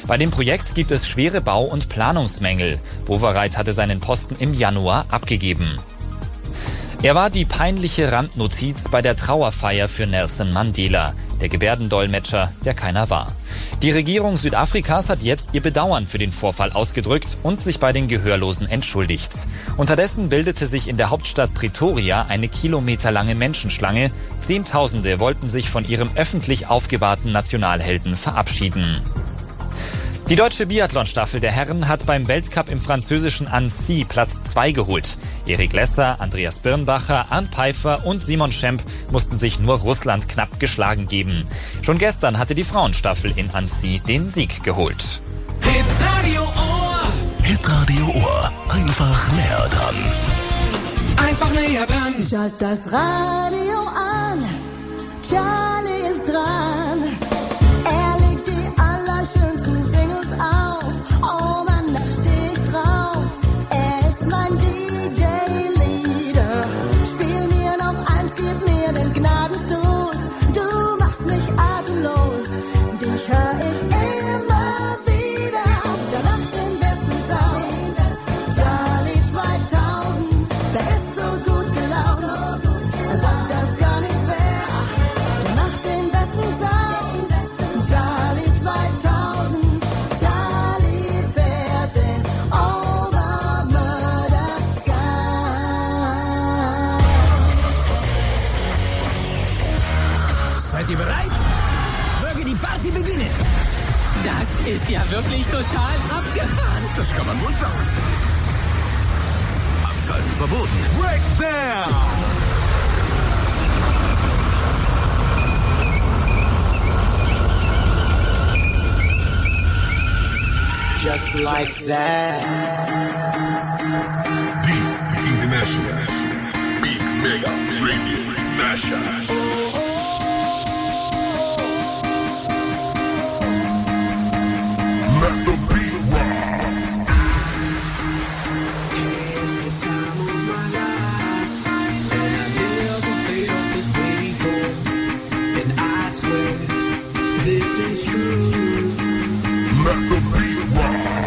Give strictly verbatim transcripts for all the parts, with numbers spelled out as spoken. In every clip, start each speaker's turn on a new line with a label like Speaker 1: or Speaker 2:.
Speaker 1: Bei dem Projekt gibt es schwere Bau- und Planungsmängel. Wowereit hatte seinen Posten im Januar abgegeben. Er war die peinliche Randnotiz bei der Trauerfeier für Nelson Mandela, der Gebärdendolmetscher, der keiner war. Die Regierung Südafrikas hat jetzt ihr Bedauern für den Vorfall ausgedrückt und sich bei den Gehörlosen entschuldigt. Unterdessen bildete sich in der Hauptstadt Pretoria eine kilometerlange Menschenschlange. Zehntausende wollten sich von ihrem öffentlich aufgebahrten Nationalhelden verabschieden. Die deutsche Biathlon-Staffel der Herren hat beim Weltcup im französischen Annecy Platz zwei geholt. Erik Lesser, Andreas Birnbacher, Arnd Pfeiffer und Simon Schemp mussten sich nur Russland knapp geschlagen geben. Schon gestern hatte die Frauenstaffel in Annecy den Sieg geholt.
Speaker 2: Hitradio Ohr.
Speaker 3: Hitradio Ohr. Einfach näher dran.
Speaker 2: Einfach näher dran.
Speaker 4: Schalt das Radio an. Charlie ist dran. Er legt die allerschönsten Singles auf. Oh Mann, da steh ich drauf. Er ist mein D J-Leader. Spiel mir noch eins, gib mir den Gnadenstoß. Du machst mich atemlos. Dich hör ich immer wieder. Der macht den besten Sound. Charlie zweitausend, der ist so gut gelaunt. Als ob das gar nichts wäre. Der macht den besten Sound. Charlie zweitausend, Charlie fährt den Obermörder Sound.
Speaker 5: Seid ihr bereit? Möge die Party beginnen.
Speaker 2: Das ist ja wirklich total abgefahren.
Speaker 5: Das kann man wohl sagen. Abschalten verboten. Breakdown!
Speaker 6: Just like that.
Speaker 3: Dies ist International. Big Mega Radio Smasher. Let the beat rock. Let the beat rock.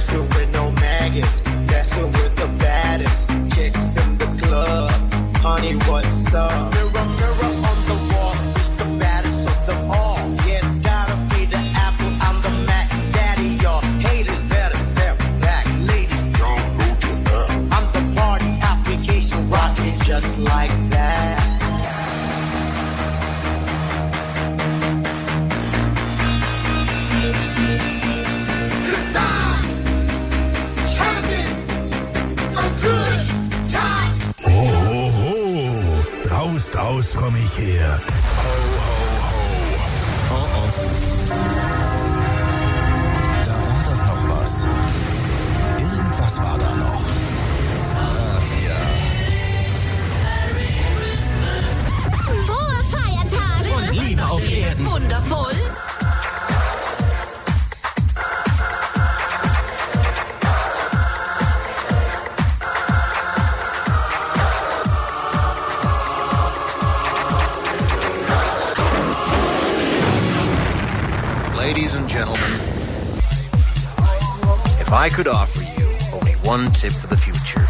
Speaker 6: messing with no maggots, messing with the baddest chicks in the club. Honey, what's up? Mirror, mirror on the wall, who's the baddest of them all? Yeah, it's gotta be the Apple, I'm the Mac, daddy, y'all haters better step back. Ladies, don't go to up. I'm the party application, rocking just like that.
Speaker 3: Braust aus, komm ich her. Ho, ho, ho. Oh, oh. Da war doch noch was. Irgendwas war da noch. Ach ja.
Speaker 7: Frohe Feiertage!
Speaker 5: Und Liebe auf Erden.
Speaker 7: Wundervoll!
Speaker 8: Ladies and gentlemen, if I could offer you only one tip for the future,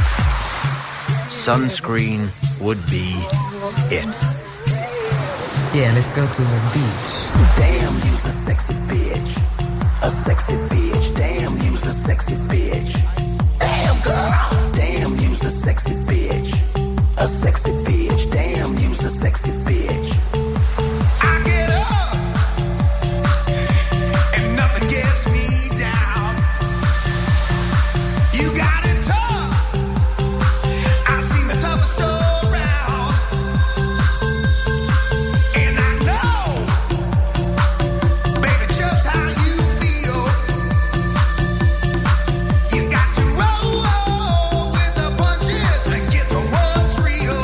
Speaker 8: sunscreen would be it.
Speaker 9: Yeah, let's go to the beach.
Speaker 6: Damn, you's a sexy bitch. A sexy bitch. Damn, you's a sexy bitch. Damn, girl. Damn, you's a sexy bitch. A sexy bitch. Damn, you's a sexy bitch. I get up, and nothing gets me down. You got it tough. I seen the toughest around. And I know, baby, just how you feel. You got to roll with the punches and get to what's real.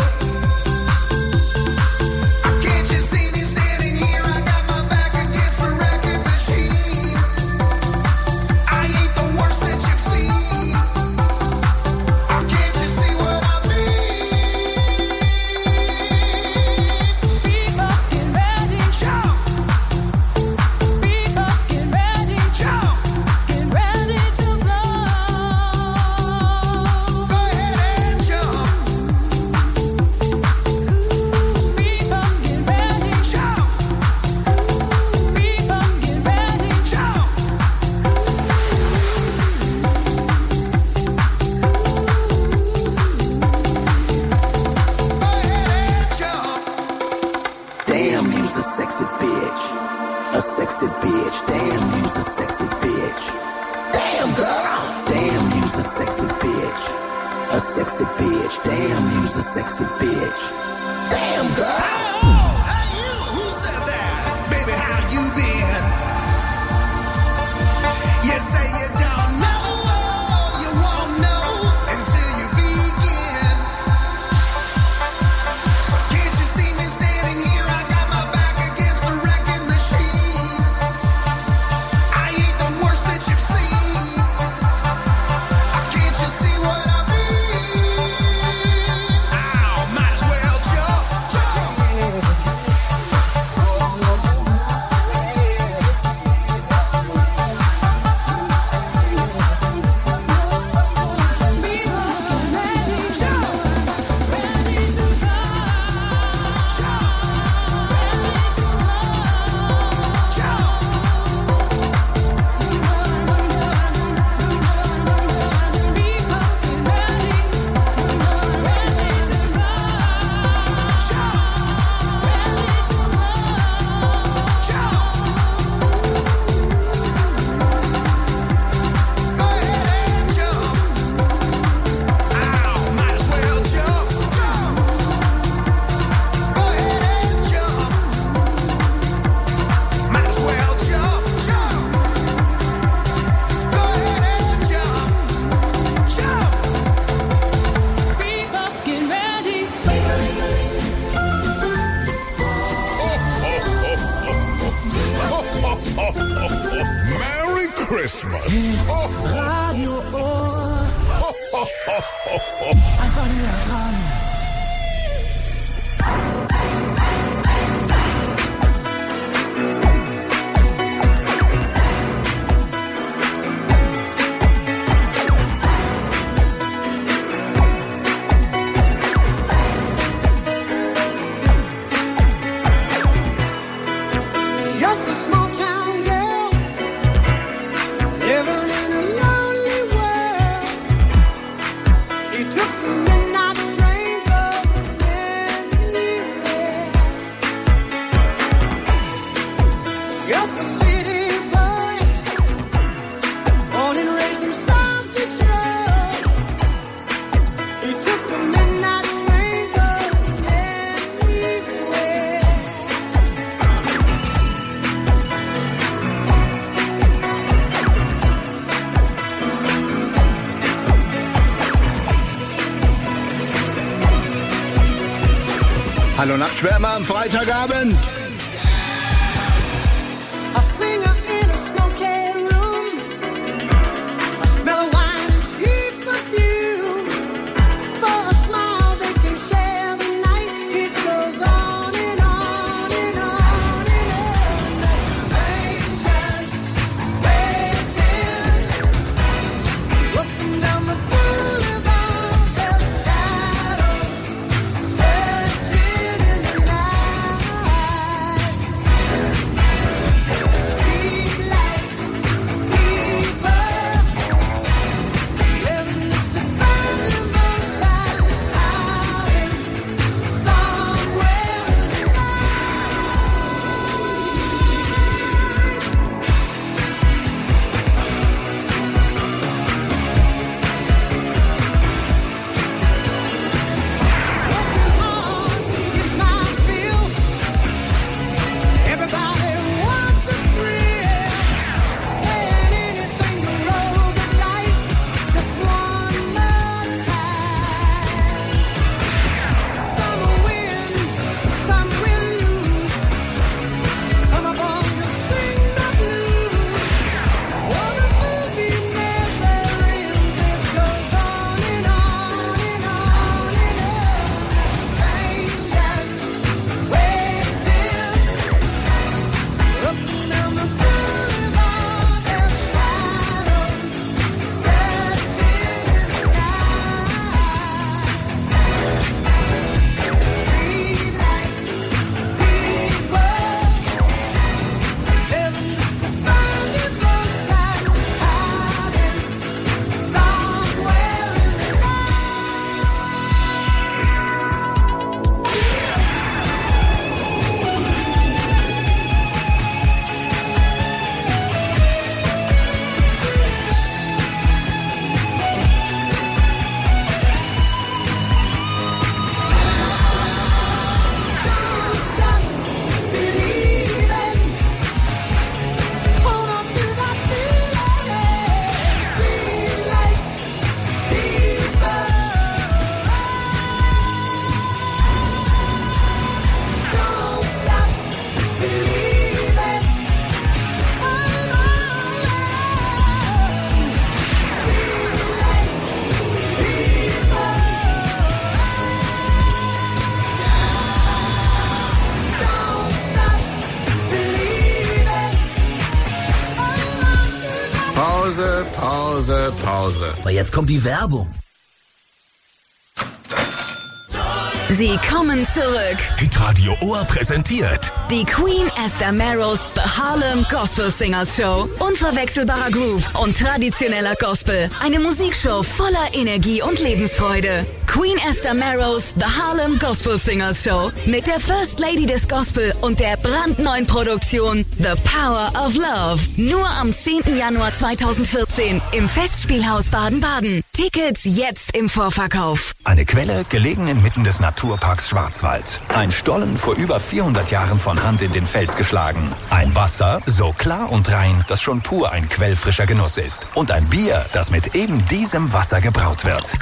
Speaker 6: Can't you see me standing here? I got my back against the record machine. I ain't the worst that you've seen. Can't you see what I mean? Be fucking ready, jump. Be fucking ready, jump. Get ready to flow. Go ahead and jump. Be fucking ready, jump. Be fucking ready, jump. Damn, you's a sexy bitch. A sexy bitch. Damn, you's a sexy bitch. Damn, girl. Damn, you's a sexy bitch. A sexy bitch. Damn, you's a sexy bitch. Damn, girl. Hey, you. Who said that? Baby, how you been? You say you don't know. You won't know until you begin. So can't you see me standing here? I got my back against the record machine. I ain't the worst that you've seen. Can't you see what I mean? Ow, might as well jump, jump.
Speaker 3: Merry Christmas.
Speaker 5: Radio Ohr. Einfach näher dran.
Speaker 3: Hallo Nachtschwärmer am Freitagabend.
Speaker 4: A singer in a smoky room. A smell of wine and cheap perfume. For a smile they can share the night. It goes on and on and on and on. Strangers waiting, looking down the boulevard. Their shadows searching in the night. Streetlights, people, living this defined emotion, hiding somewhere in the working hard is my feel. Everybody wants a thrill. Paying anything to roll the dice just one more time. Some will win, some will lose. Some are born to sing the blues. Oh, the movie never ends. It goes on and on and on and on. Strangers waiting, looking down the boulevard. Their shadows searching in the night. Streetlights, people, living just to find emotion, hiding somewhere in the Don't stop believing. Hold on to that feeling. Streetlight people. Don't stop believing. Hold on. Streetlight people. Don't stop believing. Hold on to that.
Speaker 5: Pause, Pause, Pause.
Speaker 3: Aber jetzt kommt die Werbung.
Speaker 10: Sie kommen zurück.
Speaker 11: Hitradio Ohr präsentiert
Speaker 10: Die Queen Esther Marrows The Harlem Gospel Singers Show. Unverwechselbarer Groove und traditioneller Gospel. Eine Musikshow voller Energie und Lebensfreude. Queen Esther Marrows The Harlem Gospel Singers Show mit der First Lady des Gospel und der brandneuen Produktion The Power of Love. Nur am zehnten Januar zweitausendvierzehn im Festspielhaus Baden-Baden. Tickets jetzt im Vorverkauf.
Speaker 11: eine Quelle, gelegen inmitten des Naturparks Schwarzwald. Ein Stollen vor über vierhundert Jahren von Hand in den Fels geschlagen. Ein Wasser, so klar und rein, dass schon pur ein quellfrischer Genuss ist. Und ein Bier, das mit eben diesem Wasser gebraut wird.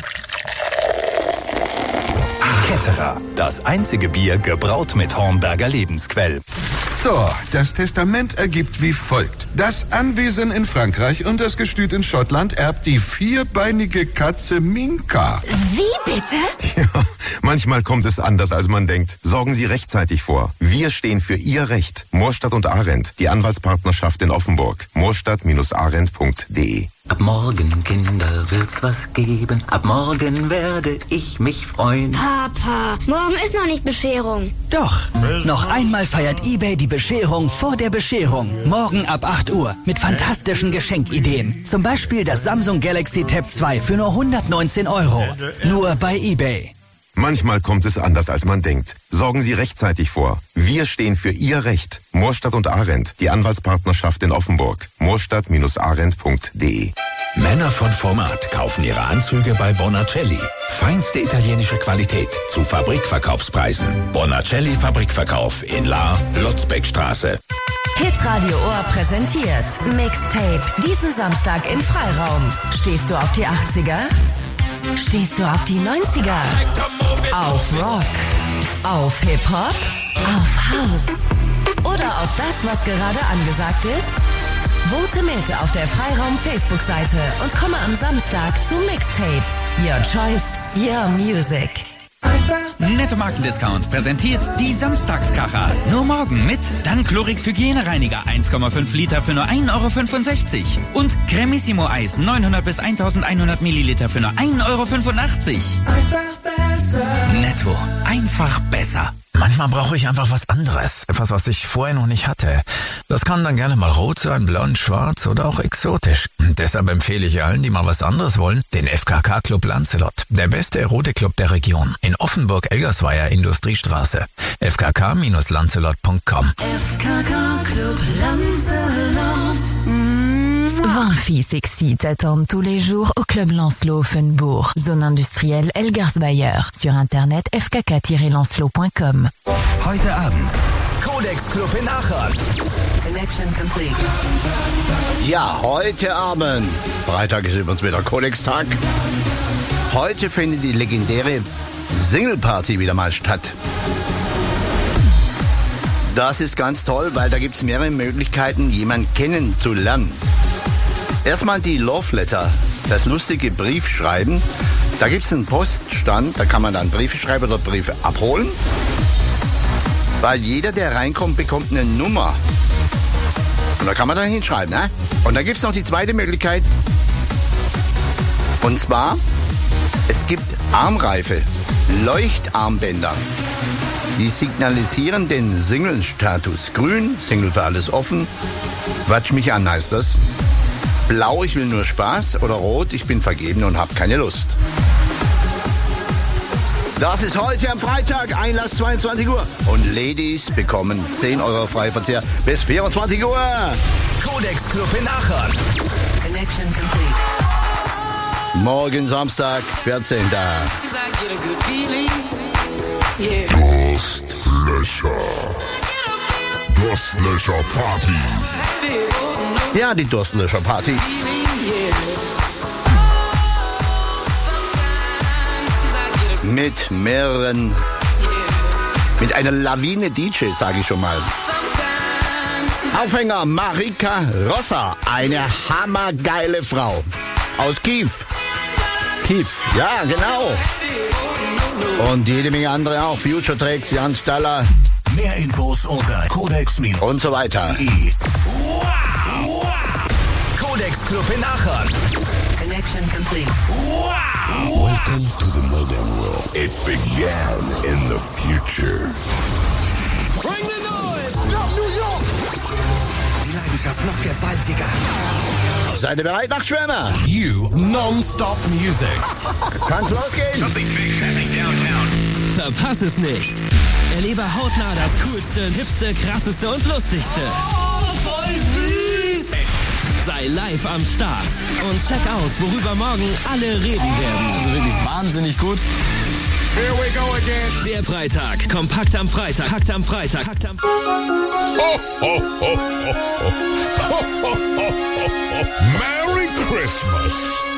Speaker 11: Ketterer, das einzige Bier gebraut mit Hornberger Lebensquell.
Speaker 12: So, das Testament ergibt wie folgt. Das Anwesen in Frankreich und das Gestüt in Schottland erbt die vierbeinige Katze Minka.
Speaker 7: Wie bitte?
Speaker 13: Ja, manchmal kommt es anders, als man denkt. Sorgen Sie rechtzeitig vor. Wir stehen für Ihr Recht. Moorstadt und Arendt, die Anwaltspartnerschaft in Offenburg. moorstadt Bindestrich arendt Punkt de.
Speaker 14: Ab morgen, Kinder, wird's was geben. Ab morgen werde ich mich freuen.
Speaker 7: Papa, morgen ist noch nicht Bescherung.
Speaker 15: Doch, noch einmal feiert eBay die Bescherung vor der Bescherung. Morgen ab acht Uhr mit fantastischen Geschenkideen. Zum Beispiel das Samsung Galaxy Tab zwei für nur hundertneunzehn Euro. Nur bei eBay.
Speaker 13: Manchmal kommt es anders, als man denkt. Sorgen Sie rechtzeitig vor. Wir stehen für Ihr Recht. Moorstadt und Arendt, die Anwaltspartnerschaft in Offenburg. moorstadt Bindestrich arendt Punkt de.
Speaker 11: Männer von Format kaufen ihre Anzüge bei Bonacelli. Feinste italienische Qualität zu Fabrikverkaufspreisen. Bonacelli Fabrikverkauf in Lahr, Lotzbeckstraße.
Speaker 10: Hitradio Ohr präsentiert Mixtape diesen Samstag im Freiraum. Stehst du auf die achtziger? Stehst du auf die neunziger? Auf Rock. Auf Hip-Hop? Auf House? Oder auf das, was gerade angesagt ist? Vote mit auf der Freiraum-Facebook-Seite und komme am Samstag zum Mixtape. Your Choice, Your Music.
Speaker 16: Netto Markendiscount präsentiert die Samstagskracher. Nur morgen mit Danchlorix Hygienereiniger eins Komma fünf Liter für nur ein Euro fünfundsechzig. Und Cremissimo Eis neunhundert bis eintausendeinhundert Milliliter für nur ein Euro fünfundachtzig. Einfach besser. Netto. Einfach besser.
Speaker 17: Manchmal brauche ich einfach was anderes. Etwas, was ich vorher noch nicht hatte. Das kann dann gerne mal rot sein, blond, schwarz oder auch exotisch. Und deshalb empfehle ich allen, die mal was anderes wollen, den F K K Club Lancelot. Der beste Erotikclub der Region. In Offenburg-Elgersweier Industriestraße. f k k Bindestrich lancelot punkt com.
Speaker 10: F K K Club Lancelot. vingt filles sexy t'attendent tous les jours au Club Lancelot Offenbourg, zone industrielle Elgersweier. Sur internet f k k tiret lancelot punkt com.
Speaker 5: Heute Abend Codex Club in Aachen.
Speaker 10: Connection complete.
Speaker 18: Ja, heute Abend. Freitag ist übrigens wieder Codex-Tag. Heute findet die legendäre Single-Party wieder mal statt. Das ist ganz toll, weil da gibt es mehrere Möglichkeiten, jemanden kennenzulernen. Erstmal die Love Letter, das lustige Briefschreiben. Da gibt es einen Poststand, da kann man dann Briefe schreiben oder Briefe abholen. Weil jeder, der reinkommt, bekommt eine Nummer. Und da kann man dann hinschreiben. Ne? Und dann gibt es noch die zweite Möglichkeit. Und zwar, es gibt Armreife, Leuchtarmbänder. Die signalisieren den Single-Status. Grün, Single für alles offen. Quatsch mich an, heißt das. Blau, ich will nur Spaß. Oder Rot, ich bin vergeben und habe keine Lust. Das ist heute am Freitag, Einlass zweiundzwanzig Uhr. Und Ladies bekommen zehn Euro Freiverzehr bis vierundzwanzig Uhr.
Speaker 5: Codex Club in Aachen.
Speaker 10: Connection complete.
Speaker 18: Morgen Samstag, vierzehnten
Speaker 12: Durstlöcher. Durstlöcher Party.
Speaker 18: Ja, die Durstlöcher Party. Mit mehreren, mit einer Lawine D Js, sage ich schon mal. Aufhänger Marika Rossa, eine hammergeile Frau. Aus Kiew. Kiew, ja, genau. Und jede Menge andere auch. Future Tracks, Jan Staller.
Speaker 5: Mehr Infos unter Codex
Speaker 18: und so weiter.
Speaker 5: Wow, wow. Codex Club in Aachen.
Speaker 10: Connection complete.
Speaker 5: Wow.
Speaker 12: Welcome to the modern world. It began in the future.
Speaker 5: Bring the noise! Stop New York! Die Leidenschaft noch gewaltiger.
Speaker 18: Seid ihr bereit, Nachtschwärmer?
Speaker 5: You non-stop music.
Speaker 18: Kann's losgehen?
Speaker 5: Something big's happening downtown.
Speaker 19: Verpass es nicht. Erlebe hautnah das Coolste, Hipste, Krasseste und Lustigste.
Speaker 5: Oh, voll süß!
Speaker 19: Sei live am Start und check aus, worüber morgen alle reden werden.
Speaker 20: Also wirklich wahnsinnig gut.
Speaker 19: Here we go again. Der Freitag. Kompakt am Freitag. Pakt am Freitag. Pakt am
Speaker 12: Ho, ho, ho, ho, ho, ho, ho, ho. Merry Christmas.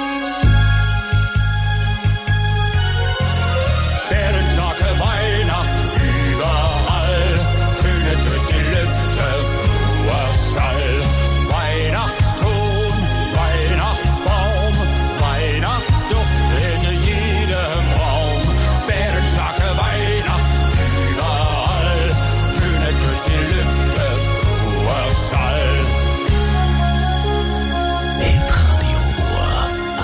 Speaker 6: Bärenstarke Weihnacht überall, tönet durch die Lüfte froher Schall. Weihnachtston, Weihnachtsbaum, Weihnachtsduft in jedem Raum. Bärenstarke Weihnacht überall, tönet durch die Lüfte froher Schall.
Speaker 5: Hitradio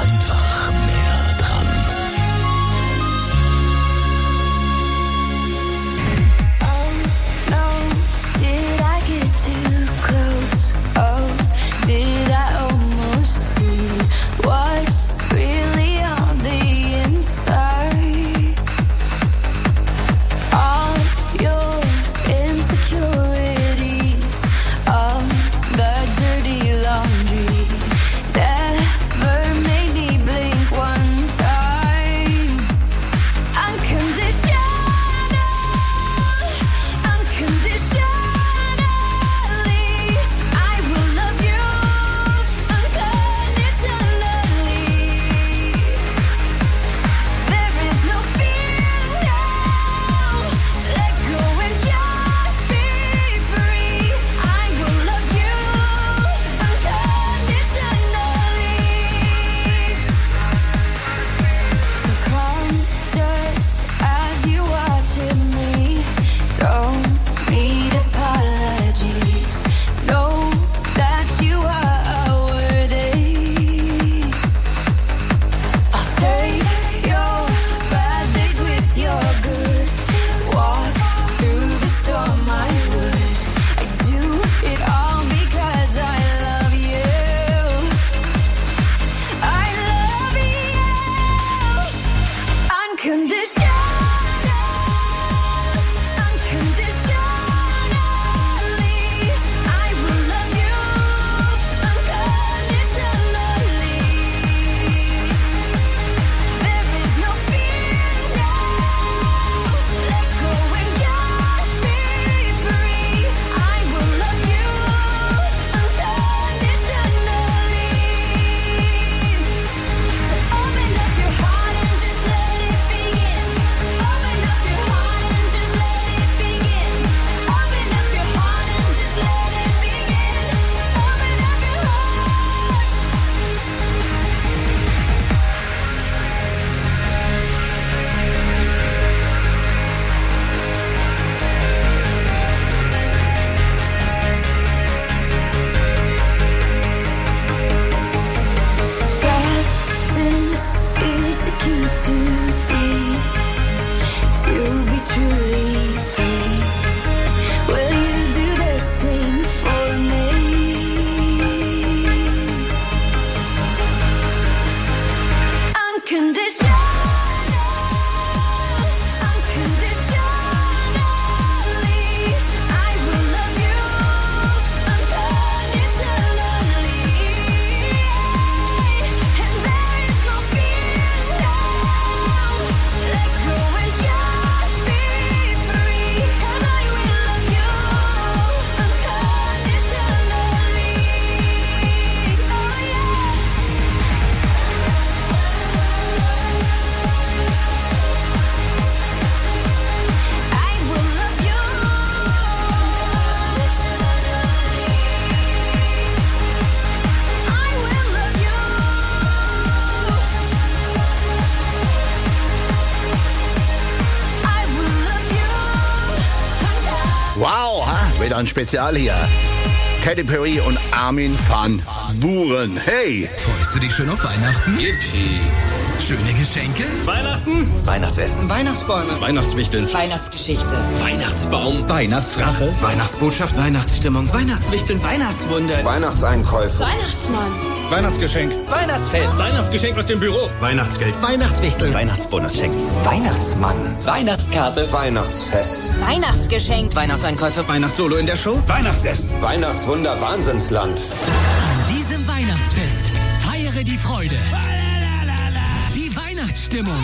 Speaker 18: Wow, ha? Wieder ein Spezial hier. Katy Perry und Armin van Buuren. Hey!
Speaker 5: Freust du dich schon auf Weihnachten? Yippie! Schöne Geschenke?
Speaker 8: Weihnachten?
Speaker 5: Weihnachtsessen?
Speaker 8: Weihnachtsbäume? Weihnachtswichteln?
Speaker 2: Weihnachtsgeschichte.
Speaker 8: Weihnachtsbaum?
Speaker 5: Weihnachtsrache?
Speaker 8: Weihnachtsbotschaft?
Speaker 5: Weihnachtsstimmung? Weihnachtswichteln? Weihnachtswunder?
Speaker 8: Weihnachtseinkäufe?
Speaker 2: Weihnachtsmann.
Speaker 8: Weihnachtsgeschenk?
Speaker 5: Weihnachtsfest?
Speaker 8: Weihnachtsgeschenk aus dem Büro?
Speaker 5: Weihnachtsgeld?
Speaker 8: Weihnachtswichteln?
Speaker 5: Weihnachtsbonus schenken? Weihnachtsmann?
Speaker 8: Weihnachtskarte? Weihnachtsfest?
Speaker 2: Weihnachtsgeschenk.
Speaker 5: Weihnachtseinkäufe?
Speaker 8: Weihnachtssolo in der Show?
Speaker 5: Weihnachtsessen?
Speaker 8: Weihnachtswunder Wahnsinnsland?
Speaker 19: An diesem Weihnachtsfest feiere die Freude. Die Weihnachtsstimmung.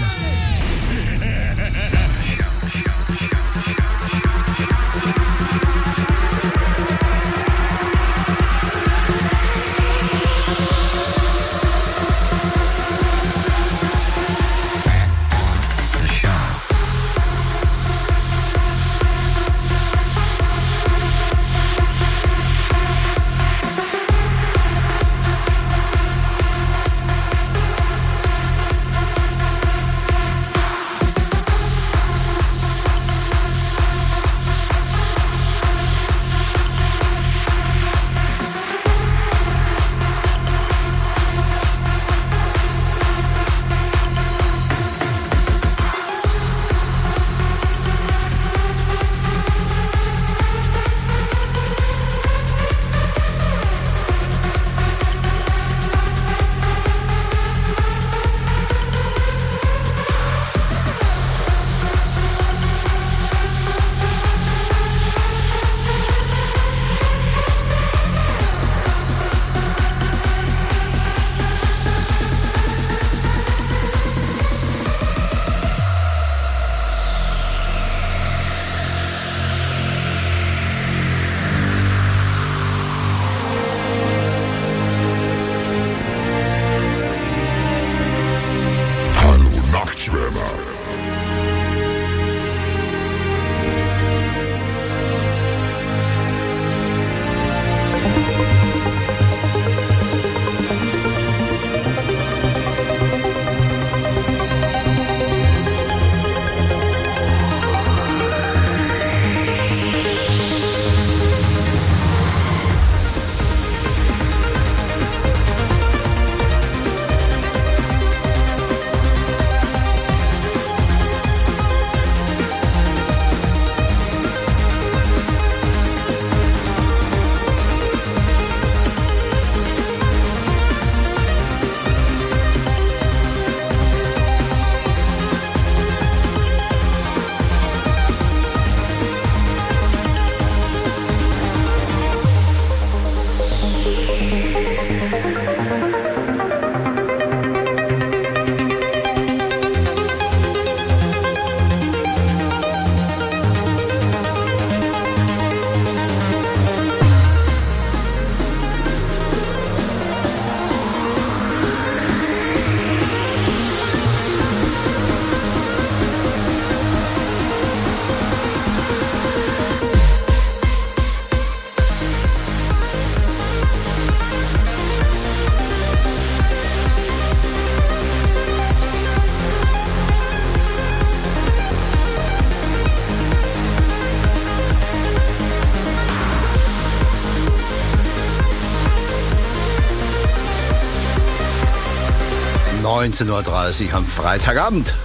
Speaker 18: neunzehn Uhr dreißig am Freitagabend.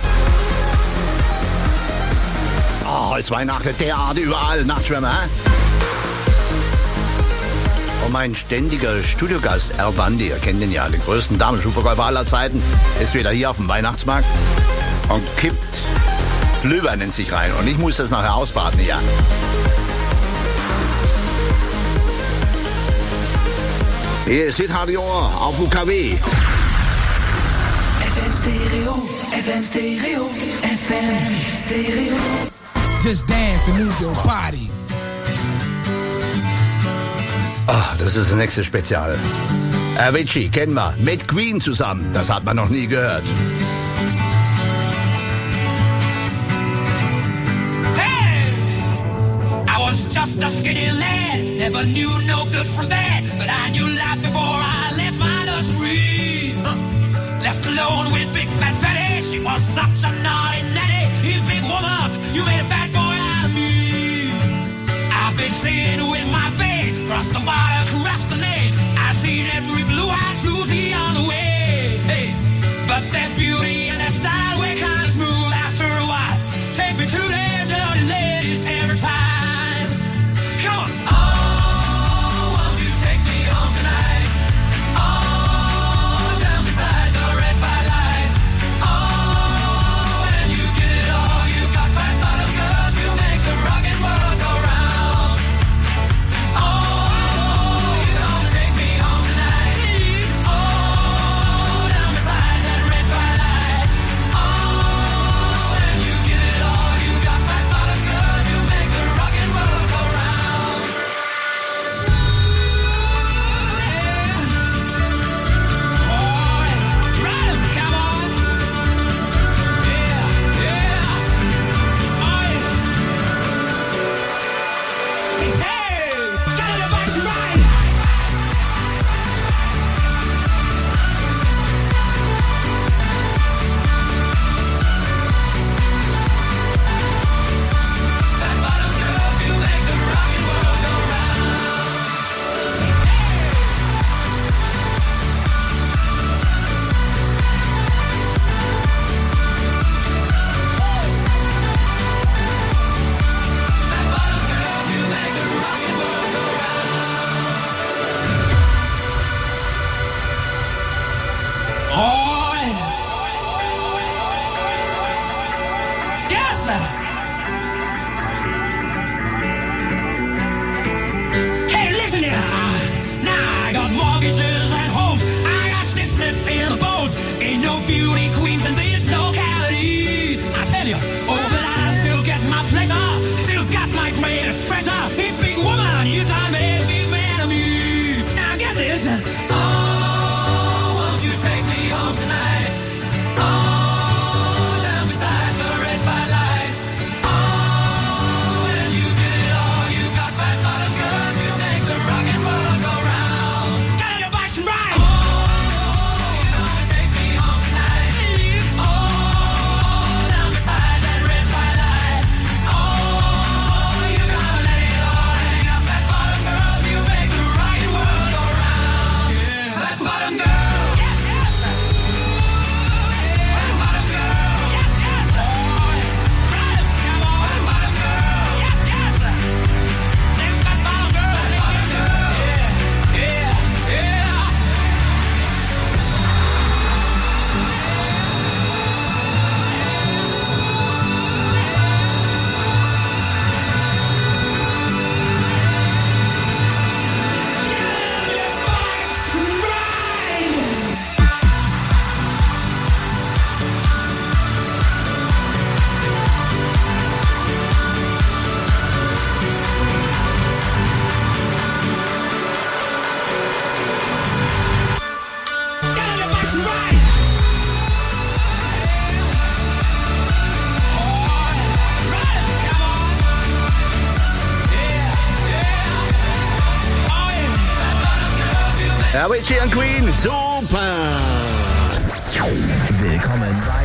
Speaker 18: Oh, es weihnachtet derart überall, Nachtschwärmer. Hä? Und mein ständiger Studiogast Erbandi, ihr kennt den ja, den größten Damenschuhverkäufer aller Zeiten, ist wieder hier auf dem Weihnachtsmarkt und kippt Glühwein in sich rein. Und ich muss das nachher ausbaden hier. Hier ist Hitradio auf U K W.
Speaker 20: F M Stereo, F M Stereo, F M Stereo.
Speaker 21: Just dance and move your body.
Speaker 18: Ah, das ist das nächste Spezial. Avicii kennen wir, mit Queen zusammen. Das hat man noch nie gehört.
Speaker 20: Hey! I was just a skinny lad, never knew no good from bad, but I knew life before I left my nursery. Huh. Left alone with big fat fatty, she was such a naughty natty. You big woman, you made a bad boy out of me. I be seen with my babe. Cross the water, cross the lane. I see every blue-eyed floozy on the way. Hey, but that beauty and that style way kind of smooth after a while. Take me to their dirty ladies every time. Come on. Oh, won't you take me home tonight? Oh, down beside your red fire light. Oh, when you get it all, you got fat bottom girls, you make the rockin' world go round. Oh, you gonna take me home tonight? Please. Oh, down beside that red fire light. Oh, when you get it all, you got fat bottom girls, you make the rockin' world go round. Ride 'em, come on. Yeah, yeah. Oh, yeah. Hey, get in the back and ride. Fat bottom girls, you make the rockin' world go round. Fat bottom girls, you make the rockin' world go round. Oh, yeah. Yes, now. Hey, listen here. Now I got mortgages and homes. I got stiffness in the bones. Ain't no beauty queens in this locality. I tell you, oh, but I still get my pleasure. Still got my greatest treasure. Hey, big woman, you done made a big man of me. Now get this. Oh, won't you take me home tonight? Oh, down beside the red fire light. Oh, when you get it all, you got fat bottom girls, you make the rockin' world go round. Get in the box and ride. Oh, you gonna take me home tonight? Please. Oh, down beside that red fire light. Oh, you gonna let it all hang out. Fat bottom girls, you make the rockin' world go round. Yeah. Fat bottom girl. Yes, yes. Fat bottom girl. Yes, yes. Ride 'em, come on. Fat bottom girl. Yes, yes. Them fat bottom girls. Fat bottom girl. Yeah, yeah, yeah.
Speaker 18: Avicii und Queen, super!
Speaker 3: Willkommen bei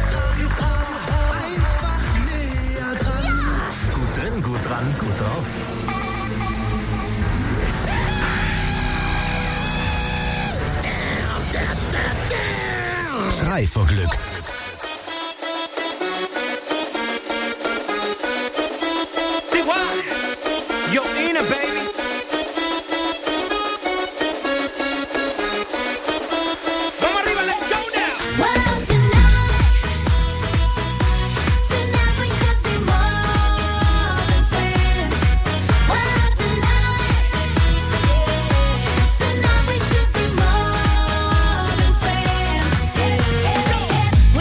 Speaker 8: Gut drin, gut dran, gut drauf.
Speaker 3: Schrei vor Glück.
Speaker 5: Yo, Ina, baby. Vamos arriba, let's go now.
Speaker 4: Well, tonight, tonight we could be more than friends. Well, tonight, tonight we should be more than friends.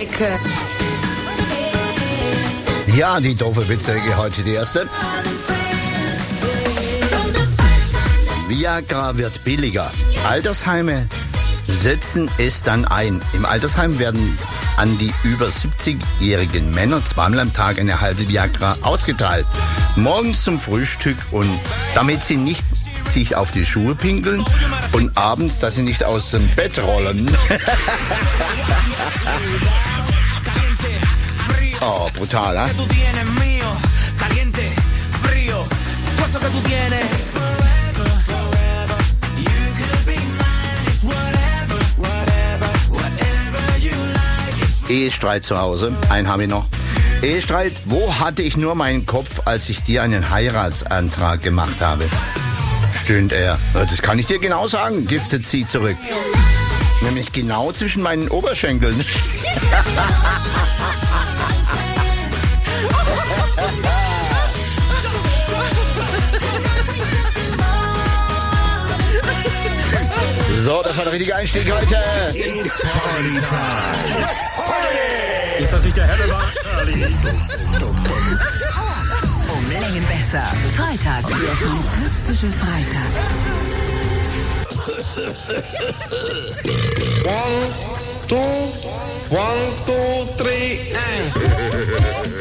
Speaker 7: Zecke.
Speaker 18: Ja, die doofe Witzecke, heute die erste. Viagra wird billiger. Altersheime setzen es dann ein. Im Altersheim werden an die über siebzigjährigen Männer zweimal am Tag eine halbe Viagra ausgeteilt. Morgens zum Frühstück und damit sie nicht sich auf die Schuhe pinkeln und abends, dass sie nicht aus dem Bett rollen. Oh, brutal, ha? Ehestreit zu Hause, einen habe ich noch. Ehestreit, wo hatte ich nur meinen Kopf, als ich dir einen Heiratsantrag gemacht habe? Stöhnt er. Das kann ich dir genau sagen, giftet sie zurück. Nämlich genau zwischen meinen Oberschenkeln. So, das war der richtige Einstieg heute.
Speaker 19: Ist das nicht der Helle Charlie?
Speaker 10: Um Längen besser. Freitag, der fantastische Freitag.
Speaker 5: One, two, one, two, three, and...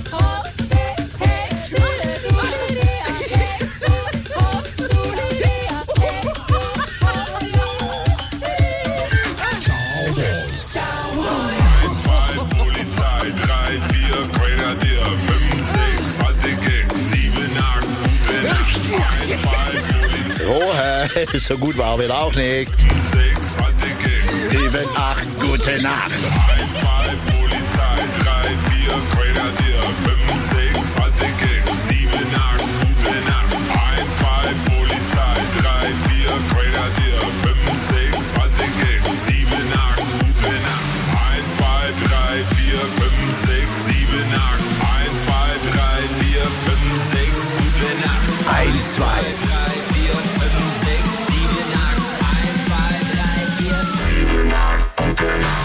Speaker 18: Oh, so gut war wir auch nicht. Sieben, acht, gute Nacht.
Speaker 1: eins, zwei, Polizei, drei, vier, Grenadier, fünf, sechs, alte Gang, sieben, acht, gute Nacht. eins, zwei, Polizei, drei, vier, Grenadier, fünf, sechs, alte Gang, sieben, acht, gute Nacht. eins, zwei, drei, vier, fünf, sechs, sieben, acht. eins, zwei, drei, vier, fünf, sechs, gute Nacht.
Speaker 18: eins, zwei,
Speaker 1: drei, vier, fünf, sechs, sieben, acht. eins, zwei, drei, vier, sieben, acht, gute Nacht.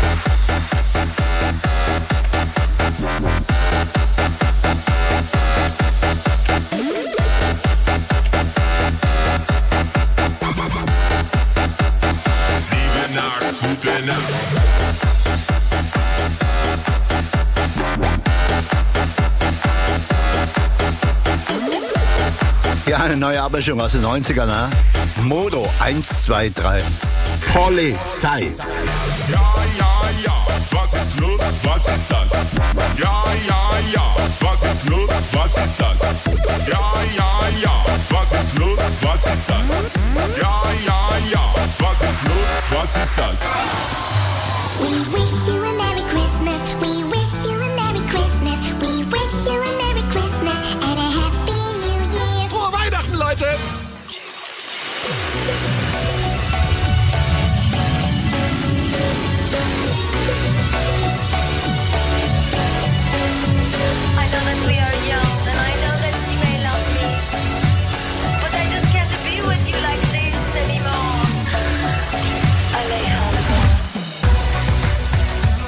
Speaker 18: Ja, eine neue Abmischung aus den neunzigern, ne? Modo, eins, zwei, drei. Polizei.
Speaker 1: Ja, ja, ja, was ist los, was ist das? Ja, ja, ja, was ist los, was ist das? Ja, ja, ja, was ist los, was ist das? Ja, ja, ja, was ist los, was ist das?
Speaker 4: We wish you a Merry Christmas, we wish you a Merry Christmas, we wish you a Merry Christmas and a Happy New Year.
Speaker 5: Frohe Weihnachten, Leute!
Speaker 22: I know that we are young, and I know that you may love me, but I just can't be with you like this anymore. Alejandro.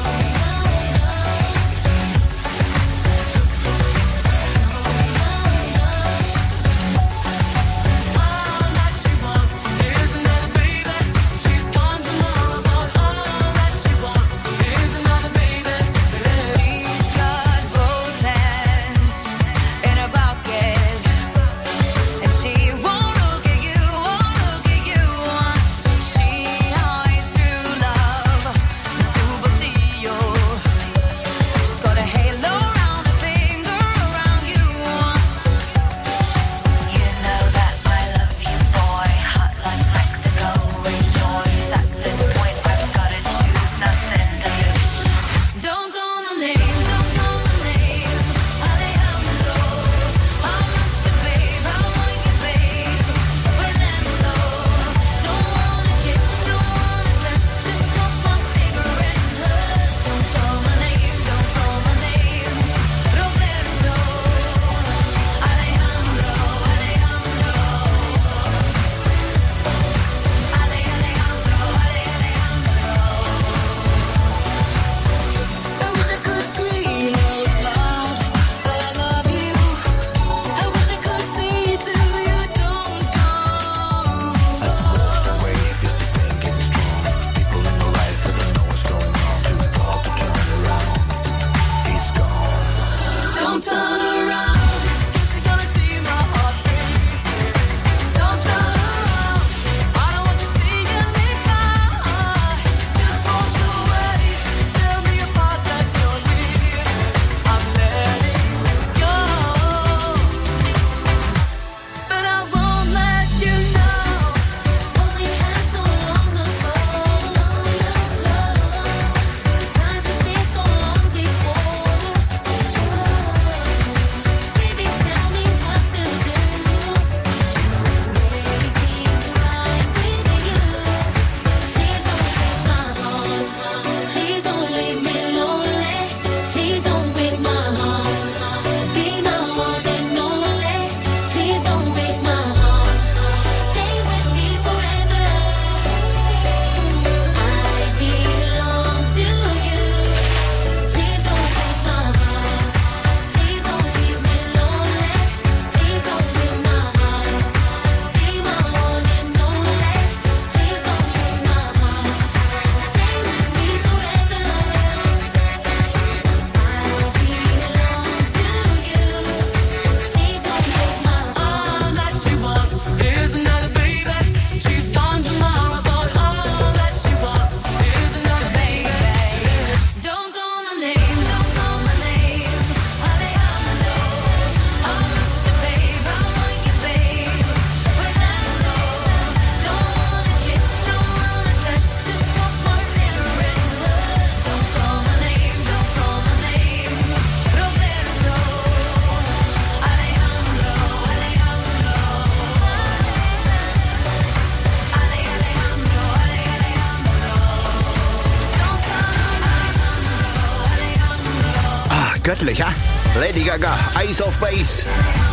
Speaker 18: göttlich, ha? Lady Gaga, Ace of Base.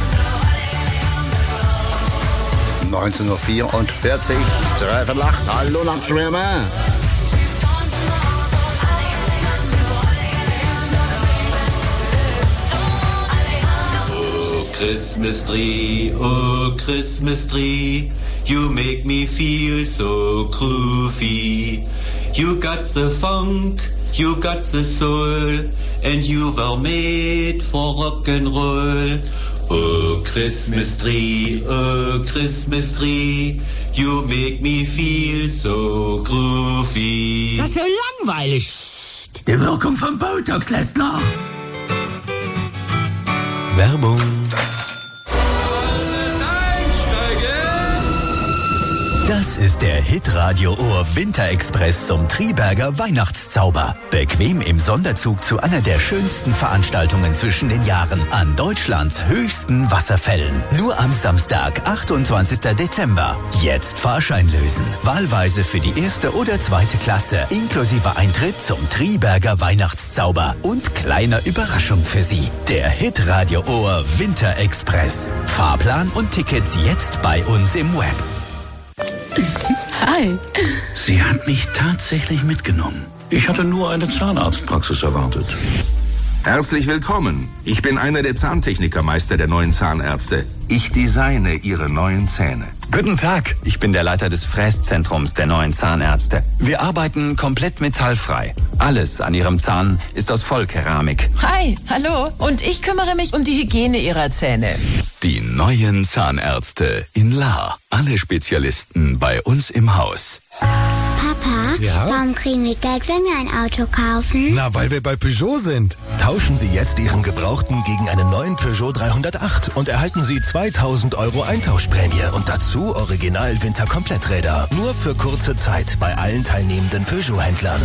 Speaker 18: neunzehn Uhr vierundvierzig, dreiviertel acht. Hallo Nachtschwärmer.
Speaker 9: Oh, Christmas tree, oh, Christmas tree, you make me feel so groovy. You got the funk, you got the soul, and you were made for rock and roll. Oh, Christmas tree, oh, Christmas tree, you make me feel so groovy.
Speaker 5: Das ist ja langweilig.
Speaker 9: Die Wirkung von Botox lässt nach.
Speaker 11: Werbung. Das ist der Hitradio Ohr Winterexpress zum Triberger Weihnachtszauber. Bequem im Sonderzug zu einer der schönsten Veranstaltungen zwischen den Jahren an Deutschlands höchsten Wasserfällen. Nur am Samstag, achtundzwanzigsten Dezember. Jetzt Fahrschein lösen. Wahlweise für die erste oder zweite Klasse. Inklusive Eintritt zum Triberger Weihnachtszauber. Und kleiner Überraschung für Sie. Der Hitradio Ohr Winterexpress. Fahrplan und Tickets jetzt bei uns im Web.
Speaker 14: Hi. Sie hat mich tatsächlich mitgenommen. Ich hatte nur eine Zahnarztpraxis erwartet.
Speaker 23: Herzlich willkommen. Ich bin einer der Zahntechnikermeister der neuen Zahnärzte. Ich designe Ihre neuen Zähne.
Speaker 24: Guten Tag, ich bin der Leiter des Fräszentrums der neuen Zahnärzte. Wir arbeiten komplett metallfrei. Alles an Ihrem Zahn ist aus Vollkeramik.
Speaker 25: Hi, hallo. Und ich kümmere mich um die Hygiene Ihrer Zähne.
Speaker 24: Die neuen Zahnärzte in Lahr. Alle Spezialisten bei uns im Haus.
Speaker 7: Papa,
Speaker 3: Ja?
Speaker 7: warum kriegen wir Geld, wenn wir ein Auto kaufen?
Speaker 3: Na, weil wir bei Peugeot sind. Tauschen Sie jetzt Ihren Gebrauchten gegen einen neuen Peugeot dreihundertacht und erhalten Sie zweitausend Euro Eintauschprämie und dazu Original-Winter-Kompletträder. Nur für kurze Zeit bei allen teilnehmenden Peugeot-Händlern.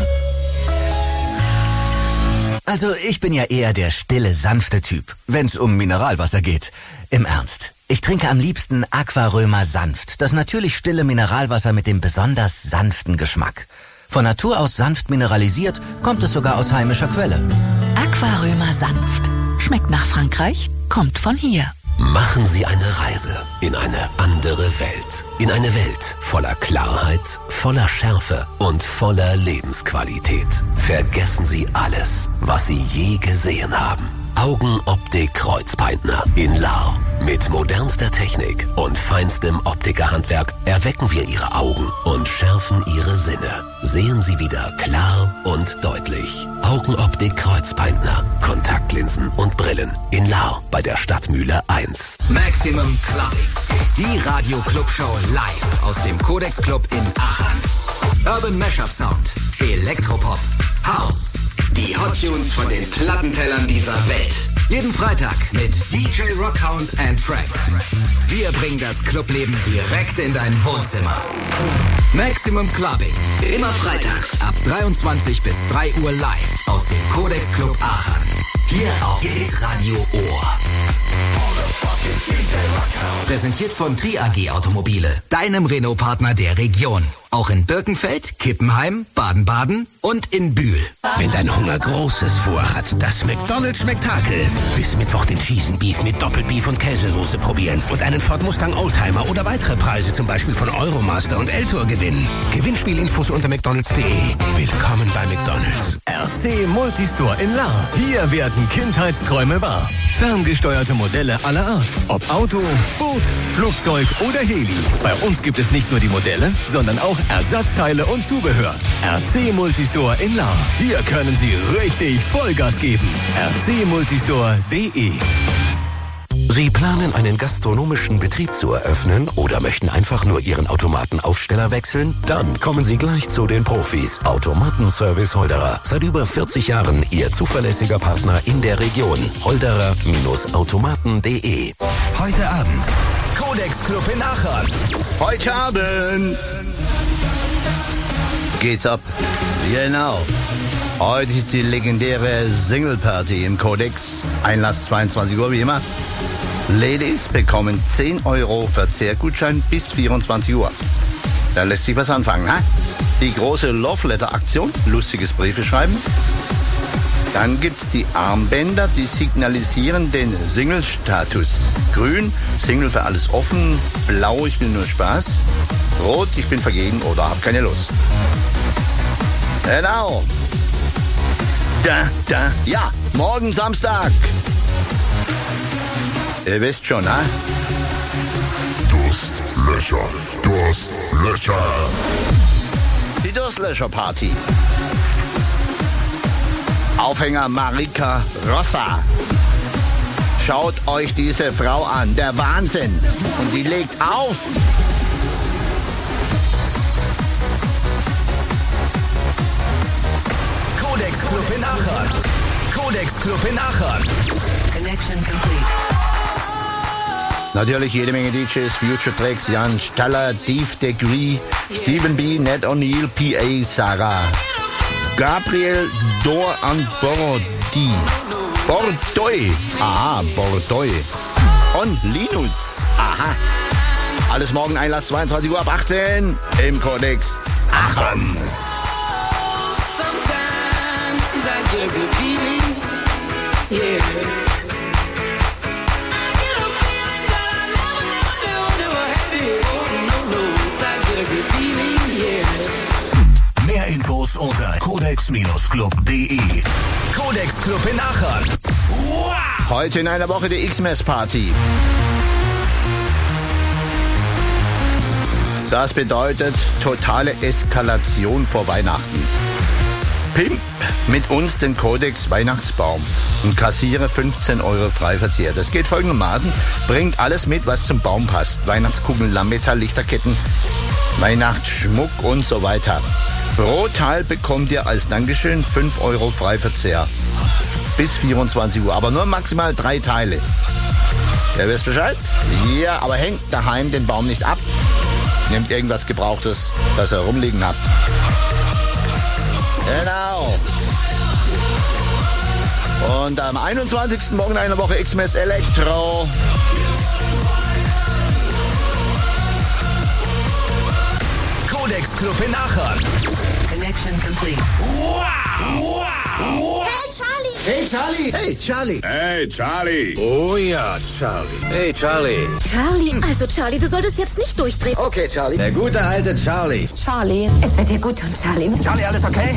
Speaker 26: Also ich bin ja eher der stille, sanfte Typ, wenn's um Mineralwasser geht. Im Ernst. Ich trinke am liebsten Aquarömer sanft, das natürlich stille Mineralwasser mit dem besonders sanften Geschmack. Von Natur aus sanft mineralisiert, kommt es sogar aus heimischer Quelle.
Speaker 10: Aquarömer sanft. Schmeckt nach Frankreich, kommt von hier.
Speaker 27: Machen Sie eine Reise in eine andere Welt. In eine Welt voller Klarheit, voller Schärfe und voller Lebensqualität. Vergessen Sie alles, was Sie je gesehen haben. Augenoptik Kreuzpeitner in Lahr. Mit modernster Technik und feinstem Optikerhandwerk erwecken wir Ihre Augen und schärfen Ihre Sinne. Sehen Sie wieder klar und deutlich. Augenoptik Kreuzpeitner. Kontaktlinsen und Brillen in Lahr bei der Stadtmühle eins.
Speaker 5: Maximum Clubbing. Die Radio-Club-Show live aus dem Codex Club in Aachen. Urban Mashup Sound. Elektropop. House. Die Hot Tunes von den Plattentellern dieser Welt. Jeden Freitag mit D J Rockhound and Friends. Wir bringen das Clubleben direkt in dein Wohnzimmer. Maximum Clubbing. Immer freitags ab dreiundzwanzig bis drei Uhr live aus dem Codex Club Aachen. Hier auf Hitradio Ohr. Präsentiert von Tri A G Automobile, deinem Renault-Partner der Region. Auch in Birkenfeld, Kippenheim, Baden-Baden und in Bühl.
Speaker 28: Wenn dein Hunger Großes vorhat, das McDonald's Spektakel. Bis Mittwoch den Cheese and Beef mit Doppelbeef und Käsesoße probieren und einen Ford Mustang Oldtimer oder weitere Preise, zum Beispiel von Euromaster und L-Tour gewinnen. Gewinnspielinfos unter mcdonalds punkt de. Willkommen bei McDonald's.
Speaker 11: R C Multistore in Lahr. Hier werden Kindheitsträume wahr. Ferngesteuerte Modelle aller Art. Ob Auto, Boot, Flugzeug oder Heli. Bei uns gibt es nicht nur die Modelle, sondern auch Ersatzteile und Zubehör. R C Multistore in Lahr. Hier können Sie richtig Vollgas geben. r c multistore punkt de.
Speaker 28: Sie planen einen gastronomischen Betrieb zu eröffnen oder möchten einfach nur Ihren Automatenaufsteller wechseln? Dann kommen Sie gleich zu den Profis. Automatenservice Holderer. Seit über vierzig Jahren Ihr zuverlässiger Partner in der Region. holderer Automaten punkt de.
Speaker 5: Heute Abend. Codex Club in Aachen.
Speaker 18: Heute Abend geht's ab. Genau. Heute ist die legendäre Single Party im Codex. Einlass zweiundzwanzig Uhr wie immer. Ladies bekommen zehn Euro Verzehrgutschein bis vierundzwanzig Uhr. Da lässt sich was anfangen, ha? Die große Love Letter Aktion, lustiges Briefe schreiben. Dann gibt's die Armbänder, die signalisieren den Single-Status. Grün, Single für alles offen. Blau, ich will nur Spaß. Rot, ich bin vergeben oder hab keine Lust. Genau. Da, da, ja, morgen Samstag. Ihr wisst schon, ha?
Speaker 1: Durstlöcher, Durstlöcher.
Speaker 18: Die Durstlöcher-Party. Aufhänger Marika Rossa. Schaut euch diese Frau an, der Wahnsinn. Und die legt auf.
Speaker 3: Codex Club in Aachen. Codex Club in Aachen.
Speaker 2: Connection complete.
Speaker 18: Natürlich jede Menge D Js, Future Tracks, Jan Staller, Dave Degree, Stephen B., Ned O'Neill, P A Sarah, Gabriel Dor an Bordi, Bordoy, aha, Bordoy und Linus, aha. Alles morgen Einlass zweiundzwanzig Uhr ab achtzehn im Codex Aachen.
Speaker 3: Mehr Infos unter codex Club punkt de. Codex Club in Aachen.
Speaker 18: Wow. Heute in einer Woche die Xmas-Party. Das bedeutet totale Eskalation vor Weihnachten. Pimp mit uns den Codex Weihnachtsbaum und kassiere fünfzehn Euro Freiverzehr. Das geht folgendermaßen. Bringt alles mit, was zum Baum passt. Weihnachtskugeln, Lametta, Lichterketten, Weihnachtsschmuck und so weiter. Pro Teil bekommt ihr als Dankeschön fünf Euro Freiverzehr. Bis vierundzwanzig Uhr, aber nur maximal drei Teile. Ihr wisst Bescheid? Ja, aber hängt daheim den Baum nicht ab. Nehmt irgendwas Gebrauchtes, das ihr rumliegen habt. Genau. Und am einundzwanzigsten morgen einer Woche Xmas Elektro.
Speaker 3: Codex Club in Aachen.
Speaker 2: Connection complete.
Speaker 3: Wow, wow, wow.
Speaker 4: Hey, Charlie!
Speaker 28: Hey, Charlie!
Speaker 1: Hey, Charlie!
Speaker 28: Oh ja, Charlie. Hey, Charlie!
Speaker 4: Charlie, also Charlie, du solltest jetzt nicht durchdrehen.
Speaker 28: Okay, Charlie. Der gute alte Charlie.
Speaker 4: Charlie, es wird dir gut tun, Charlie.
Speaker 28: Charlie, alles okay?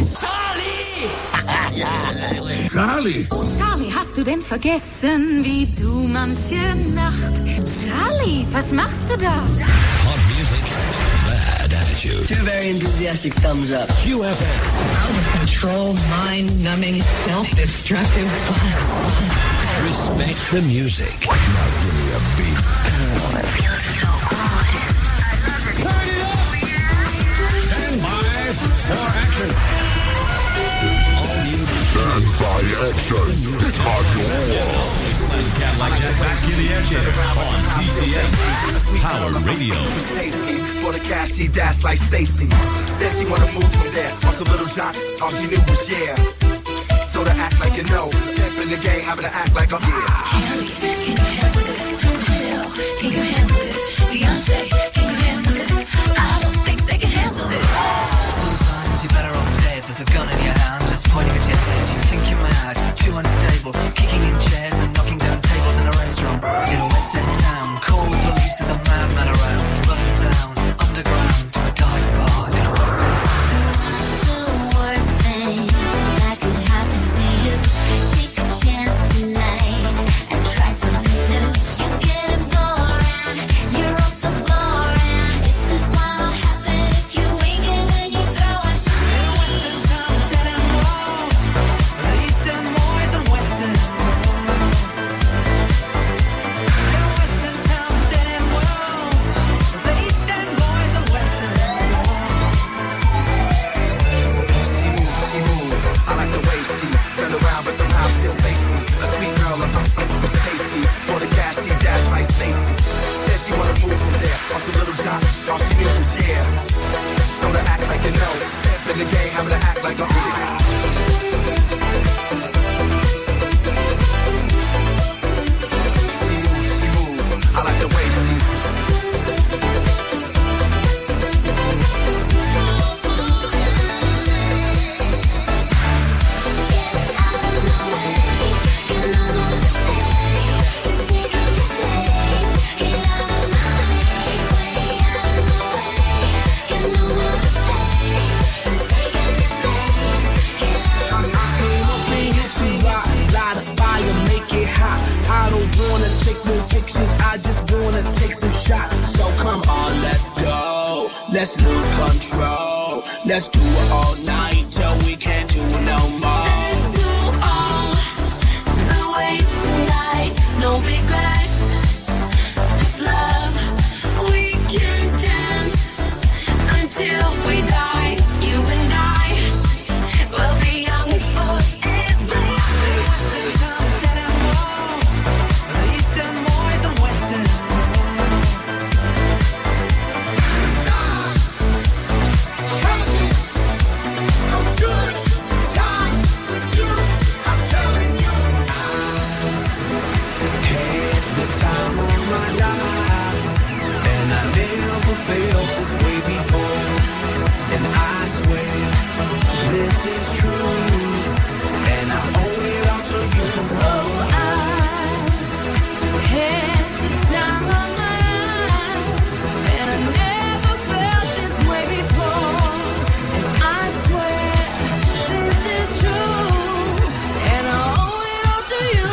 Speaker 1: Charlie!
Speaker 6: Charlie, hast du denn vergessen, wie du manche Nacht... Charlie, was machst du da?
Speaker 19: Hot music, bad attitude.
Speaker 2: Two very enthusiastic thumbs up.
Speaker 19: Q F M.
Speaker 6: Out of control, mind-numbing, self-destructive fun.
Speaker 19: Respect the music. Now give me a beat. Turn it up! Stand by for action. All new
Speaker 1: Stand by action.
Speaker 19: Cadillac Jetpack Kitty Action on T C S Power Radio.
Speaker 12: Tasty for the cash, she danced like Stacy. Said she wanna move from there. On some little John, all she knew was yeah. Told her act like you know. Pimp in the game, having to act like I'm here.
Speaker 6: Harry, can you handle this? Michelle, can you handle this? Beyonce, can you handle this? I don't think they can handle this.
Speaker 13: Sometimes you're better off dead. There's a gun in your hand and it's pointing at your head. You think you're mad, too unstable, kicking in chairs and knocking down tables in a restaurant in a West End town. Call the police, there's a madman around, running down underground to a dive bar in a West End town.
Speaker 6: The worst thing that could happen to you. Take a chance tonight and try something new. You get it boring, you're also boring. This is what'll happen if you ain't giving you throw a shot.
Speaker 13: In a West End town, dead end walls, the East End boys and West End girls. In a West End town, dead end world, the East End boys and West
Speaker 8: let's lose control. Let's do it all night till we can't do it no more.
Speaker 6: Let's do all the way tonight. No regrets, just love. We can dance until we die. You and I will be young forever.
Speaker 13: The western towns, dead end walls. The eastern boys and western girls.
Speaker 8: Felt this way before, and I swear this is true, and I owe it all to you.
Speaker 6: Oh, I had the time of my life, and I never felt this way before, and I swear this is true, and I owe it all to you.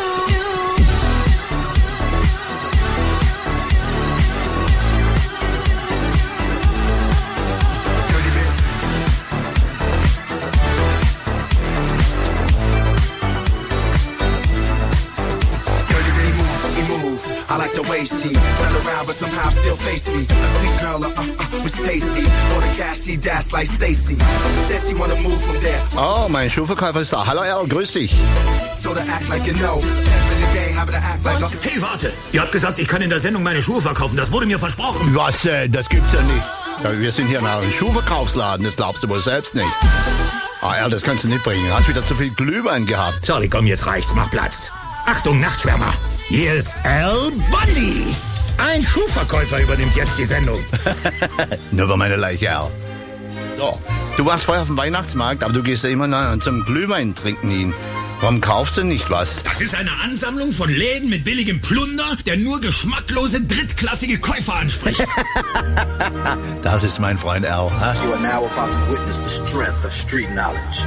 Speaker 12: I like the way she turn around but somehow still face me. A sweet girl, uh, uh, was tasty. For the cash, she dash like Stacy. Says she wanna move from there.
Speaker 18: Oh, mein Schuhverkäufer ist da. Hallo Al, grüß dich.
Speaker 12: So to act like you know. In the game, having to act like a...
Speaker 9: Hey, warte. Ihr habt gesagt, ich kann in der Sendung meine Schuhe verkaufen. Das wurde mir versprochen.
Speaker 18: Was, äh, das gibt's ja nicht. Ja, wir sind hier in einem Schuhverkaufsladen, das glaubst du wohl selbst nicht. Ah, Al, das kannst du nicht bringen. Hast wieder zu viel Glühwein gehabt.
Speaker 9: Charlie, komm, jetzt reicht's. Mach Platz. Achtung, Nachtschwärmer. Hier ist Al Bundy. Ein Schuhverkäufer übernimmt jetzt die Sendung.
Speaker 18: Nur bei meiner Leiche, Al. So, du warst vorher auf dem Weihnachtsmarkt, aber du gehst ja immer noch zum Glühwein trinken hin. Warum kaufst du nicht was?
Speaker 9: Das ist eine Ansammlung von Läden mit billigem Plunder, der nur geschmacklose, drittklassige Käufer anspricht.
Speaker 18: Das ist mein Freund Al. Huh?
Speaker 12: You are now about to witness the strength of street knowledge.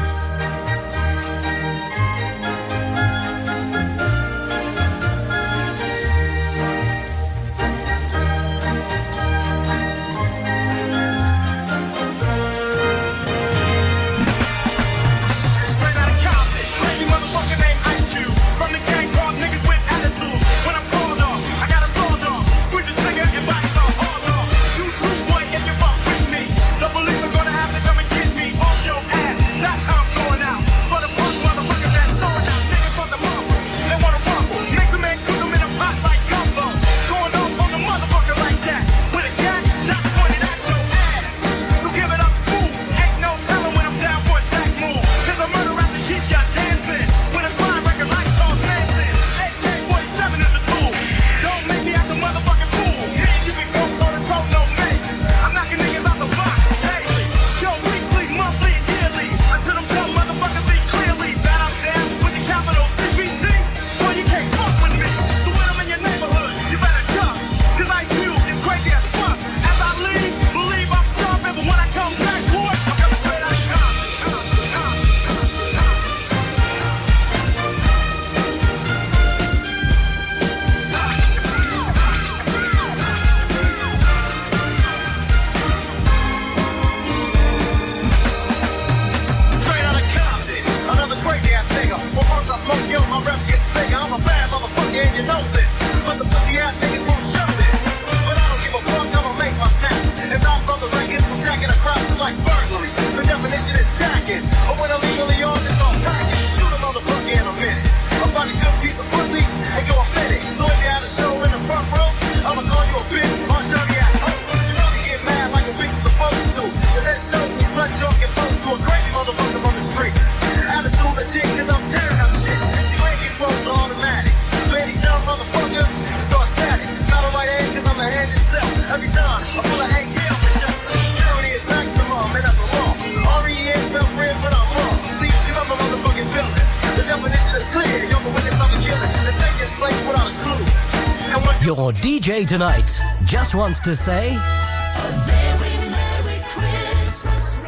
Speaker 15: Your D J tonight just wants to say a very Merry Christmas.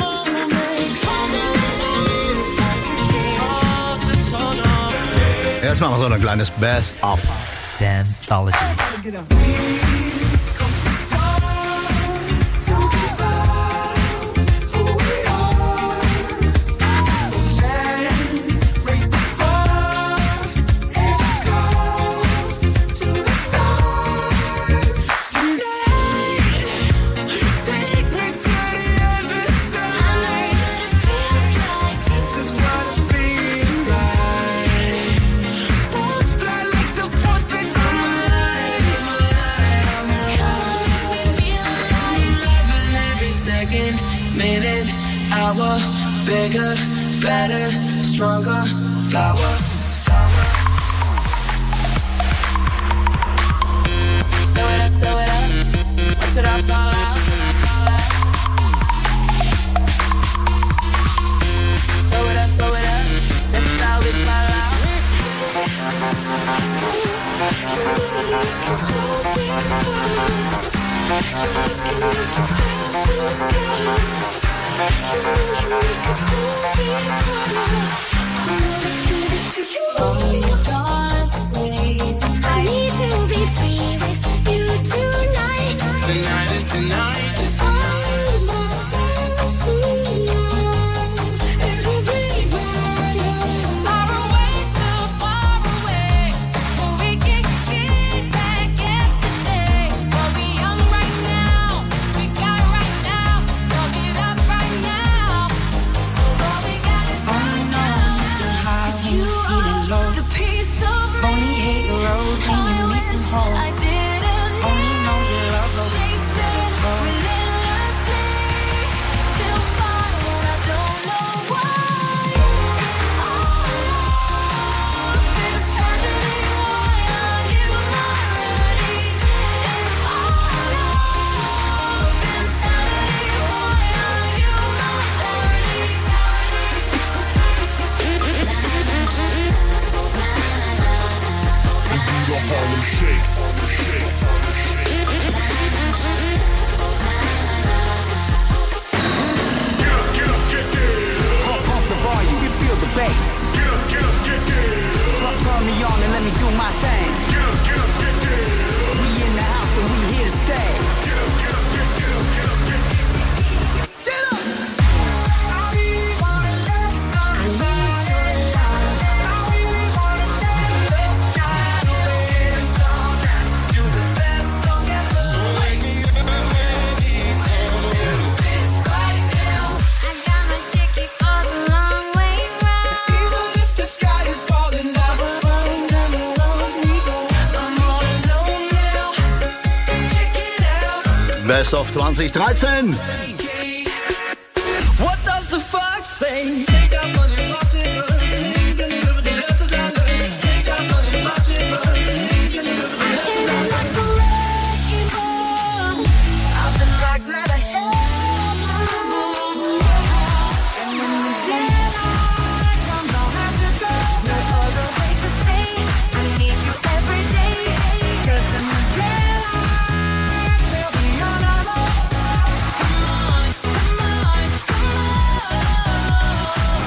Speaker 18: Er Jetzt machen wir so ein kleines Best-of.
Speaker 14: Danthology.
Speaker 8: Minute, hour, bigger, better, stronger, power. Throw it up, throw it up, watch it all fall out. Throw it up, throw it up, that's how we fall out.
Speaker 6: Oh, you're gonna stay tonight. I need to be free with you tonight.
Speaker 8: Tonight is the night.
Speaker 6: If I lose myself tonight, it'll be better. Far away, too far away, but we can get back yesterday. We'll be young right now, we got it right now. Sum it up right now. All we got is right now.
Speaker 8: High, you feeling low.
Speaker 6: The peace of me.
Speaker 8: Only hate the road when you miss some home.
Speaker 6: I didn't
Speaker 8: Only know your love so
Speaker 6: chase it relentlessly. Still fight when I don't know why. Oh, this tragedy, why are you my remedy? If all love's insanity, why are you my therapy?
Speaker 1: The Harlem Shake, Harlem Shake, Harlem Shake. Get up, get up, get there.
Speaker 16: Pump, pump the volume, you feel the bass.
Speaker 1: Get up, get up, get there.
Speaker 16: Turn, turn me on and let me do my thing.
Speaker 1: Get up, get up, get there.
Speaker 16: We in the house and we here to stay.
Speaker 1: Get up, get up, get get up, get up, get
Speaker 8: Get up! I really wanna love somebody. I really wanna dance. Let's shine away the song to the best song ever. So wake me up when it's It's right now.
Speaker 6: I got my ticket for the long way round.
Speaker 8: Even if the sky is falling down, run down the road we go. I'm all alone now. Check it out.
Speaker 18: Best of zwanzig dreizehn.
Speaker 16: What does the fuck say?
Speaker 8: Take out money, watch it burn. Sing and live with the lessons I learned. Take out money, watch it burn. Sing and live with the lessons I learned.
Speaker 6: Like a wrecking ball.
Speaker 8: I've been knocked out of hell.
Speaker 6: And when the daylight comes, I'll have to go. No other way to say I need you every day. 'Cause in the daylight, we'll be on our own. Come on, come on, come on.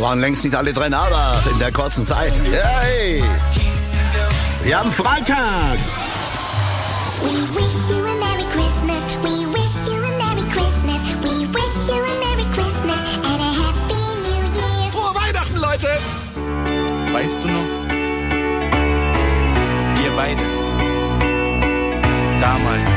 Speaker 18: waren längst nicht alle drin, aber in der kurzen Zeit. Hey! Wir haben Freitag!
Speaker 6: We wish you a Merry Christmas. We wish you a Merry Christmas. We wish you a Merry Christmas and a Happy New Year.
Speaker 18: Frohe Weihnachten, Leute!
Speaker 14: Weißt du noch? Wir beide. Damals.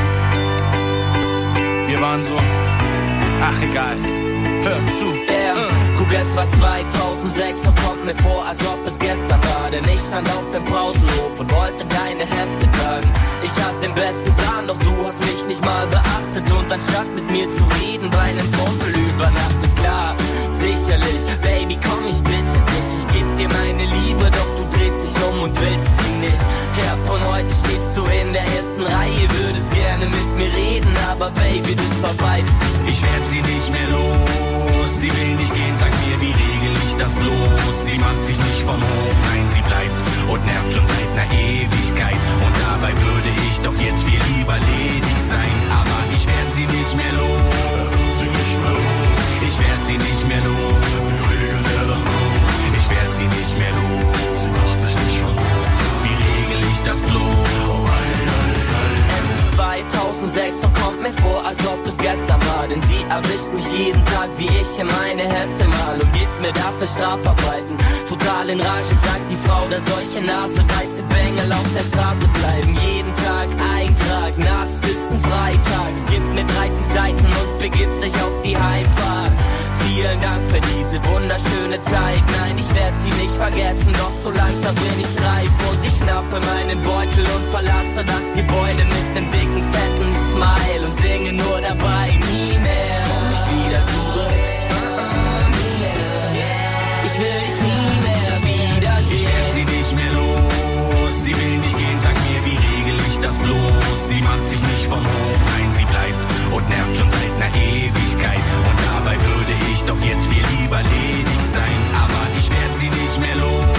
Speaker 14: Wir waren so. Ach, egal. Hör zu.
Speaker 17: Yeah. Guck, es war zweitausendsechs und kommt mir vor, als ob es gestern war. Denn ich stand auf dem Pausenhof und wollte deine Hefte tragen. Ich hab den besten Plan, doch du hast mich nicht mal beachtet. Und anstatt mit mir zu reden, bei einem Kumpel übernachtet. Klar, sicherlich, Baby, komm, ich bitte dich. Ich geb dir meine Liebe, doch du drehst dich um und willst sie nicht. Ja, von heute stehst du in der ersten Reihe, würdest gerne mit mir reden, aber Baby, das ist vorbei.
Speaker 14: Ich werd sie nicht mehr los. Sie will nicht gehen, sag mir, wie regel ich das bloß? Sie macht sich nicht vom Hof, nein, sie bleibt und nervt schon seit ner Ewigkeit. Und dabei würde ich doch jetzt viel lieber ledig sein. Aber ich werd sie nicht mehr los. Ich werd sie nicht mehr los. Ich werd sie nicht mehr los. Sie macht sich nicht vom Hof. Wie regel ich das bloß?
Speaker 17: zweitausendsechs und kommt mir vor, als ob es gestern war. Denn sie erwischt mich jeden Tag, wie ich in meine Hefte mal und gibt mir dafür Strafarbeiten. Total in Rage sagt die Frau, dass solche nasereiße Bengel auf der Straße bleiben. Jeden Tag Eintrag, Nachsitzen freitags. Gibt mir dreißig Seiten und begibt sich auf die Heimfahrt. Vielen Dank für diese wunderschöne Zeit. Nein, ich werd sie nicht vergessen, doch so langsam bin ich reif. Und ich schnappe meinen Beutel und verlasse das Gebäude mit nem dicken, fetten Smile und singe nur dabei. Nie mehr komm ich wieder zurück. Nie mehr. Ich will dich nie mehr wiedersehen.
Speaker 14: Ich werd sie nicht mehr los. Sie will nicht gehen, sag mir, wie regel ich das bloß? Sie macht sich nicht vom Hof, nein, sie bleibt und nervt schon seit ner Ewigkeit. Und dabei würde ich doch jetzt viel lieber ledig sein. Aber ich werd sie nicht mehr los.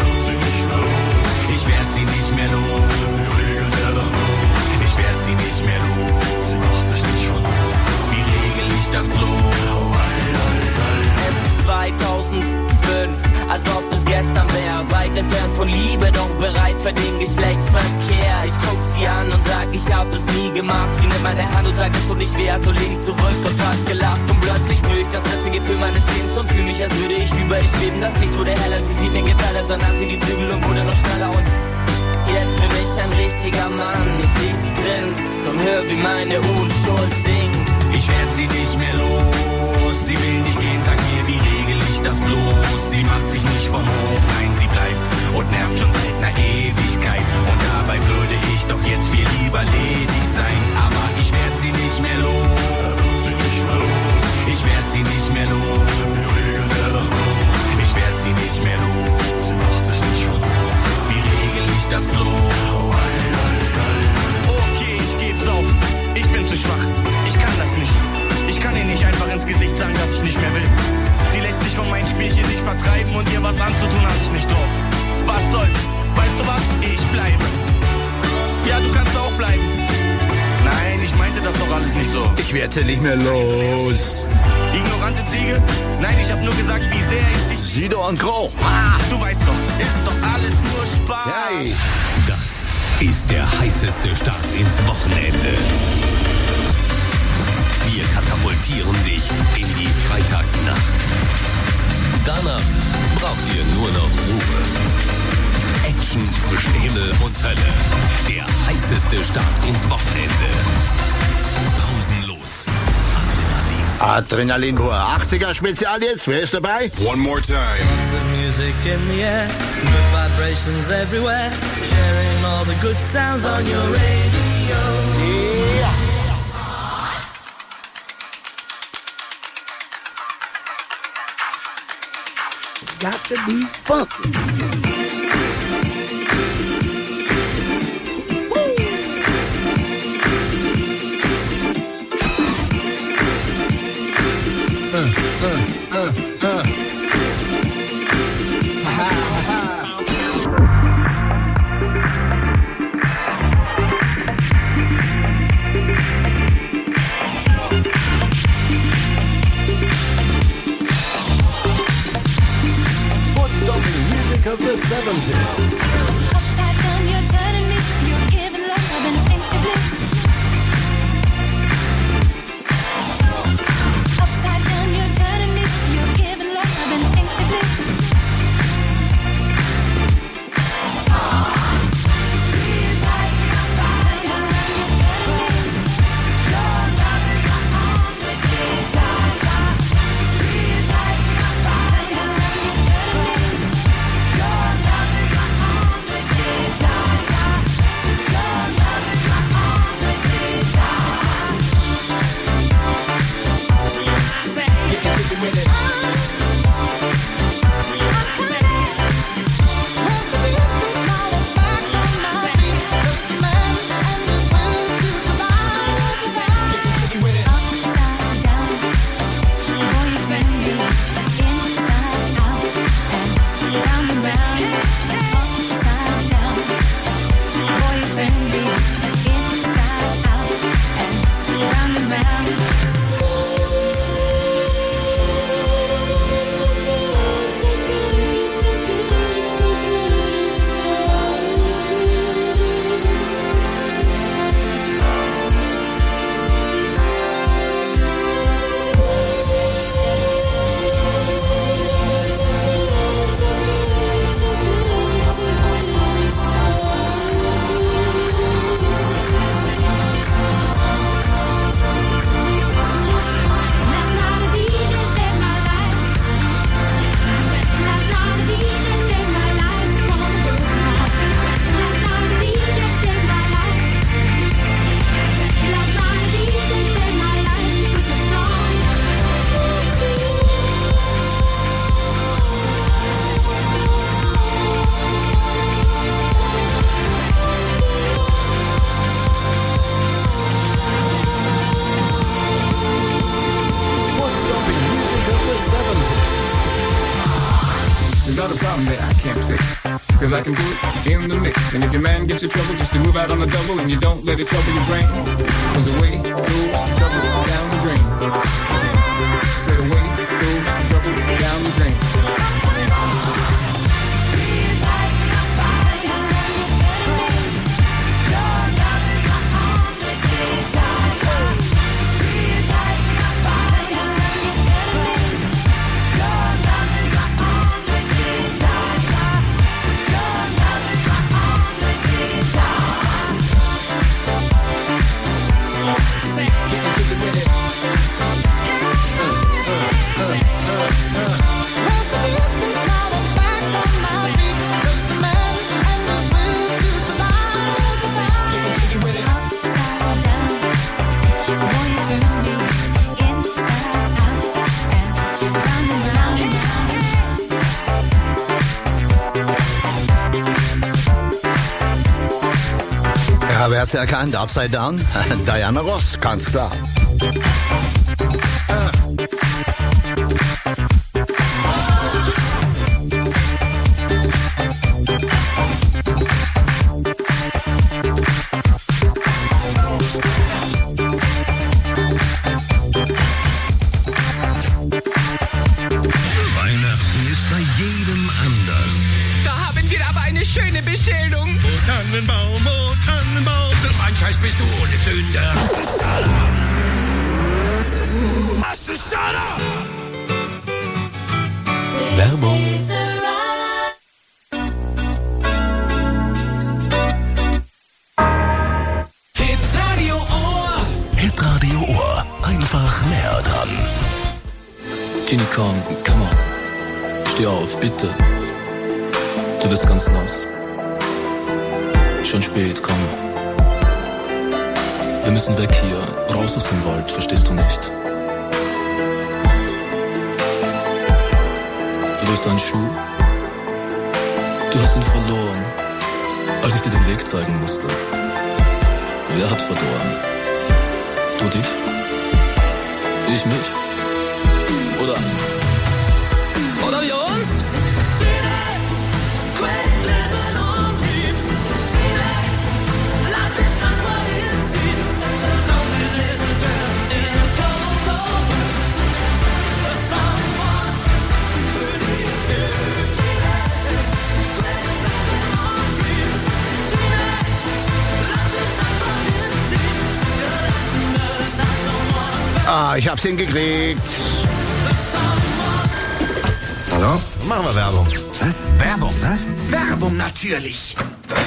Speaker 14: Ich werd sie nicht mehr los. Ich werd sie nicht mehr los. Sie macht sich nicht vom Hof. Wie regel ich das bloß?
Speaker 17: Es ist zweitausendfünf, als ob es gestern wäre. Weit entfernt von Liebe, doch bereit für den Geschlechtsverkehr. Ich guck sie an und sag, ich hab es nie gemacht. Sie nimmt meine Hand und sagt, es tut nicht weh, also leg ich zurück und hat gelacht. Und plötzlich spür ich das beste Gefühl meines Lebens und fühl mich, als würde ich über ihr schweben. Das Licht wurde heller, sie sieht mir gefällt, dann nahm sie die Zügel und wurde noch schneller. Und jetzt bin ich ein richtiger Mann. Ich seh sie grinst und hör, wie meine Unschuld singt.
Speaker 14: Ich werd sie nicht mehr los. Sie will nicht gehen, sag mir, wie regel ich das bloß? Sie macht sich nicht vom Hof, nein, sie bleibt und nervt schon seit ner Ewigkeit. Und dabei würde ich doch jetzt viel lieber ledig sein. Aber ich werd sie nicht mehr los. Ich werd sie nicht mehr los. Ich werd sie nicht mehr los. Sie macht sich nicht vom Hof. Wie regel ich das bloß? Okay, ich geb's auf. Ich bin zu schwach. Ich kann das nicht. Ich kann ihr nicht einfach ins Gesicht sagen, dass ich nicht mehr will. Sie lässt sich von meinen Spielchen nicht vertreiben und ihr was anzutun hab ich nicht drauf. Was soll's? Weißt du was? Ich bleibe. Ja, du kannst auch bleiben. Nein, ich meinte das doch alles nicht so.
Speaker 18: Ich werde sie nicht mehr los.
Speaker 14: Ignorante Ziege? Nein, ich hab nur gesagt, wie sehr ich dich...
Speaker 18: Sido und Gro.
Speaker 14: Ah, du weißt doch, ist doch alles nur Spaß.
Speaker 18: Hey.
Speaker 27: Das ist der heißeste Start ins Wochenende. Wir katapultieren dich in die Freitagnacht. Danach braucht ihr nur noch Ruhe. Action zwischen Himmel und Hölle. Der heißeste Start ins Wochenende. Pausenlos.
Speaker 18: Adrenalin pur. achtziger Spezial jetzt. Wer ist dabei?
Speaker 1: One more time.
Speaker 16: Music in the air, good vibrations everywhere, sharing all the good sounds on your radio.
Speaker 18: Ja.
Speaker 16: It's got to be funky.
Speaker 8: Uh, uh, uh, uh.
Speaker 7: can do it in the mix. And if your man gives you trouble, just to move out on the double and you don't let it trouble your brain. Cause away goes the trouble down the drain. Said away goes the trouble down the drain.
Speaker 18: Ja, wer hat's erkannt? Upside Down? Diana Ross, ganz klar.
Speaker 20: Weihnachten ist bei jedem anders.
Speaker 21: Da haben wir aber eine schöne Bescherung.
Speaker 20: Oh Tannenbaum, oh Tannenbaum, mein Scheiß bist du ohne Sünder. Hast du Schade?
Speaker 3: Werbung.
Speaker 20: Hitradio Ohr.
Speaker 3: Hitradio Ohr. Einfach näher dran.
Speaker 22: Genie, komm, come on. Steh auf, bitte. Du wirst ganz nass. Schon spät, komm. Wir müssen weg hier, raus aus dem Wald, verstehst du nicht? Du willst einen Schuh? Du hast ihn verloren, als ich dir den Weg zeigen musste. Wer hat verloren? Du dich? Ich mich? Oder? Oder wir uns?
Speaker 18: Ah, ich hab's hingekriegt.
Speaker 20: Hallo?
Speaker 18: Machen wir Werbung.
Speaker 20: Was? Werbung, was? Werbung natürlich.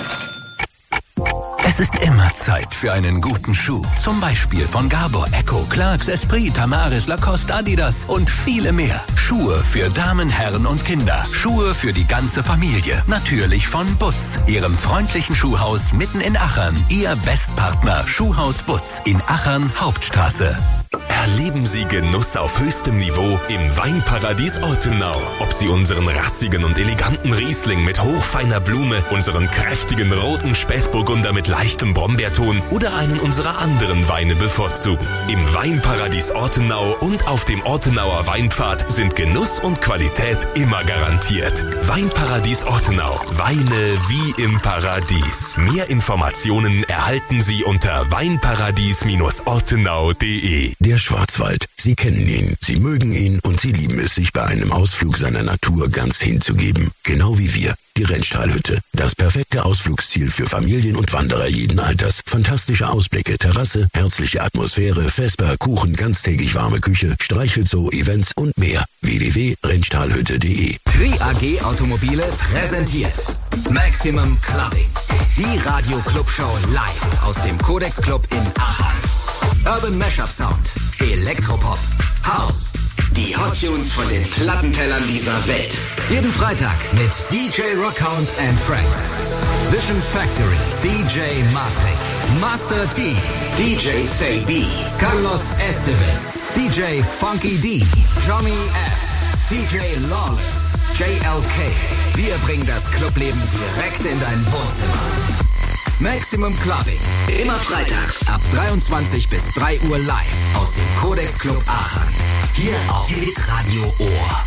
Speaker 3: Es ist immer Zeit für einen guten Schuh. Zum Beispiel von Gabor, Echo, Clarks, Esprit, Tamaris, Lacoste, Adidas und viele mehr. Schuhe für Damen, Herren und Kinder. Schuhe für die ganze Familie. Natürlich von Butz, Ihrem freundlichen Schuhhaus mitten in Achern. Ihr Bestpartner Schuhhaus Butz in Achern Hauptstraße.
Speaker 19: Erleben Sie Genuss auf höchstem Niveau im Weinparadies Ortenau. Ob Sie unseren rassigen und eleganten Riesling mit hochfeiner Blume, unseren kräftigen roten Spätburgunder mit leichtem Brombeerton oder einen unserer anderen Weine bevorzugen. Im Weinparadies Ortenau und auf dem Ortenauer Weinpfad sind Genuss und Qualität immer garantiert. Weinparadies Ortenau. Weine wie im Paradies. Mehr Informationen erhalten Sie unter weinparadies Ortenau punkt de.
Speaker 28: Der Schwarzwald. Sie kennen ihn, Sie mögen ihn und Sie lieben es, sich bei einem Ausflug seiner Natur ganz hinzugeben. Genau wie wir. Die Rentschtalhütte. Das perfekte Ausflugsziel für Familien und Wanderer jeden Alters. Fantastische Ausblicke, Terrasse, herzliche Atmosphäre, Vesper, Kuchen, ganztägig warme Küche, Streichelzoo, Events und mehr. w w w punkt rentschtalhütte punkt de.
Speaker 5: Tri A G Automobile präsentiert Maximum Clubbing. Die Radio-Club-Show live aus dem Codex Club in Aachen. Urban Mashup Sound, Elektropop, House, die Hot Tunes von den Plattentellern dieser Welt. Jeden Freitag mit D J Rockhound and Friends. Vision Factory, D J Matrix, Master T, D J Say B, Carlos Esteves, D J Funky D, Johnny F, D J Lawless, J L K. Wir bringen das Clubleben direkt in dein Wohnzimmer. Maximum Clubbing. Immer freitags ab dreiundzwanzig bis drei Uhr live aus dem Codex Club Aachen. Hier auf Hitradio Ohr.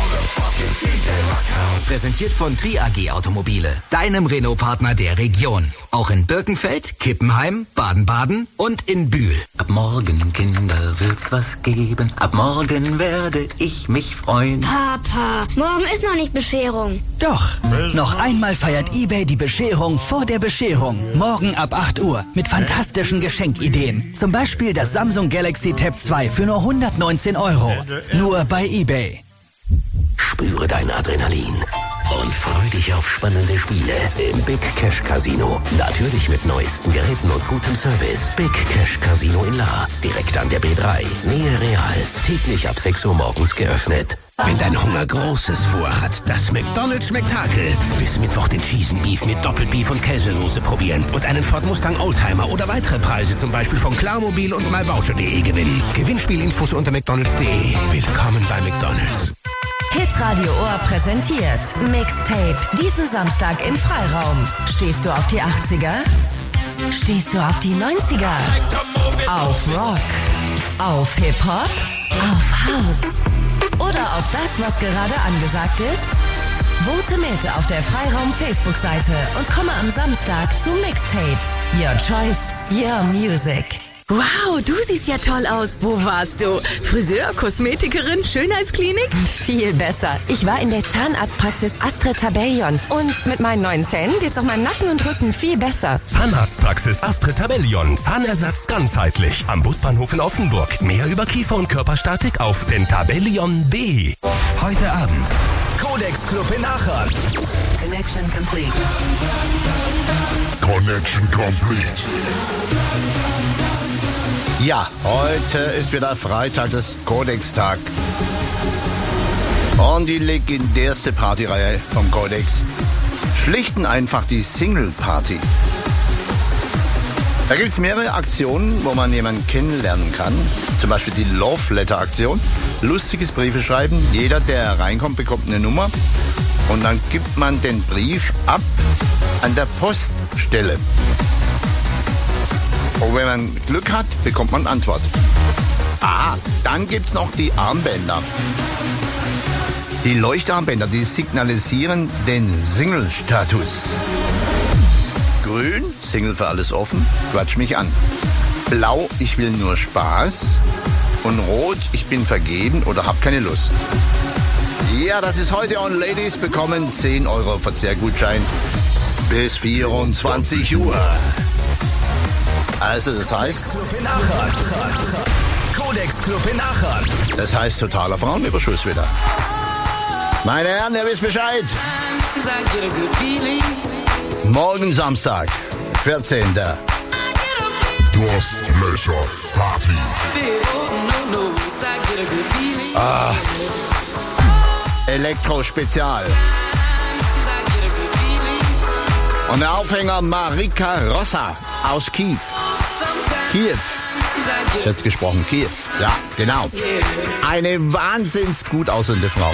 Speaker 5: Präsentiert von Tri A G Automobile, deinem Renault-Partner der Region. Auch in Birkenfeld, Kippenheim, Baden-Baden und in Bühl.
Speaker 2: Ab morgen, Kinder, wird's was geben. Ab morgen werde ich mich freuen.
Speaker 4: Papa, morgen ist noch nicht Bescherung.
Speaker 10: Doch, noch einmal feiert eBay die Bescherung vor der Bescherung. Morgen ab acht Uhr mit fantastischen Geschenkideen. Zum Beispiel das Samsung Galaxy Tab zwei für nur hundertneunzehn Euro. Nur bei eBay.
Speaker 27: Spüre dein Adrenalin und freu dich auf spannende Spiele im Big Cash Casino. Natürlich mit neuesten Geräten und gutem Service. Big Cash Casino in Lahr, direkt an der B drei, Nähe Real. Täglich ab sechs Uhr morgens geöffnet.
Speaker 11: Wenn dein Hunger Großes vorhat, das McDonald's Spektakel. Bis Mittwoch den Cheese and Beef mit Doppelbeef und Käsesoße probieren und einen Ford Mustang Oldtimer oder weitere Preise zum Beispiel von Klarmobil und myvoucher punkt de gewinnen. Gewinnspielinfos unter mcdonalds punkt de. Willkommen bei McDonald's.
Speaker 23: Hitradio Ohr präsentiert Mixtape diesen Samstag im Freiraum. Stehst du auf die achtziger? Stehst du auf die neunziger? Auf Rock? Auf Hip-Hop? Auf House? Oder auf das, was gerade angesagt ist? Vote mit auf der Freiraum-Facebook-Seite und komme am Samstag zu Mixtape. Your choice, your music.
Speaker 21: Wow, du siehst ja toll aus. Wo warst du? Friseur, Kosmetikerin, Schönheitsklinik?
Speaker 23: Viel besser. Ich war in der Zahnarztpraxis Astrid Tabellion. Und mit meinen neuen Zähnen geht's auch meinem Nacken und Rücken viel besser.
Speaker 19: Zahnarztpraxis Astrid Tabellion. Zahnersatz ganzheitlich. Am Busbahnhof in Offenburg. Mehr über Kiefer- und Körperstatik auf dentabellion punkt de.
Speaker 28: Heute Abend. Codex Club in Aachen.
Speaker 15: Connection complete.
Speaker 1: Connection complete.
Speaker 18: Ja, heute ist wieder Freitag, das Codex-Tag. Und die legendärste Partyreihe vom Codex. Schlicht und einfach die Single-Party. Da gibt es mehrere Aktionen, wo man jemanden kennenlernen kann. Zum Beispiel die Love Letter Aktion. Lustiges Briefe schreiben. Jeder, der reinkommt, bekommt eine Nummer. Und dann gibt man den Brief ab an der Poststelle. Und wenn man Glück hat, bekommt man Antwort. Ah, dann gibt's noch die Armbänder. Die Leuchtarmbänder, die signalisieren den Single-Status. Grün, Single für alles offen, quatsch mich an. Blau, ich will nur Spaß. Und rot, ich bin vergeben oder hab keine Lust. Ja, das ist heute on. Ladies bekommen zehn Euro Verzehrgutschein bis vierundzwanzig Uhr. Also das heißt...
Speaker 28: Codex Club in Aachen.
Speaker 18: Das heißt totaler Frauenüberschuss wieder. Meine Herren, ihr wisst Bescheid. Morgen Samstag, vierzehnten
Speaker 1: Durstlöscher Party.
Speaker 18: Ah, Elektro-Spezial. Und der Aufhänger Marika Rossa aus Kiew. Kiew. Jetzt gesprochen, Kiew. Ja, genau. Eine wahnsinns gut aussehende Frau.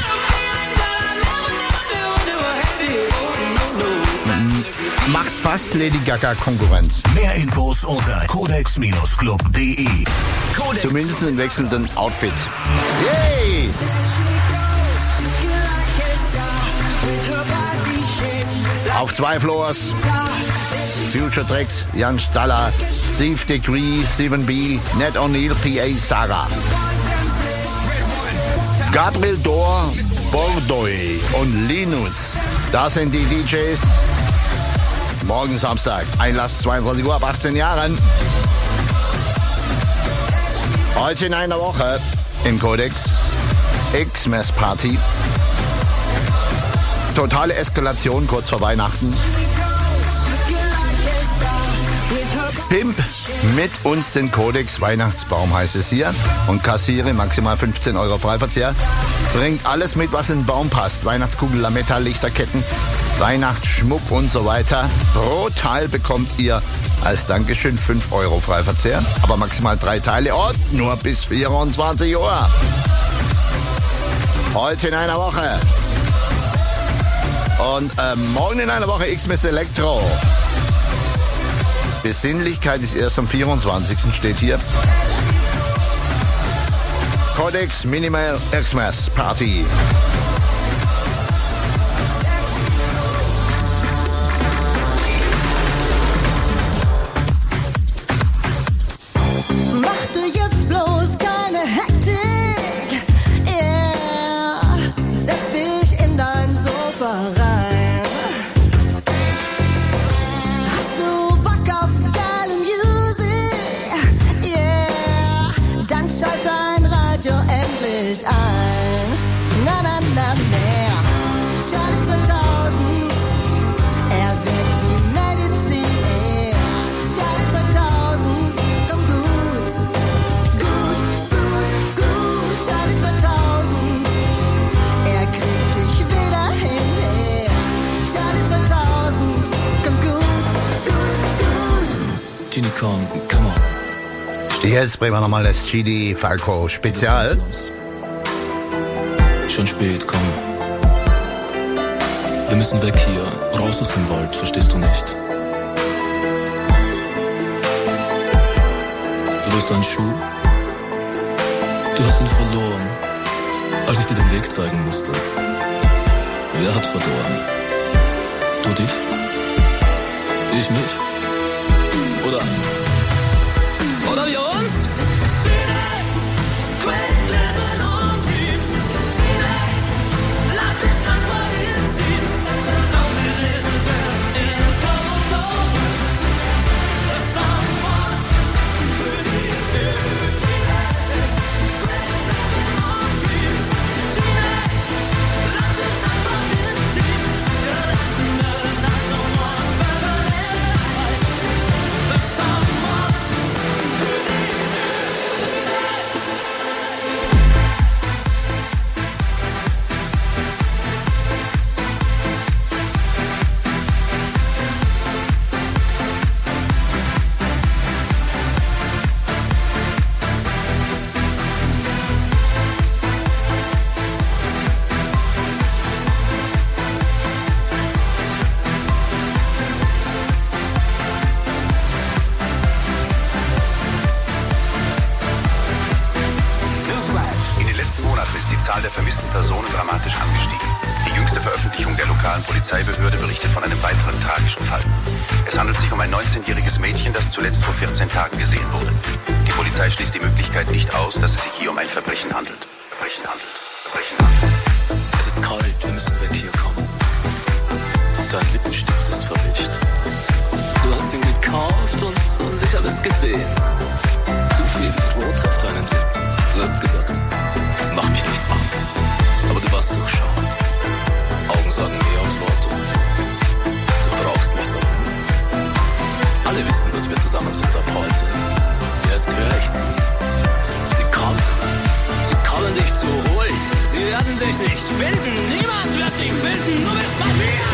Speaker 18: Macht fast Lady Gaga Konkurrenz.
Speaker 28: Mehr Infos unter codex club punkt de.
Speaker 18: Zumindest in wechselnden Outfit. Yay! Auf zwei Floors. Future Tracks, Jan Staller, Steve Degree, Steven B, Ned O'Neill, P A Saga. Gabriel Dor, Bordoy und Linus. Das sind die D Js. Morgen Samstag, Einlass zweiundzwanzig Uhr ab achtzehn Jahren. Heute in einer Woche im Codex Xmas Party. Totale Eskalation kurz vor Weihnachten. Pimp mit uns den Codex Weihnachtsbaum heißt es hier und kassiere maximal fünfzehn Euro Freiverzehr. Bringt alles mit, was in den Baum passt. Weihnachtskugel, Lametta, Lichterketten, Weihnachtsschmuck und so weiter. Pro Teil bekommt ihr als Dankeschön fünf Euro Freiverzehr, aber maximal drei Teile und nur bis vierundzwanzig Uhr. Heute in einer Woche. Und ähm, morgen in einer Woche Xmas Elektro. Besinnlichkeit ist erst am vierundzwanzigsten steht hier. Codex Minimal Xmas Party.
Speaker 8: Mach du jetzt bloß keine Hektik, yeah. Setz dich in dein Sofa rein. Hast du Bock auf geile Musik, yeah. Dann schalt dein Radio endlich ein. Na, na, na, na. Charlie zweitausend, er wirkt wie Medizin, yeah. Charlie zweitausend, komm gut, gut, gut, gut. Charlie zweitausend, er kriegt dich wieder hin, yeah. Charlie zweitausend, komm gut, gut, gut.
Speaker 22: Genie, komm, come on.
Speaker 18: Jetzt bringen wir nochmal das G D Falco Spezial.
Speaker 22: Schon spät, komm. Wir müssen weg hier, raus aus dem Wald, verstehst du nicht? Wo ist dein Schuh? Du hast ihn verloren, als ich dir den Weg zeigen musste. Wer hat verloren? Du dich? Ich mich? Oder... Oder wir uns?
Speaker 6: Polizeibehörde berichtet von einem weiteren tragischen Fall. Es handelt sich um ein neunzehnjähriges Mädchen, das zuletzt vor vierzehn Tagen gesehen wurde. Die Polizei schließt die Möglichkeit nicht aus, dass es sich hier um ein Verbrechen handelt. Verbrechen handelt. Verbrechen handelt.
Speaker 22: Es ist kalt, wir müssen weg hier kommen. Dein Lippenstift ist verwischt. Du hast ihn gekauft und, und ich habe es gesehen. Zu viel Rot auf deinen Lippen. Du hast gesagt, mach mich nicht an. Aber du warst durchschauend. Augen sagen mehr als Worte. Du brauchst mich darum. Alle wissen, dass wir zusammen sind ab heute. Jetzt höre ich sie. Sie kommen. Sie kommen dich zu holen. Sie werden dich nicht finden. Niemand wird dich finden. Du bist bei mir.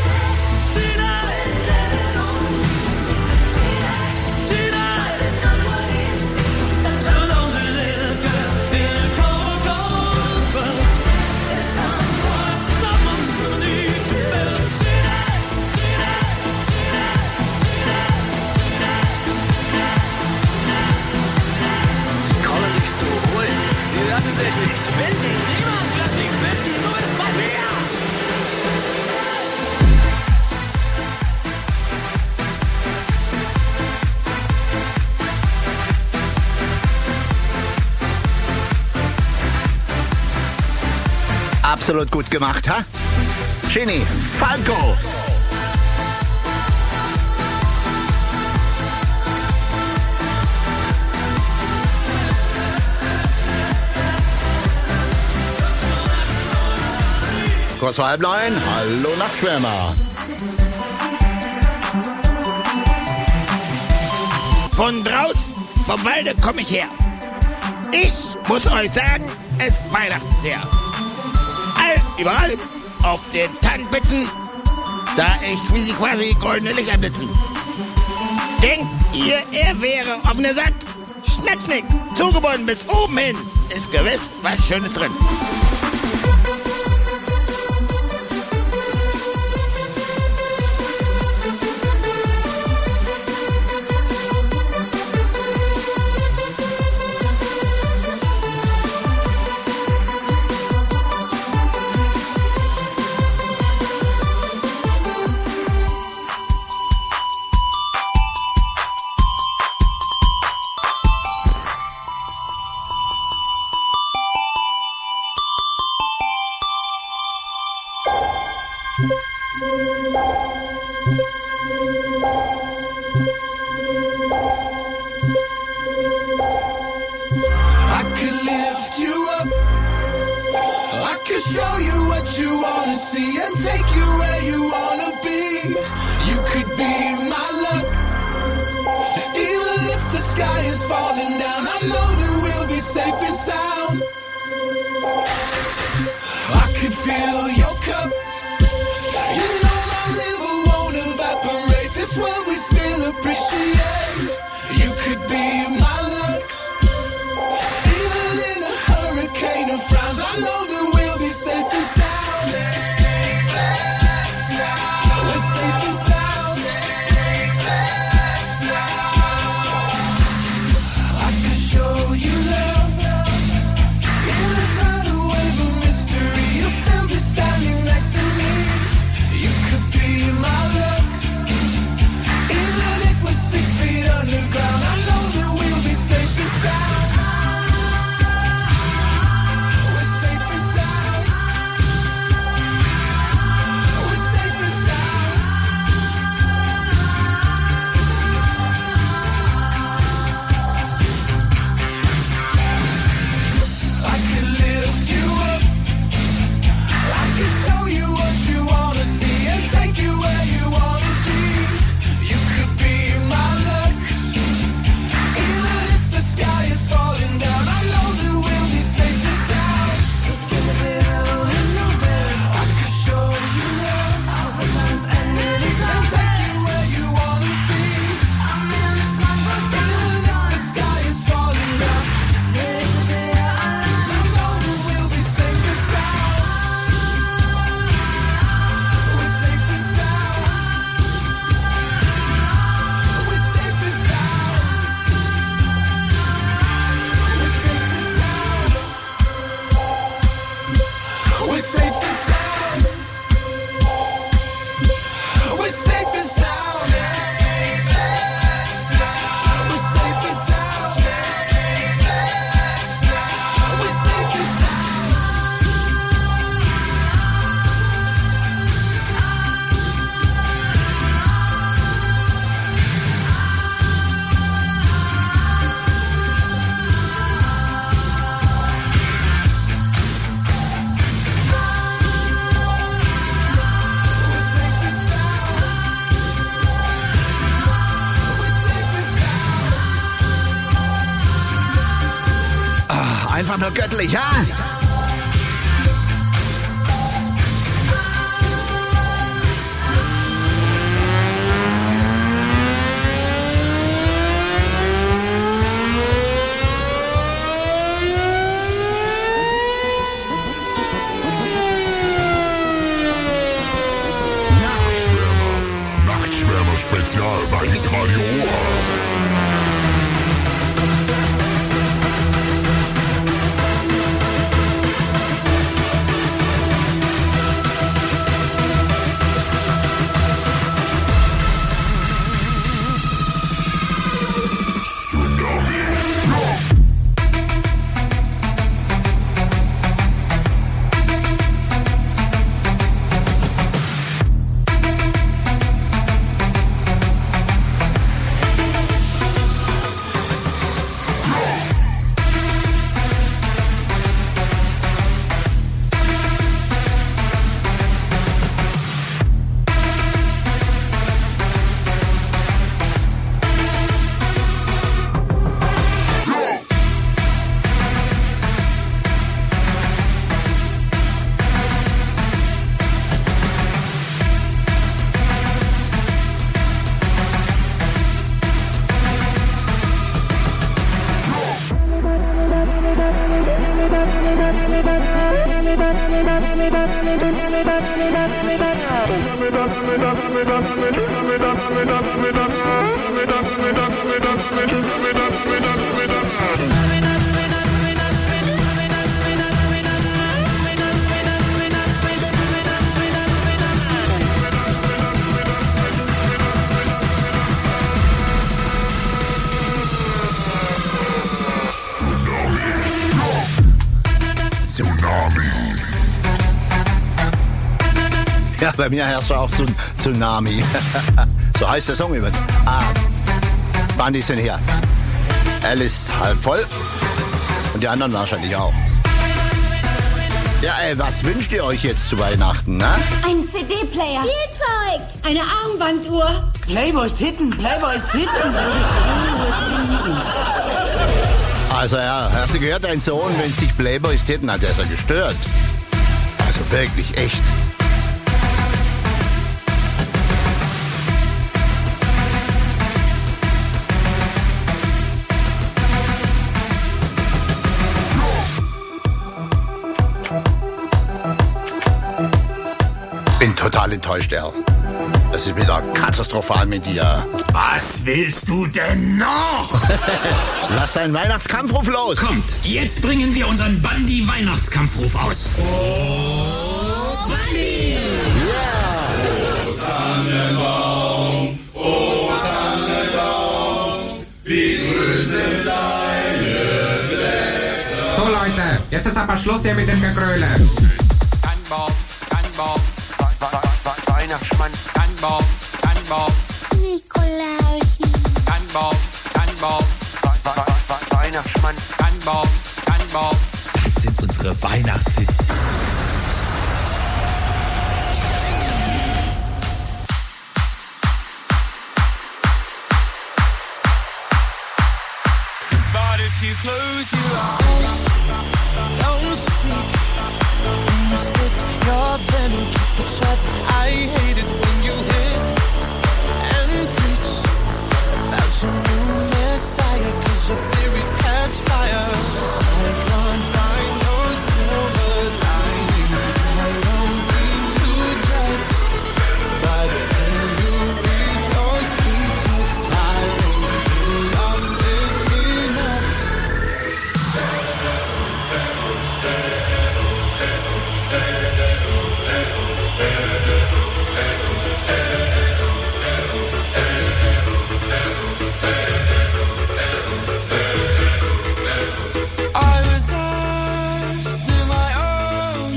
Speaker 22: Dich nicht finden, niemand wird dich finden, du bist bei mir!
Speaker 18: Absolut gut gemacht, ha? Genie Falco! Kurz vor halb neun, hallo Nachtschwärmer.
Speaker 9: Von draußen, vom Walde komme ich her. Ich muss euch sagen, es Weihnachten sehr. All, überall, auf den Tannenspitzen, da ich wie sie quasi goldene Lichter blitzen. Denkt ihr, er wäre offener Sack? Schnick, schnick, zugebunden bis oben hin, ist gewiss was Schönes drin.
Speaker 8: could show you what you wanna see and take you where you wanna be. You could be my luck. Even if the sky is falling down, I know that we'll be safe and sound. I could fill your cup. You know my liver won't evaporate. This world we still appreciate. You could be my luck. Even in a hurricane of frowns, I know that we'll be safe and sound. We're safe and sound. I could show you love. In a tidal wave of mystery, you'll still be standing next to me. You could be my luck. Even if we're six feet underground, I know that we'll be safe and sound. We're safe and sound. We're safe and sound. I could lift you up. I could show you what you wanna see and take you where you wanna be. You could be my luck. Even if the sky is falling down, I know that we'll be safe and sound. Ich gebe dir nur Welt. I could show you love. Auch wenn ans Ende dieser Welt. Take you where you wanna be. Am Meeresstrand, wo es Even if the sky is falling down, ich dir allein. I know that we'll be safe and sound. We're safe and sound. We're safe and sound. We're safe and sound. We're safe and sound. We're safe and sound. We're safe and sound. We're safe and sound.
Speaker 18: Ah, einfach nur göttlich, ha?
Speaker 1: Nachtschwärmer Spezial bei Hitradio Ohr.
Speaker 18: Ja, bei mir herrscht auch Tsun- Tsunami. So heißt der Song übrigens. Ah, Bandi sind hier. Er ist halb voll. Und die anderen wahrscheinlich auch. Ja, äh, was wünscht ihr euch jetzt zu Weihnachten, ne?
Speaker 8: Ein C D-Player. Spielzeug. Eine Armbanduhr.
Speaker 12: Playboys Titten, Playboys Titten.
Speaker 18: Also ja, hast du gehört, dein Sohn, wenn sich Playboys Titten hat, der ist ja gestört. Also wirklich, echt. Bin total enttäuscht, Al. Das ist wieder katastrophal mit dir.
Speaker 13: Was willst du denn noch?
Speaker 18: Lass deinen Weihnachtskampfruf los.
Speaker 13: Kommt, jetzt bringen wir unseren Bandi-Weihnachtskampfruf aus. Oh, Bandi!
Speaker 8: Yeah!
Speaker 13: Oh, Tannenbaum, oh, Tannenbaum, wie grün sind deine Blätter.
Speaker 14: So, Leute, jetzt ist aber Schluss hier mit dem Gegröle.
Speaker 16: Tannenbaum, Tannenbaum, Weihnachtsmann, Tannenbaum, Tannenbaum,
Speaker 8: Nikolausen.
Speaker 16: Tannenbaum, Tannenbaum, Weihnachtsmann, Tannenbaum, Tannenbaum.
Speaker 13: Das sind unsere Weihnachtshits.
Speaker 8: But if you close your eyes, don't speak. When you spit your venom, keep it shut. I hate it when you hiss and preach about your new messiah, 'cause your theories catch fire. I can't find your silver lining. I don't mean to judge, but when you read your speech, it's tiring. Enough is enough. I was left to my own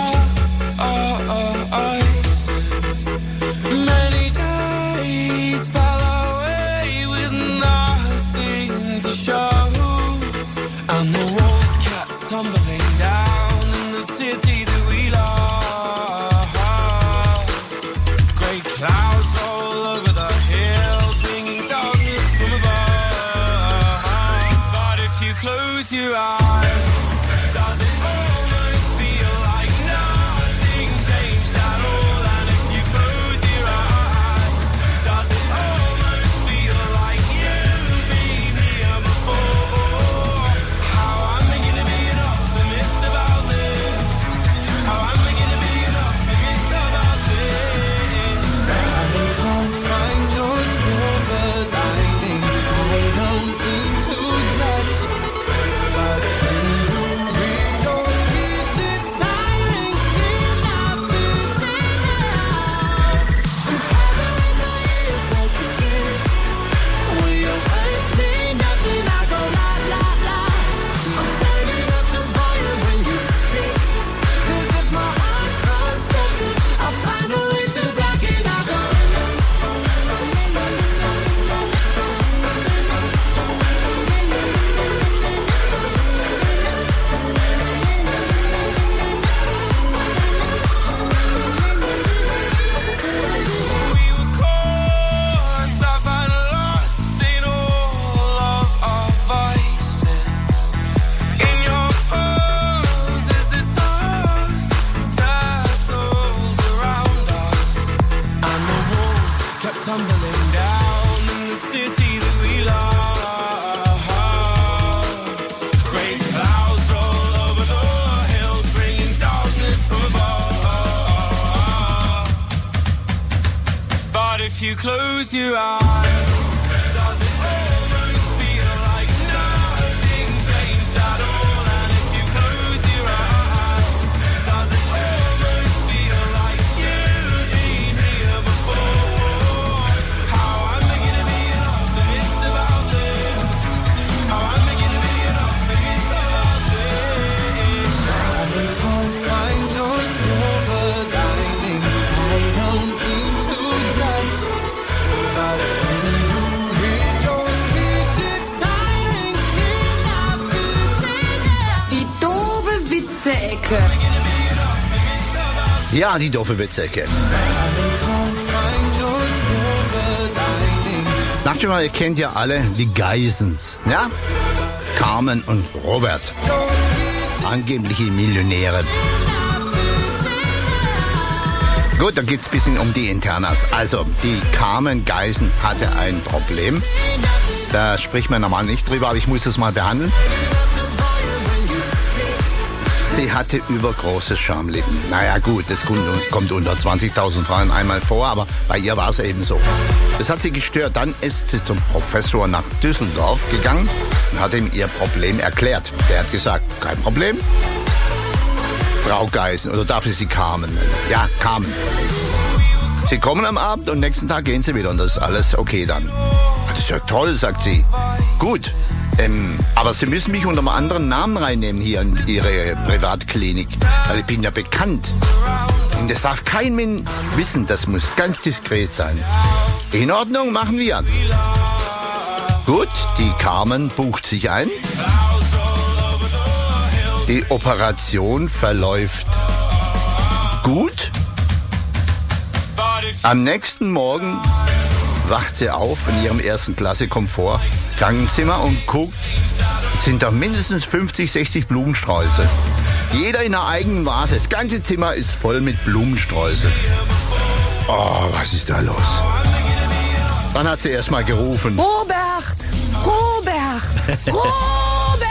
Speaker 8: devices. Many days fell away with nothing to show, and the walls kept tumbling down in the city that we love. Great clouds all over the hills, bringing darkness from above. But if you close your eyes, does it almost feel like nothing changed at all? And if you close your eyes, does it almost feel like you've been here before? How am I gonna be an optimist about this? How am I gonna be an optimist about this? I can't find your silver lining. I don't mean to judge, but when you read your speech, it's tiring. Enough is enough. I'm covering my ears like a kid. When your words mean nothing, I go la la la. I'm turning up the volume when you speak, 'cause if my heart can't stop it, I'll find a way to block it. I go. We were caught up and lost in all of our vices. In your pose as the dust settled around us, and the walls kept tumbling down in the city that we love. Great clouds roll over the hills, bringing darkness from above. But if you close your eyes, does it almost feel like nothing changed at all? And if you close your eyes, does it almost feel like you've been here before? How am I gonna be an optimist about this? How am I gonna be an optimist about this? I can't find your silver lining. I don't mean to judge, but when you read your speech, it's tiring. Enough is enough.
Speaker 21: Die doofe Witze-Ecke.
Speaker 8: Am I gonna be
Speaker 18: Ja, die doofe Witzecke. Dachte mal, ihr kennt ja alle die Geissens, ja? Carmen und Robert. Angebliche Millionäre. Gut, dann geht's ein bisschen um die Internas. Also, die Carmen Geisen hatte ein Problem. Da spricht man normal nicht drüber, aber ich muss das mal behandeln. Sie hatte übergroßes Schamlippen. Naja gut, das kommt unter zwanzigtausend Frauen einmal vor, aber bei ihr war es eben so. Das hat sie gestört. Dann ist sie zum Professor nach Düsseldorf gegangen und hat ihm ihr Problem erklärt. Der hat gesagt, kein Problem. Frau Geisen, oder darf ich sie Carmen nennen? Ja, Carmen. Sie kommen am Abend und nächsten Tag gehen sie wieder und das ist alles okay dann. Das ist ja toll, sagt sie. Gut. Ähm, aber Sie müssen mich unter einem anderen Namen reinnehmen hier in Ihre Privatklinik, weil ich bin ja bekannt. Und das darf kein Mensch wissen, das muss ganz diskret sein. In Ordnung, machen wir. Gut, die Carmen bucht sich ein. Die Operation verläuft gut. Am nächsten Morgen wacht sie auf in ihrem ersten Klasse Komfort Krankenzimmer und guckt, sind da mindestens fünfzig, sechzig Blumensträuße. Jeder in einer eigenen Vase. Das ganze Zimmer ist voll mit Blumensträuße. Oh, was ist da los? Dann hat sie erst mal gerufen.
Speaker 8: Robert! Robert! Robert!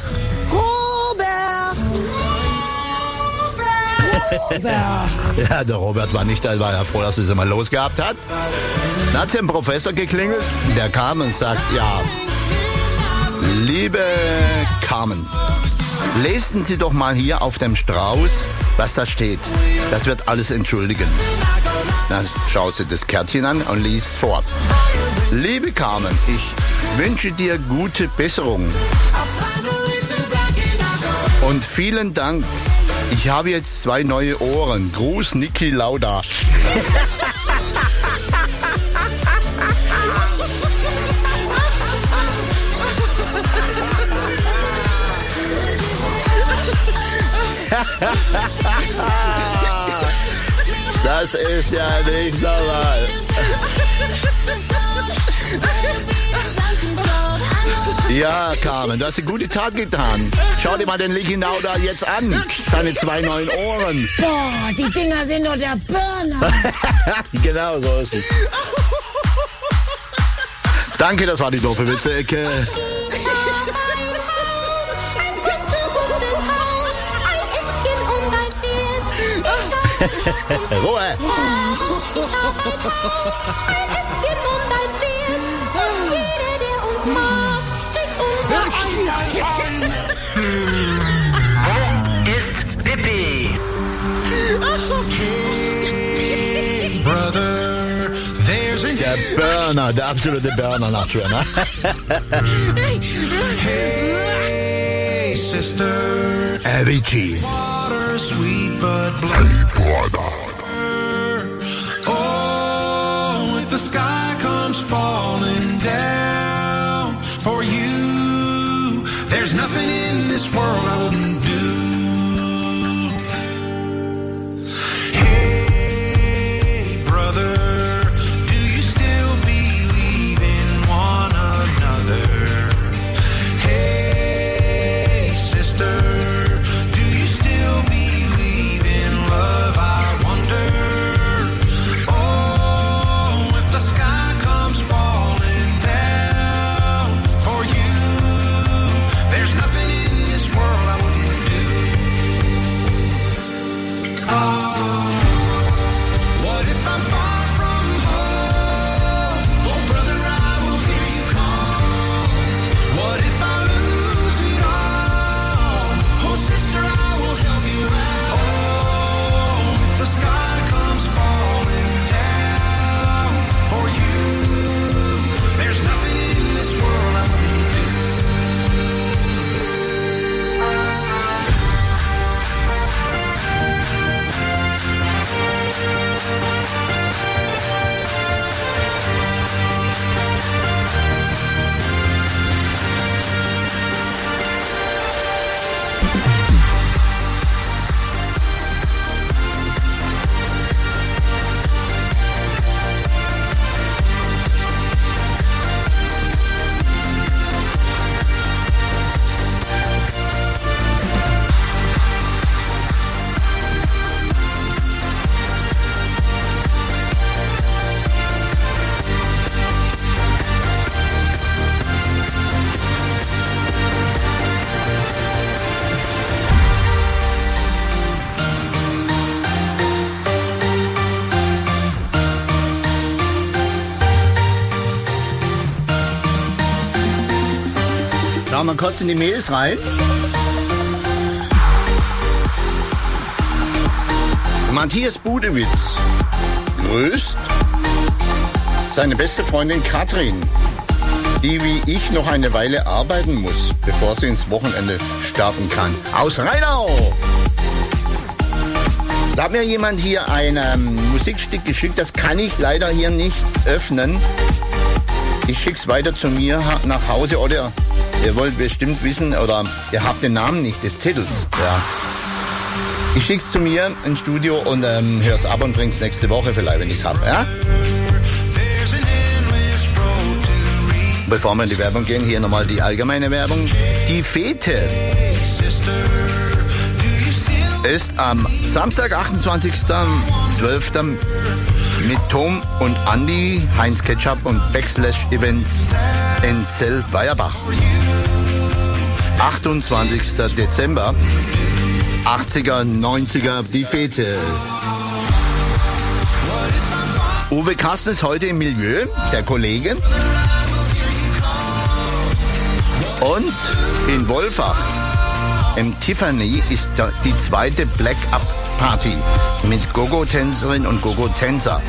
Speaker 8: Robert!
Speaker 18: Ja, der Robert war nicht da, war ja froh, dass sie es mal losgehabt hat. Dann hat sie den Professor geklingelt, der kam und sagt, ja, liebe Carmen, lesen Sie doch mal hier auf dem Strauß, was da steht. Das wird alles entschuldigen. Dann schaut sie das Kärtchen an und liest vor. Liebe Carmen, ich wünsche dir gute Besserung. Und vielen Dank. Ich habe jetzt zwei neue Ohren. Gruß, Niki Lauda. Das ist ja nicht normal. Ja, Carmen, du hast eine gute Tat getan. Schau dir mal den Niki Lauda jetzt an. Seine zwei neuen Ohren.
Speaker 8: Boah, die Dinger sind doch der Burner.
Speaker 18: Genau, so ist es. Danke, das war die doofe Witze-Ecke. Ruhe!
Speaker 8: Ist Pippi.
Speaker 18: Brother, there's a der Burner, der absolute Burner nach Schwerner.
Speaker 8: Hey, sister.
Speaker 18: Avicii.
Speaker 8: Sweet but blood. Oh, if the sky comes falling down for you, there's nothing in this world I wouldn't do. Hey, brother, do you still believe in one another? Hey, sister.
Speaker 3: There's nothing in this world I wouldn't
Speaker 18: Schauen wir kurz in die Mails rein. Matthias Budewitz grüßt seine beste Freundin Katrin, die wie ich noch eine Weile arbeiten muss, bevor sie ins Wochenende starten kann. Aus Rheinau! Da hat mir jemand hier ein ähm, Musikstück geschickt, das kann ich leider hier nicht öffnen. Ich schick's weiter zu mir nach Hause oder ihr wollt bestimmt wissen oder ihr habt den Namen nicht des Titels. Ja. Ich schick's zu mir ins Studio und ähm, hör's ab und bring's nächste Woche vielleicht, wenn ich's hab. Ja? Bevor wir in die Werbung gehen, hier nochmal die allgemeine Werbung. Die Fete ist am Samstag, achtundzwanzigster zwölfter mit Tom und Andi, Heinz Ketchup und Backslash Events in Zell-Weierbach. achtundzwanzigster Dezember, achtziger, neunziger, die Fete. Uwe Kasten ist heute im Milieu, der Kollege. Und in Wolfach im Tiffany ist die zweite Black-Up-Party mit Gogo-Tänzerin und Gogo-Tänzer.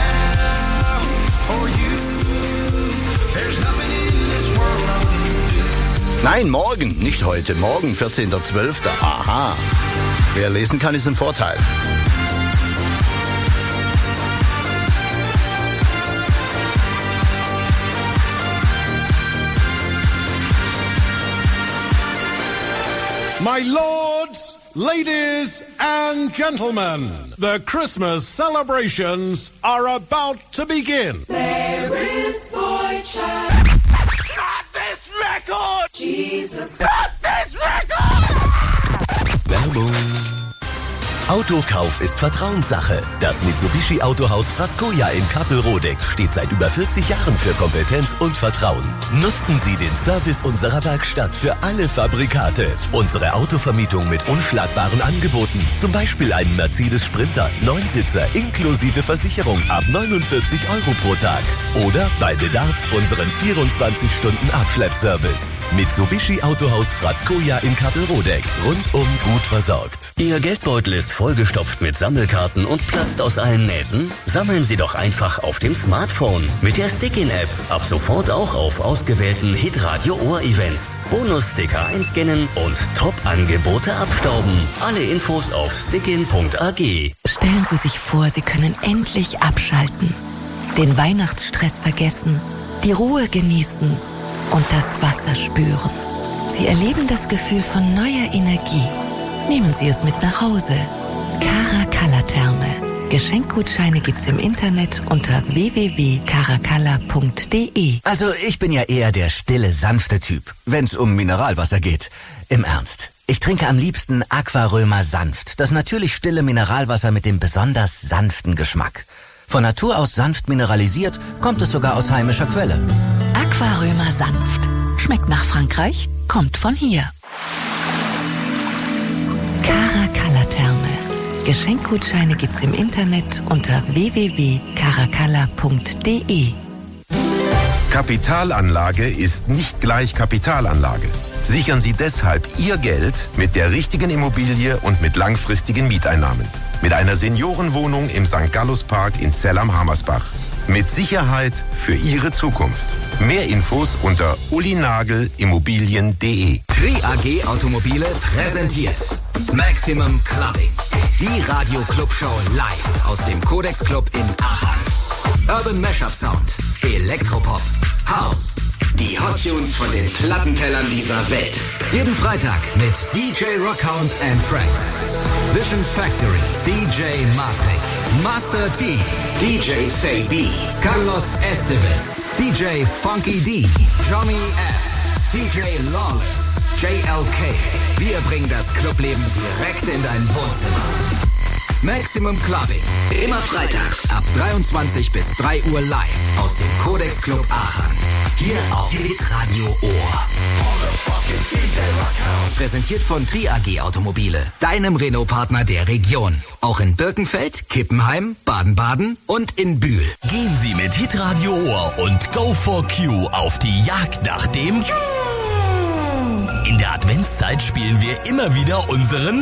Speaker 18: Nein, morgen, nicht heute, morgen, vierzehnter zwölfter Aha. Wer lesen kann, ist ein Vorteil.
Speaker 3: My lords, ladies and gentlemen, the Christmas celebrations are about to begin.
Speaker 8: There is boy child.
Speaker 9: Stop this record!
Speaker 8: Jesus.
Speaker 9: Stop this record!
Speaker 27: Werbung. Autokauf ist Vertrauenssache. Das Mitsubishi Autohaus Frascoja in Kappelrodeck steht seit über vierzig Jahren für Kompetenz und Vertrauen. Nutzen Sie den Service unserer Werkstatt für alle Fabrikate. Unsere Autovermietung mit unschlagbaren Angeboten. Zum Beispiel einen Mercedes Sprinter, Neunsitzer inklusive Versicherung ab neunundvierzig Euro pro Tag. Oder bei Bedarf unseren vierundzwanzig Stunden Abschleppservice. Mitsubishi Autohaus Frascoja in Kappelrodeck. Rundum gut versorgt.
Speaker 2: Ihr Geldbeutel ist vollgestopft mit Sammelkarten und platzt aus allen Nähten? Sammeln Sie doch einfach auf dem Smartphone mit der Stickin-App. Ab sofort auch auf ausgewählten Hitradio-Ohr-Events. Bonussticker einscannen und Top-Angebote abstauben. Alle Infos auf stickin punkt a g.
Speaker 21: Stellen Sie sich vor, Sie können endlich abschalten, den Weihnachtsstress vergessen, die Ruhe genießen und das Wasser spüren. Sie erleben das Gefühl von neuer Energie. Nehmen Sie es mit nach Hause. Caracalla Therme. Geschenkgutscheine gibt's im Internet unter w w w punkt caracalla punkt d e.
Speaker 10: Also ich bin ja eher der stille, sanfte Typ, wenn's um Mineralwasser geht. Im Ernst. Ich trinke am liebsten Aquarömer sanft, das natürlich stille Mineralwasser mit dem besonders sanften Geschmack. Von Natur aus sanft mineralisiert, kommt es sogar aus heimischer Quelle.
Speaker 21: Aquarömer sanft. Schmeckt nach Frankreich, kommt von hier. Caracalla Therme. Geschenkgutscheine gibt's im Internet unter w w w punkt caracalla punkt d e.
Speaker 28: Kapitalanlage ist nicht gleich Kapitalanlage. Sichern Sie deshalb Ihr Geld mit der richtigen Immobilie und mit langfristigen Mieteinnahmen. Mit einer Seniorenwohnung im Sankt Gallus Park in Zell am Hammersbach. Mit Sicherheit für Ihre Zukunft. Mehr Infos unter ulinagel immobilien punkt d e.
Speaker 5: Tri A G Automobile präsentiert Maximum Clubbing. Die Radio-Club-Show live aus dem Codex Club in Aachen. Urban Mashup Sound, Elektropop, House. Die Hot Tunes von den Plattentellern dieser Welt. Jeden Freitag mit D J Rockhound and Friends. Vision Factory, D J Matrix, Master T, D J Say B, Carlos Estevez, D J Funky D, Johnny F, D J Lawless, J L K. Wir bringen das Clubleben direkt in dein Wohnzimmer. Maximum Clubbing. Immer freitags ab dreiundzwanzig bis drei Uhr live aus dem Codex Club Aachen. Hier auf Hitradio Ohr. Präsentiert von Tri A G Automobile, deinem Renault-Partner der Region. Auch in Birkenfeld, Kippenheim, Baden-Baden und in Bühl.
Speaker 15: Gehen Sie mit Hitradio Ohr und Go for Q auf die Jagd nach dem Adventszeit spielen wir immer wieder unseren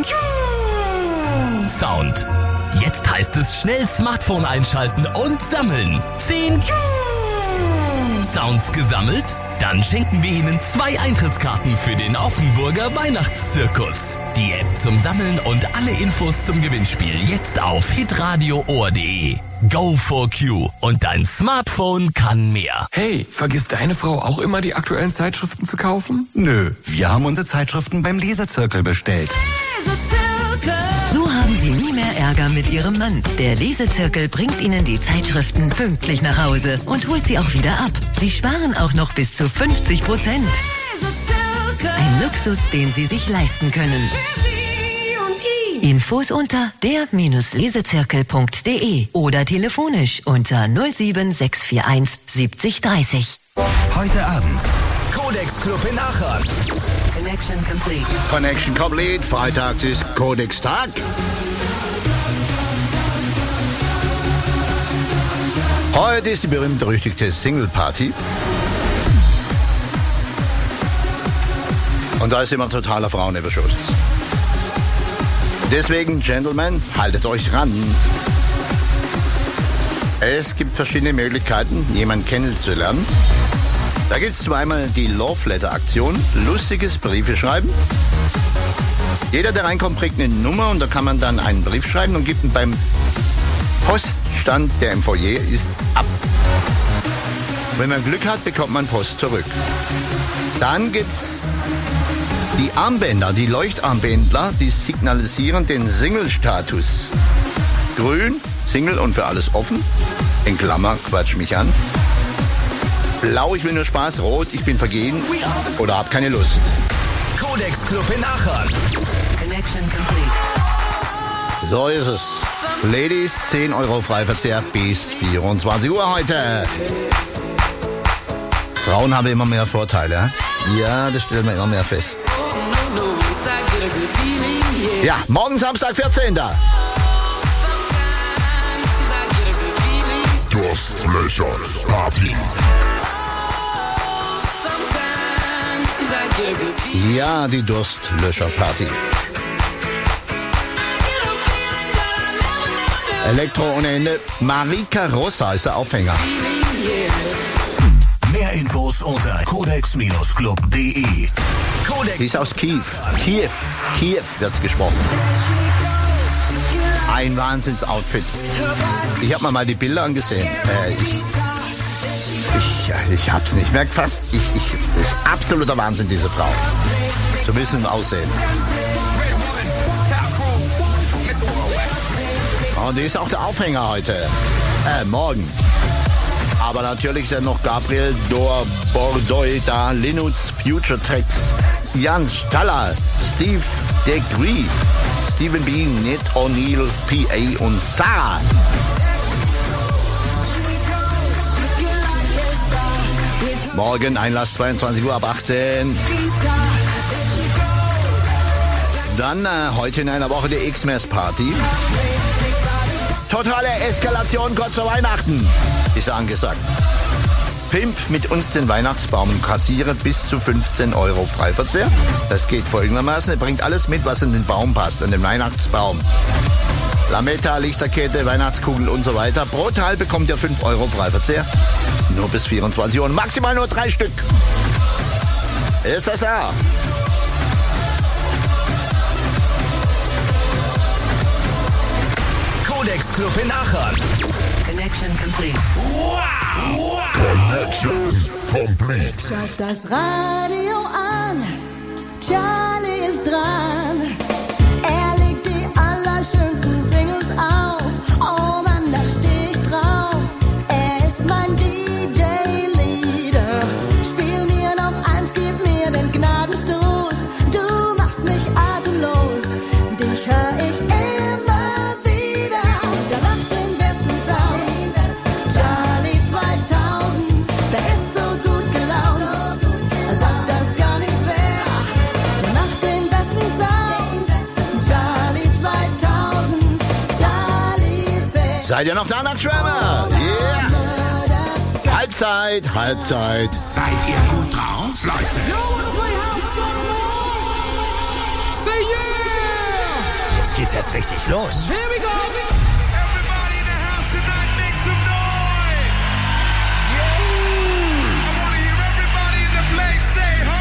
Speaker 15: Sound. Jetzt heißt es schnell Smartphone einschalten und sammeln. Zehn Sounds gesammelt? Dann schenken wir Ihnen zwei Eintrittskarten für den Offenburger Weihnachtszirkus. Die App zum Sammeln und alle Infos zum Gewinnspiel jetzt auf hitradio ohr punkt de. Go for Q und dein Smartphone kann mehr.
Speaker 4: Hey, vergisst deine Frau auch immer die aktuellen Zeitschriften zu kaufen?
Speaker 28: Nö, wir haben unsere Zeitschriften beim Lesezirkel bestellt.
Speaker 23: So haben Sie nie mehr Ärger mit Ihrem Mann. Der Lesezirkel bringt Ihnen die Zeitschriften pünktlich nach Hause und holt sie auch wieder ab. Sie sparen auch noch bis zu fünfzig Prozent. Ein Luxus, den Sie sich leisten können. Infos unter der Lesezirkel punkt de oder telefonisch unter null sieben sechs vier eins siebzig dreißig.
Speaker 28: Heute Abend Codex Club in Aachen.
Speaker 23: Connection complete.
Speaker 18: Connection complete. Freitags ist Codex-Tag. Heute ist die berühmt-berüchtigte Single-Party. Und da ist immer totaler Frauenüberschuss. Deswegen, Gentlemen, haltet euch ran. Es gibt verschiedene Möglichkeiten, jemanden kennenzulernen. Da gibt es zweimal die Love Letter Aktion, lustiges Briefe schreiben. Jeder, der reinkommt, kriegt eine Nummer und da kann man dann einen Brief schreiben und gibt ihn beim Poststand, der im Foyer ist, ab. Wenn man Glück hat, bekommt man Post zurück. Dann gibt's die Armbänder, die Leuchtarmbändler, die signalisieren den Single-Status. Grün, Single und für alles offen. In Klammer, quatsch mich an. Blau, ich will nur Spaß. Rot, ich bin vergeben oder hab keine Lust.
Speaker 28: Codex Club in Aachen.
Speaker 23: Connection complete.
Speaker 18: So ist es. Ladies, zehn Euro Freiverzehr bis vierundzwanzig Uhr heute. Frauen haben immer mehr Vorteile. Ja, das stellen wir immer mehr fest. Ja, morgen Samstag, vierzehnten
Speaker 1: Durstlöcher Party.
Speaker 18: Ja, die Durstlöscher-Party. Elektro ohne Ende. Marika Rossa ist der Aufhänger.
Speaker 28: Mehr Infos unter codex Club punkt de.
Speaker 18: Die ist aus Kiew. Kiew. Kiew wird's gesprochen. Ein Wahnsinns-Outfit. Ich habe mir mal die Bilder angesehen. Äh, ich, ich, ich hab's nicht. Merkt fast, ich, ich, das ist absoluter Wahnsinn, diese Frau. So müssen wir aussehen. Und die ist auch der Aufhänger heute. Äh, morgen. Aber natürlich sind noch Gabriel Dor Bordeaux da, Linux, Future Tracks, Jan Staller, Steve Degree, Stephen B., Ned O'Neill, P A und Sarah. Morgen Einlass zweiundzwanzig Uhr ab achtzehn. Dann äh, heute in einer Woche die Xmas Party. Totale Eskalation kurz vor Weihnachten ist angesagt. Pimp mit uns den Weihnachtsbaum und kassiere bis zu fünfzehn Euro Freiverzehr. Das geht folgendermaßen, er bringt alles mit, was in den Baum passt, in den Weihnachtsbaum. Lametta, Lichterkette, Weihnachtskugel und so weiter. Pro Teil bekommt ihr fünf Euro Freiverzehr. Nur bis vierundzwanzig Uhr und maximal nur drei Stück. Ist das ja?
Speaker 28: Codex Club in Aachen.
Speaker 23: Connection complete.
Speaker 28: Wow!
Speaker 1: Connection complete.
Speaker 8: Schalt das Radio an, Charlie ist dran. Er legt die allerschönsten Singles auf. Oh Mann, da steh ich drauf. Er ist mein D J-Leader. Spiel mir noch eins, gib mir den Gnadenstoß. Du machst mich atemlos, dich hör ich immer wieder. Der macht den besten Sound, Charlie zweitausend. Wer ist so gut gelaunt, als ob das gar nichts wär. Der macht den besten Sound, Charlie zweitausend. Charlie Fair.
Speaker 18: Seid ihr noch da, Nachtschwärmer? Yeah! Halbzeit, Halbzeit.
Speaker 13: Seid ihr gut drauf, Leute?
Speaker 10: erst richtig los.
Speaker 8: Here we go. Everybody in the house tonight, make some noise. Yeah. I want to hear everybody in the place say ho.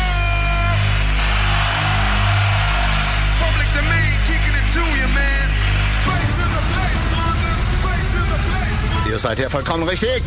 Speaker 8: Public domain, kicking it to you, man. Place in the place, London. Place in the place, London.
Speaker 18: Ihr seid ja vollkommen richtig.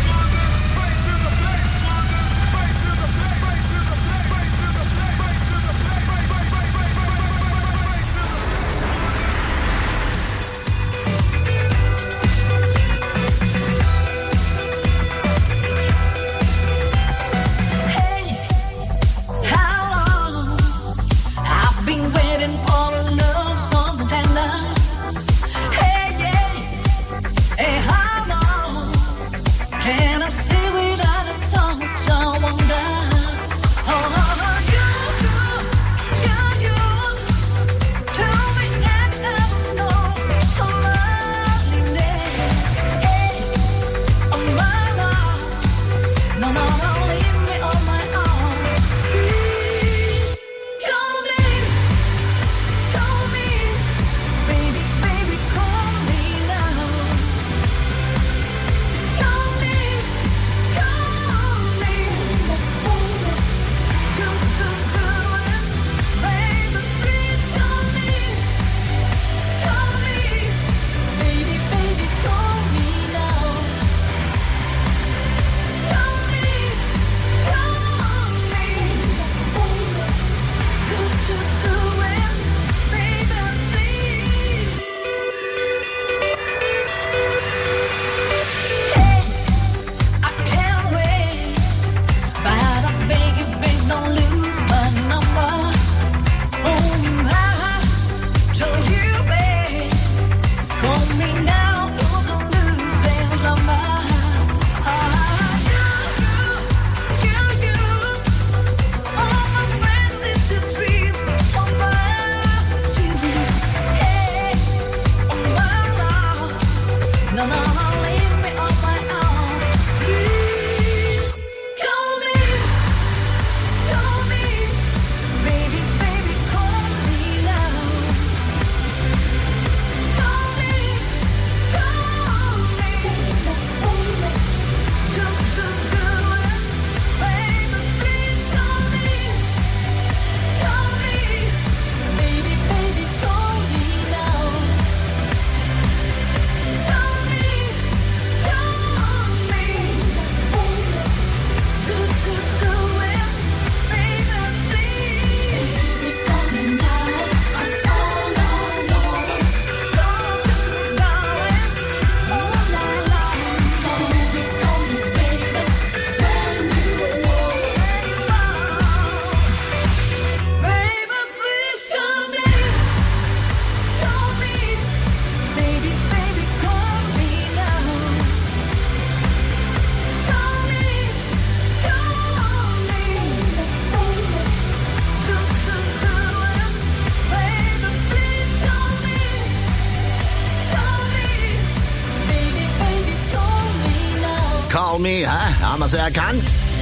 Speaker 18: Call me, hä? Haben wir sie erkannt?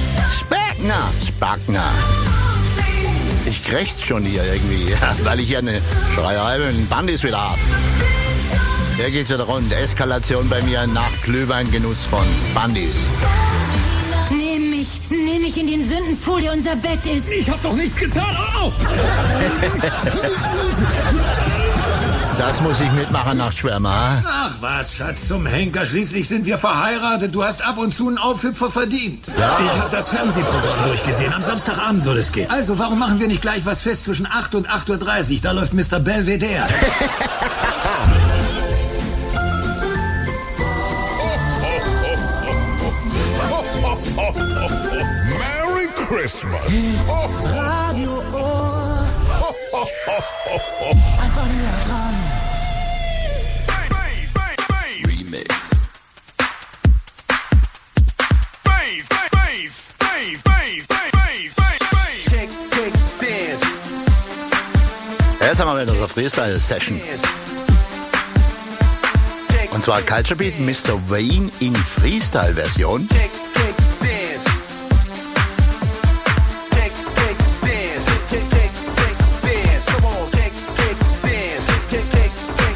Speaker 18: Spagner, Spagner. Ich krächz schon hier irgendwie, weil ich hier eine Schreierei mit den Bandis wieder hab. Der geht wieder rund. Eskalation bei mir nach Glühweingenuss von Bandis.
Speaker 7: Nimm mich, nimm mich in den Sündenpfuhl, der unser Bett ist.
Speaker 13: Ich hab doch nichts getan. Au!
Speaker 18: Das muss ich mitmachen, Nachtschwärmer.
Speaker 13: Ach was, Schatz, zum Henker. Schließlich sind wir verheiratet. Du hast ab und zu einen Aufhüpfer verdient.
Speaker 18: Ja.
Speaker 13: Ich habe das Fernsehprogramm durchgesehen. Am Samstagabend würde es gehen. Also, warum machen wir nicht gleich was fest zwischen acht und acht Uhr dreißig? Da läuft Mister Belvedere.
Speaker 1: Merry Christmas.
Speaker 8: Radio Ohr. Einfach näher dran.
Speaker 1: Remix. Bass, bass, bass, bass, bass, bass, bass.
Speaker 16: Tick, tick, dance.
Speaker 18: Jetzt haben wir wieder unsere Freestyle-Session. Und zwar Culture Beat Mister Wayne in Freestyle-Version.
Speaker 16: Tick, tick, dance. Tick, tick, dance. Tick, tick, tick, dance. Come on, tick, tick, dance. Tick, tick, tick,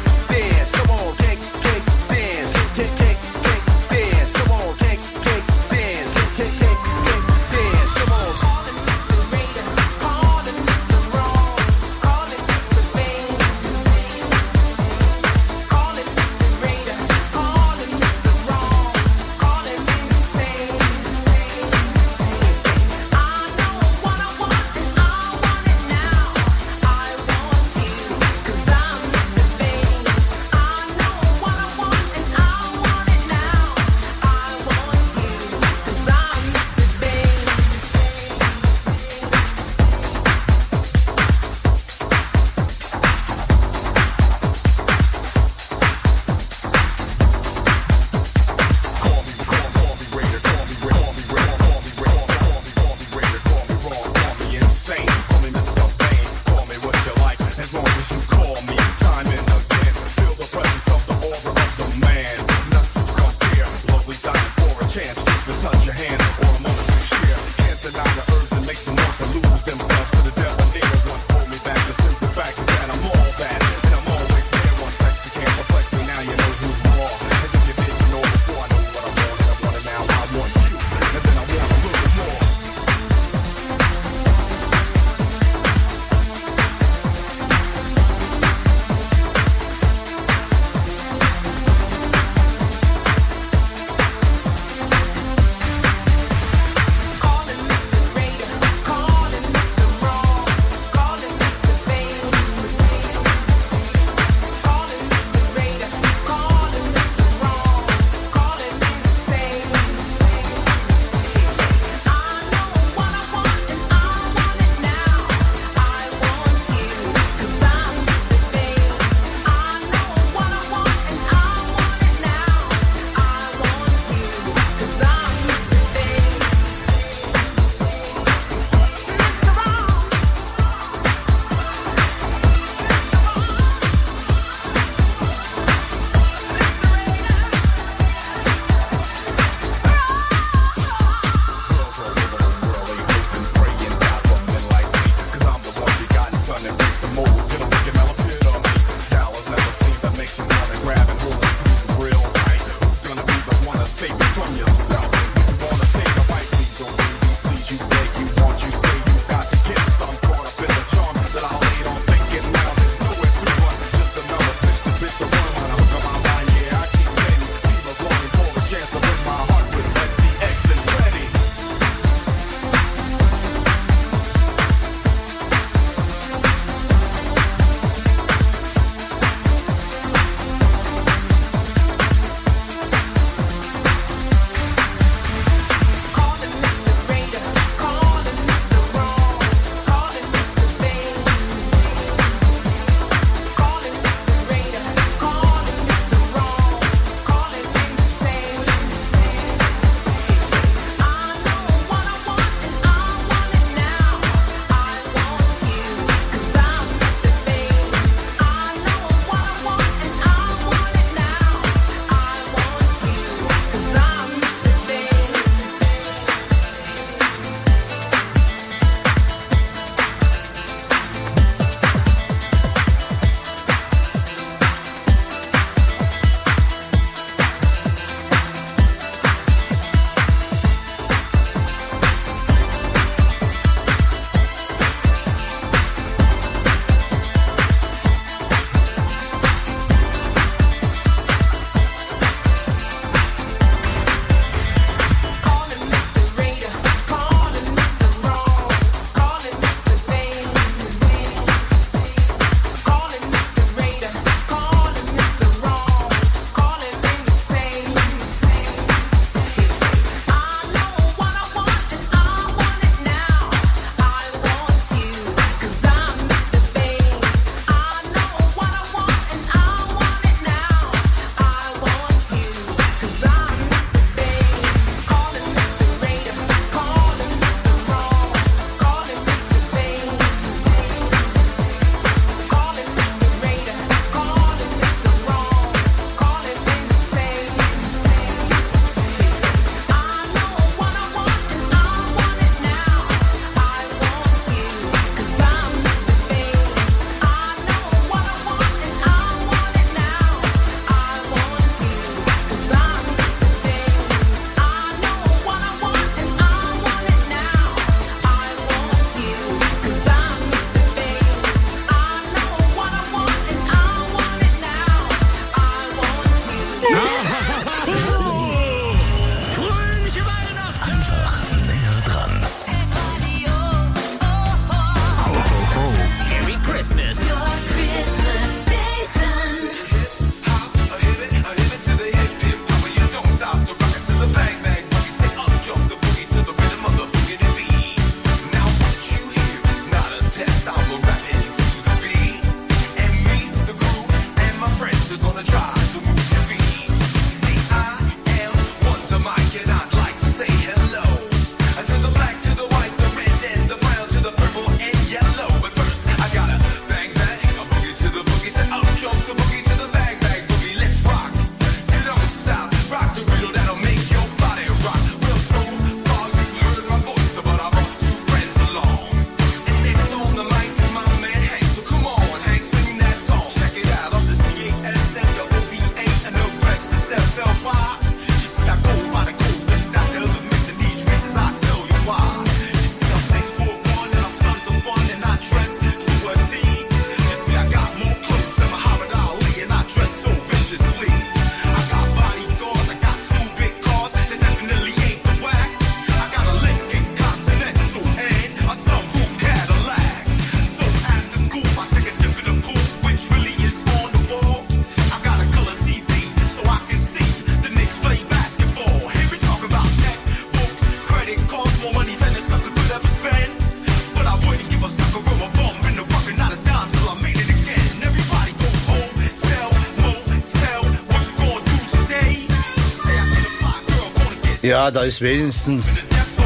Speaker 18: Ja, da ist wenigstens...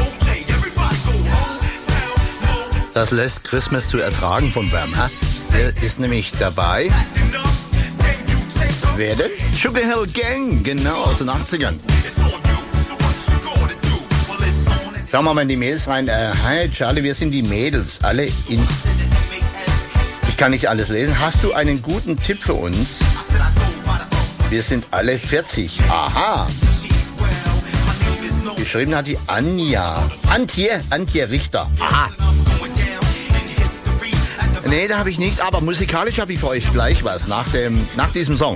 Speaker 18: Das lässt Christmas zu ertragen von Wärmer. Der ist nämlich dabei. Wer denn? Sugar Hill Gang, genau, aus den achtzigern. Schauen wir mal in die Mails rein. Äh, hi Charlie, wir sind die Mädels, alle in... Ich kann nicht alles lesen. Hast du einen guten Tipp für uns? Wir sind alle vierzig. Aha. Geschrieben hat die Anja. Antje, Antje Richter. Aha. Nee, da habe ich nichts, aber musikalisch habe ich für euch gleich was nach, dem, nach diesem Song.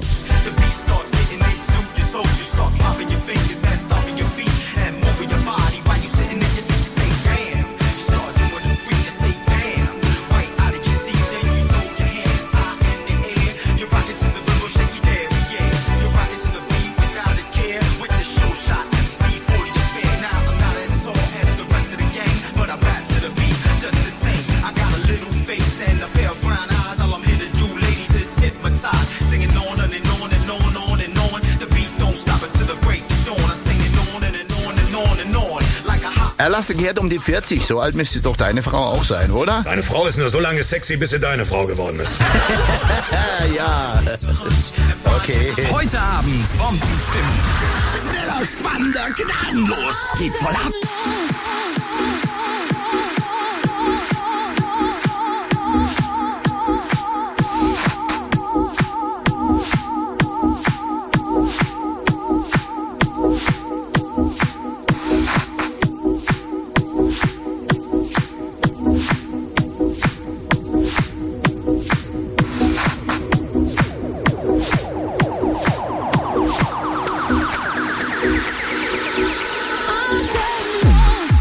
Speaker 18: Erlasse kehrt um die vierzig, so alt müsste doch deine Frau auch sein, oder?
Speaker 13: Deine Frau ist nur so lange sexy, bis sie deine Frau geworden ist.
Speaker 18: Ja, okay.
Speaker 15: Heute Abend Bombenstimmung. Schneller, spannender, gnadenlos. Geht voll ab.
Speaker 8: All day long.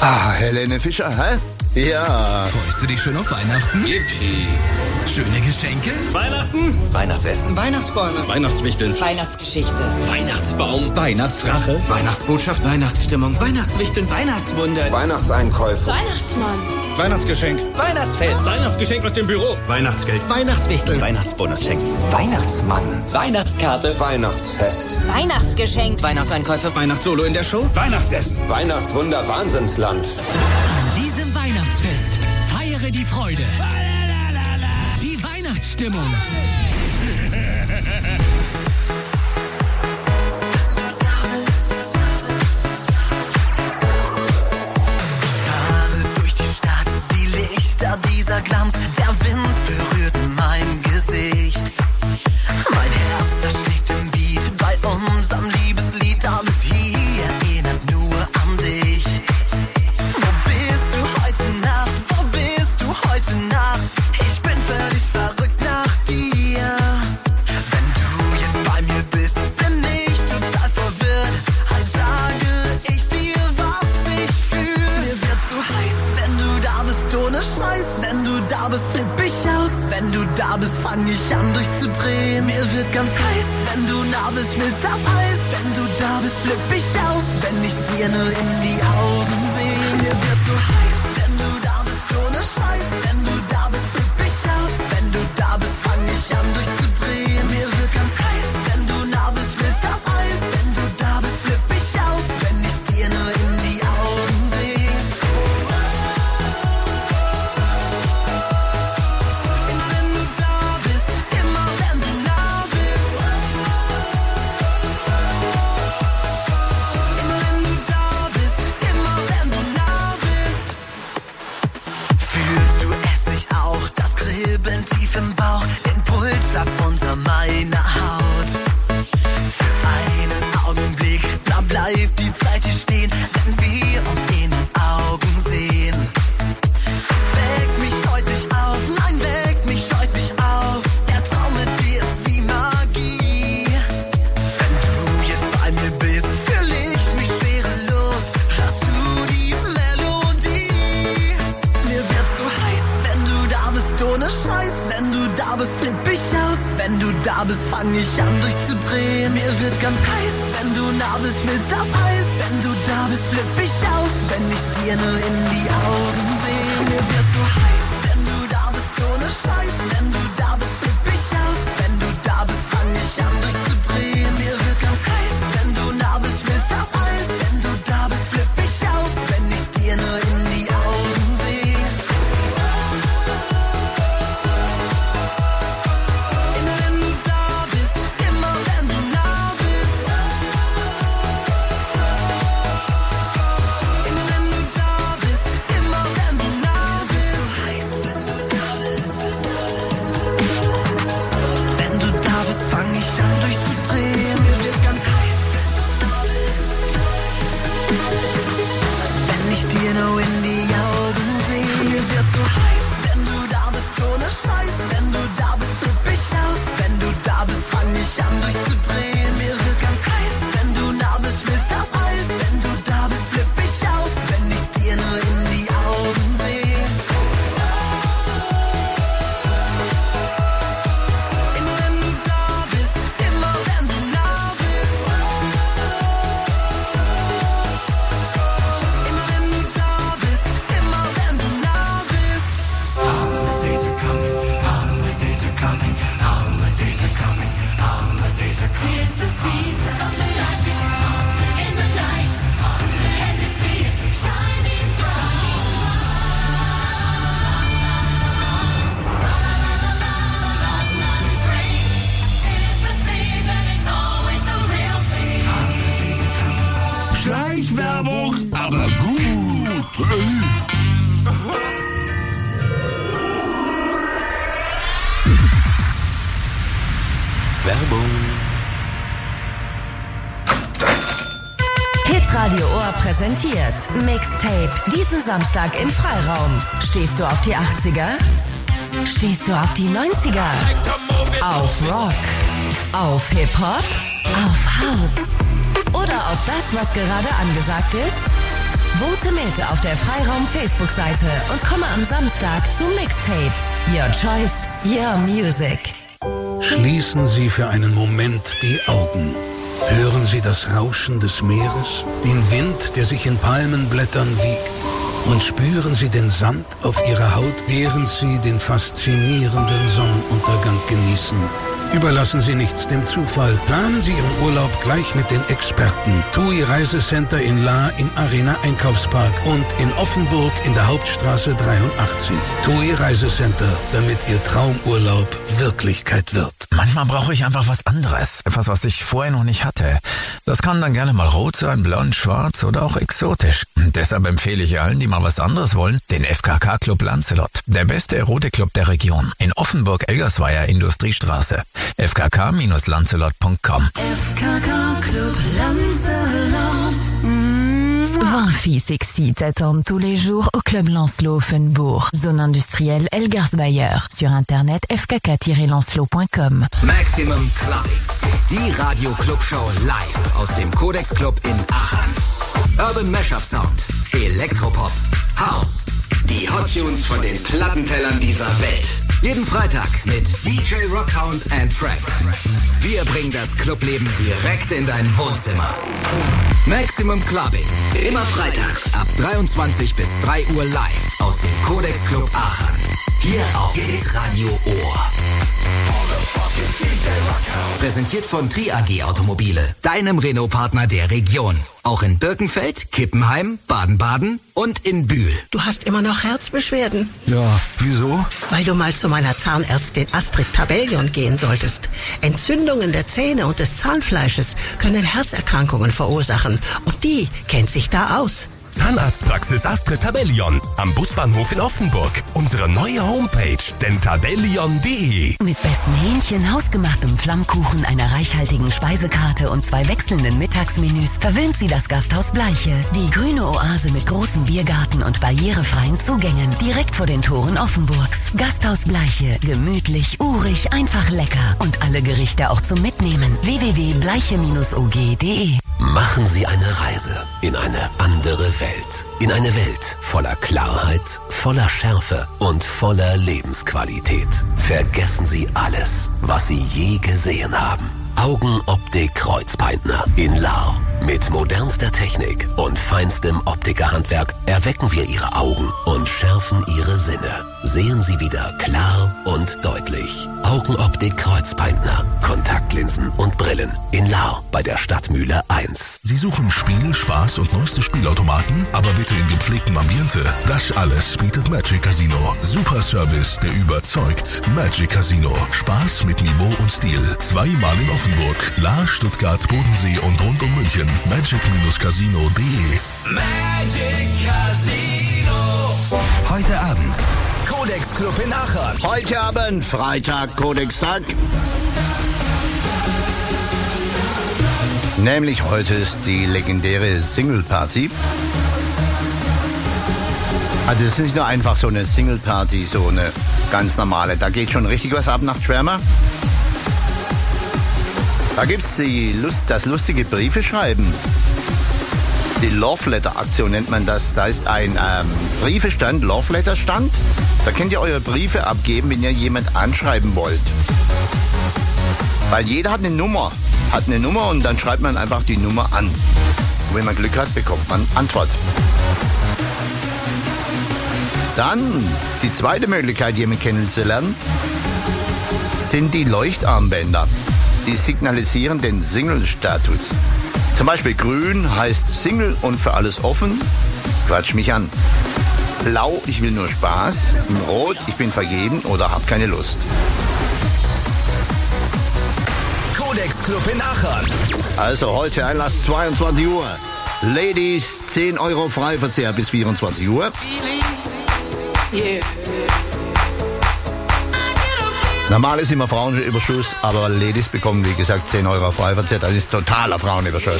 Speaker 18: Ah, Helene Fischer, hä? Ja.
Speaker 10: Freust du dich schon auf Weihnachten?
Speaker 18: Yippie.
Speaker 10: Schöne Geschenke?
Speaker 12: Weihnachten?
Speaker 18: Weihnachtsessen.
Speaker 12: Weihnachtsbäume.
Speaker 18: Weihnachtswichteln.
Speaker 12: Weihnachtsgeschichte.
Speaker 18: Weihnachtsbaum. Weihnachtsrache.
Speaker 12: Weihnachtsbotschaft. Weihnachtsstimmung. Weihnachtswichteln. Weihnachtswunder.
Speaker 18: Weihnachtseinkäufe.
Speaker 7: Weihnachtsmann.
Speaker 18: Weihnachtsgeschenk.
Speaker 12: Weihnachtsfest.
Speaker 18: Weihnachtsgeschenk aus dem Büro.
Speaker 12: Weihnachtsgeld.
Speaker 18: Weihnachtswichteln.
Speaker 12: Weihnachtsbonus schenken.
Speaker 18: Weihnachtsmann.
Speaker 12: Weihnachtskarte.
Speaker 18: Weihnachtsfest.
Speaker 7: Weihnachtsgeschenk.
Speaker 12: Weihnachtseinkäufe.
Speaker 18: Weihnachtssolo in der Show.
Speaker 12: Weihnachtsessen.
Speaker 18: Weihnachtswunder Wahnsinnsland.
Speaker 10: An diesem Weihnachtsfest feiere die Freude. Die Weihnachtsstimmung.
Speaker 8: Durch die Stadt, die Lichter, dieser Glanz, der Wind berührt mein Gesicht. Mein Herz, das schlägt im Beat bei unserem Liebeslied. Alles hier erinnert nur an dich. Wo bist du heute Nacht? Wo bist du heute Nacht? Ich bin völlig verrückt nach dir. Wenn du jetzt bei mir bist, bin ich total verwirrt. Halt sage ich dir, was ich fühle. Mir wird so heiß, wenn du da bist, ohne Scheiß. Wenn du da bist, flipp ich aus. Wenn du da bist, fang ich an durchzudrehen. Mir wird ganz heiß, wenn du nah bist, schmilzt das Eis. Wenn du da bist, flipp ich aus. Wenn ich dir nur in die Augen sehe. Mir wird so heiß, wenn du da bist, ohne Scheiß. Wenn du da bist, flipp ich aus. Wenn du da bist, fang ich an durchzudrehen. Mir wird ganz heiß, wenn du nah bist, schmilzt das Eis. Wenn du da bist, flipp ich aus. Wenn ich dir nur in die Augen sehe. Immer wenn du da bist, immer wenn du nah bist. Immer wenn du da bist, immer wenn du nah bist. Fühlst du es nicht auch, das Kribbeln tief im Bauch, den Pulsschlag unter meiner Haut? Für einen Augenblick, da bleibt die Zeit hier stehen, wenn wir uns in den Augen sehen. Weck mich heute nicht auf, nein, weck mich heute nicht auf. Der Traum mit dir ist wie Magie. Wenn du jetzt bei mir bist, fühl ich mich schwerelos. Hörst du die Melodie? Mir wird so heiß, wenn du da bist, ohne Scheiß. Wenn du da bist, flipp ich aus. Wenn du da bist, fang ich an durchzudrehen. Mir wird ganz heiß, wenn du nah bist, schmilzt das Eis. Wenn du da bist, flipp ich aus. Wenn ich dir nur in die Augen sehe. Mir wird so heiß, wenn du da bist, ohne Scheiß. Wenn du da bist, flipp ich aus. Wenn du da bist, fang ich an durchzudrehen. Mir wird ganz heiß, wenn du nah bist, schmilzt das Eis. Wenn du da bist, flipp ich aus. Wenn ich dir nur in die Augen sehe. Immer wenn du da bist, immer wenn du nah bist. Immer wenn du da bist, immer wenn du nah bist. So heiß, wenn du da bist. Wenn du da bist, fang ich an durchzudrehen. Mir wird ganz heiß, wenn du da bist. Wenn ich dir nur in die Augen sehe. Mir wird so heiß, wenn du da bist, ohne Scheiß. Wenn du da bist, flipp ich aus. Wenn du da bist, fang ich an durchzudrehen. Mir wird ganz heiß, wenn du nah bist, schmilzt das Eis. Wenn du da bist, flipp ich aus. Wenn ich dir nur in die Augen sehe. Immer wenn du da bist, immer wenn du nah bist. Immer wenn du da bist, immer wenn du nah bist. Holidays are coming, holidays are coming, holidays are coming, holidays are coming. Tis the season of the magic in the night. Can you see it shining bright? Tis the season, it's always the real thing.
Speaker 6: Schleichwerbung, aber gut.
Speaker 2: Werbung.
Speaker 23: Hitradio Ohr präsentiert Mixtape diesen Samstag im Freiraum. Stehst du auf die achtziger? Stehst du auf die neunziger? Auf Rock? Auf Hip-Hop? Auf House? Oder auf das, was gerade angesagt ist? Vote mit auf der Freiraum-Facebook-Seite und komme am Samstag zum Mixtape. Your choice, your music.
Speaker 11: Schließen Sie für einen Moment die Augen. Hören Sie das Rauschen des Meeres, den Wind, der sich in Palmenblättern wiegt. Und spüren Sie den Sand auf Ihrer Haut, während Sie den faszinierenden Sonnenuntergang genießen. Überlassen Sie nichts dem Zufall. Planen Sie Ihren Urlaub gleich mit den Experten. T U I Reisecenter in Lahr im Arena Einkaufspark und in Offenburg in der Hauptstraße dreiundachtzig. T U I Reisecenter, damit Ihr Traumurlaub Wirklichkeit wird.
Speaker 17: Manchmal brauche ich einfach was anderes. Etwas, was ich vorher noch nicht hatte. Das kann dann gerne mal rot sein, blond, schwarz oder auch exotisch. Und deshalb empfehle ich allen, die mal was anderes wollen, den F K K Club Lancelot. Der beste Erotikclub der Region. In Offenburg-Elgersweier Industriestraße. f k k dash lancelot punkt com.
Speaker 23: F K K Club Lancelot. vingt filles sexy t'attendent tous les jours au Club Lancelot Offenbourg, zone industrielle Elgersweier. Sur internet f k k dash lancelot punkt com.
Speaker 5: Maximum Clubbing. Die Radio-Club-Show live aus dem Codex Club in Aachen. Urban Mashup Sound, Elektropop, House. Die Hot Tunes von den Plattentellern dieser Welt. Jeden Freitag mit D J Rockhound and Friends. Wir bringen das Clubleben direkt in dein Wohnzimmer. Maximum Clubbing. Immer freitags ab dreiundzwanzig bis drei Uhr live aus dem Codex Club Aachen. Hier auf Radio Ohr. Präsentiert von Tri A G Automobile, deinem Renault-Partner der Region. Auch in Birkenfeld, Kippenheim, Baden-Baden und in Bühl.
Speaker 19: Du hast immer noch Herzbeschwerden.
Speaker 11: Ja, wieso?
Speaker 19: Weil du mal zu meiner Zahnärztin Astrid Tabellion gehen solltest. Entzündungen der Zähne und des Zahnfleisches können Herzerkrankungen verursachen. Und die kennt sich da aus.
Speaker 20: Zahnarztpraxis Astrid Tabellion am Busbahnhof in Offenburg. Unsere neue Homepage dentabellion punkt de.
Speaker 23: Mit besten Hähnchen, hausgemachtem Flammkuchen, einer reichhaltigen Speisekarte und zwei wechselnden Mittagsmenüs verwöhnt sie das Gasthaus Bleiche. Die grüne Oase mit großem Biergarten und barrierefreien Zugängen direkt vor den Toren Offenburgs. Gasthaus Bleiche. Gemütlich, urig, einfach lecker. Und alle Gerichte auch zum Mitnehmen. w w w punkt bleiche dash o g punkt de.
Speaker 27: Machen Sie eine Reise in eine andere Welt. In eine Welt voller Klarheit, voller Schärfe und voller Lebensqualität. Vergessen Sie alles, was Sie je gesehen haben. Augenoptik Kreuzpeitner in Lahr. Mit modernster Technik und feinstem Optikerhandwerk erwecken wir Ihre Augen und schärfen Ihre Sinne. Sehen Sie wieder klar und deutlich. Augenoptik Kreuzpeitner. Kontaktlinsen und Brillen. In Lahr bei der Stadtmühle eins.
Speaker 22: Sie suchen Spiel, Spaß und neueste Spielautomaten, aber bitte in gepflegtem Ambiente. Das alles bietet Magic Casino. Super Service, der überzeugt. Magic Casino. Spaß mit Niveau und Stil. Zweimal in Offenburg, Lahr, Stuttgart, Bodensee und rund um München. magic dash casino punkt de.
Speaker 5: Magic Casino.
Speaker 28: Heute Abend.
Speaker 5: Codex Club in Aachen.
Speaker 18: Heute Abend, Freitag, Codex-Tag. Nämlich heute ist die legendäre Single-Party. Also es ist nicht nur einfach so eine Single-Party, so eine ganz normale. Da geht schon richtig was ab nach Schwärmer. Da gibt's die Lust, das lustige Briefeschreiben. Die Love Letter Aktion nennt man das. Da ist ein ähm, Briefestand, Love Letter Stand. Da könnt ihr eure Briefe abgeben, wenn ihr jemand anschreiben wollt. Weil jeder hat eine Nummer. Hat eine Nummer und dann schreibt man einfach die Nummer an. Und wenn man Glück hat, bekommt man Antwort. Dann die zweite Möglichkeit, jemanden kennenzulernen, sind die Leuchtarmbänder. Die signalisieren den Single-Status. Zum Beispiel grün heißt Single und für alles offen. Quatsch mich an. Blau, ich will nur Spaß. Und rot, ich bin vergeben oder hab keine Lust.
Speaker 5: Codex Club in Aachen.
Speaker 18: Also heute Einlass zweiundzwanzig Uhr. Ladies, zehn Euro Freiverzehr bis vierundzwanzig Uhr. Normal ist immer Frauenüberschuss, aber Ladies bekommen, wie gesagt, zehn Euro Freiverzehr. Das ist totaler Frauenüberschuss.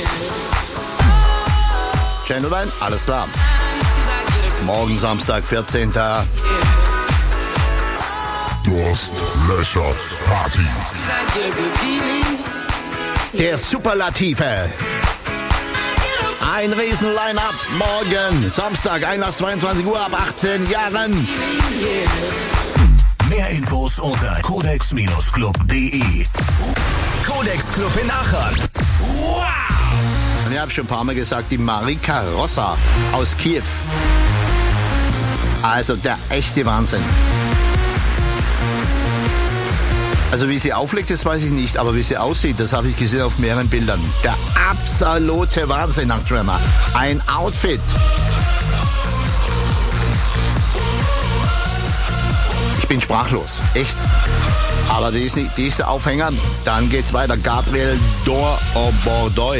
Speaker 18: Gentlemen, alles klar. Morgen Samstag, vierzehnten
Speaker 22: Durst, Löcher, Party.
Speaker 18: Der Superlative. Ein riesen Line-Up morgen, Samstag, Einlass zweiundzwanzig Uhr ab achtzehn Jahren.
Speaker 22: Mehr Infos unter codex club punkt de.
Speaker 5: Codex Club in Aachen.
Speaker 18: Wow! Und ich habe schon ein paar Mal gesagt, die Marika Rossa aus Kiew. Also der echte Wahnsinn. Also wie sie auflegt, das weiß ich nicht, aber wie sie aussieht, das habe ich gesehen auf mehreren Bildern. Der absolute Wahnsinn nach Tremor. Ein Outfit. Ich bin sprachlos, echt. Aber die ist, nicht, die ist der Aufhänger. Dann geht's weiter. Gabriel Dor Bordeaux.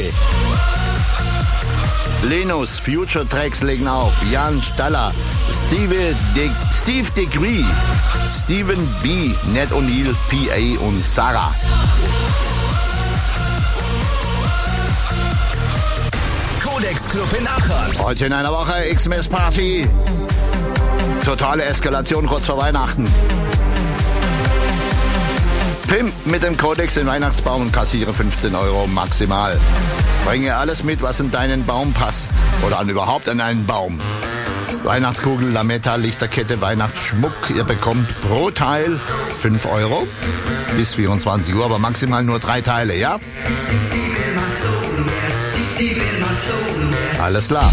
Speaker 18: Linus, Future Tracks legen auf. Jan Staller, Steve De, Steve Degree, Steven B, Ned O'Neill, P A und Sarah.
Speaker 5: Codex Club in Aachen.
Speaker 18: Heute in einer Woche X-Mess Party. Totale Eskalation kurz vor Weihnachten. Pimp mit dem Codex den Weihnachtsbaum und kassiere fünfzehn Euro maximal. Bringe alles mit, was in deinen Baum passt. Oder an überhaupt an einen Baum. Weihnachtskugel, Lametta, Lichterkette, Weihnachtsschmuck. Ihr bekommt pro Teil fünf Euro bis vierundzwanzig Uhr, aber maximal nur drei Teile, ja? Alles klar.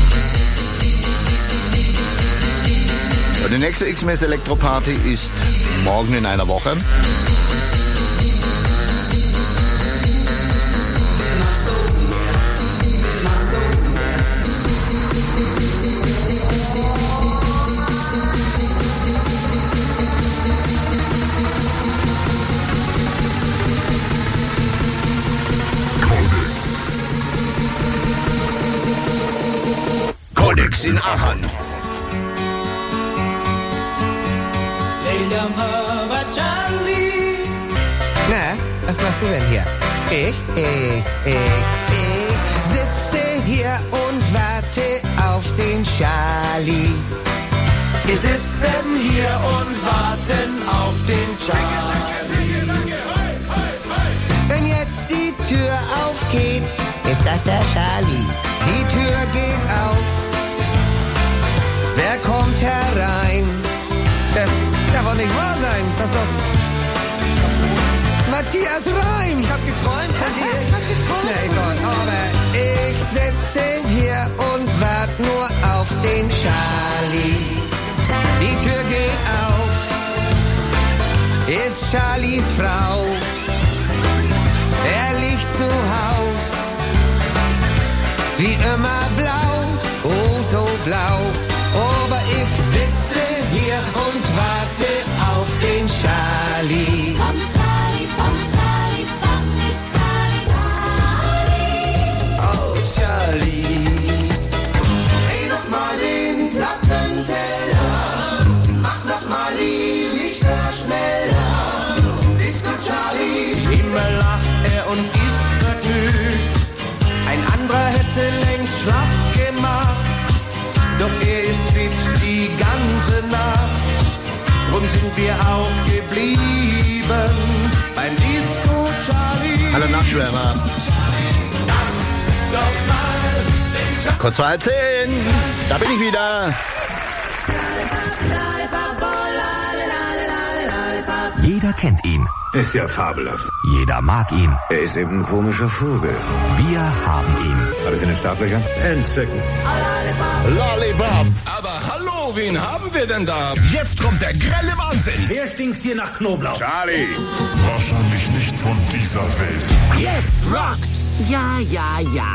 Speaker 18: Und die nächste X-Mess Elektroparty ist morgen in einer Woche.
Speaker 22: Codex in Aachen.
Speaker 3: Na, was machst du denn hier? Ich? Ich, ich, ich sitze hier und warte auf den Charlie.
Speaker 8: Wir sitzen hier und warten auf den Charlie.
Speaker 3: Wenn jetzt die Tür aufgeht, ist das der Charlie. Die Tür geht auf. Wer kommt herein? Das darf doch nicht wahr sein. Das ist doch Matthias Reim. Ich hab geträumt von dir. Ich hab geträumt. Na Gott, aber ich sitze hier und warte nur auf den Charlie. Die Tür geht auf. Ist Charlies Frau. Er liegt zu Haus. Wie immer blau, oh so blau. Aber ich sitze hier und warte auf den Charlie.
Speaker 8: Vom Charlie, vom Charlie, vom nicht Charlie.
Speaker 3: Oh Charlie.
Speaker 8: Dreh doch mal den Plattenteller. Mach doch mal die Lichter schneller. Disco Charlie.
Speaker 3: Immer lacht er und ist vergnügt. Ein anderer hätte längst schlapp gemacht. Doch er ist fit die ganze Nacht. Drum sind wir auch geblieben beim Disco Charlie.
Speaker 18: Hallo Nachtschwärmer. Kurz vor halb zehn. Da bin ich wieder.
Speaker 20: Jeder kennt ihn.
Speaker 13: Ist ja fabelhaft.
Speaker 20: Jeder mag ihn.
Speaker 13: Er ist eben ein komischer Vogel.
Speaker 20: Wir haben ihn.
Speaker 13: Alles in den Startlöchern? Entzückend.
Speaker 18: Lollipop.
Speaker 20: Aber hallo, wen haben wir denn da? Jetzt kommt der grelle Wahnsinn.
Speaker 13: Wer stinkt hier nach Knoblauch?
Speaker 20: Charlie.
Speaker 1: Wahrscheinlich nicht von dieser Welt.
Speaker 5: Jetzt rockt's. Ja, ja, ja.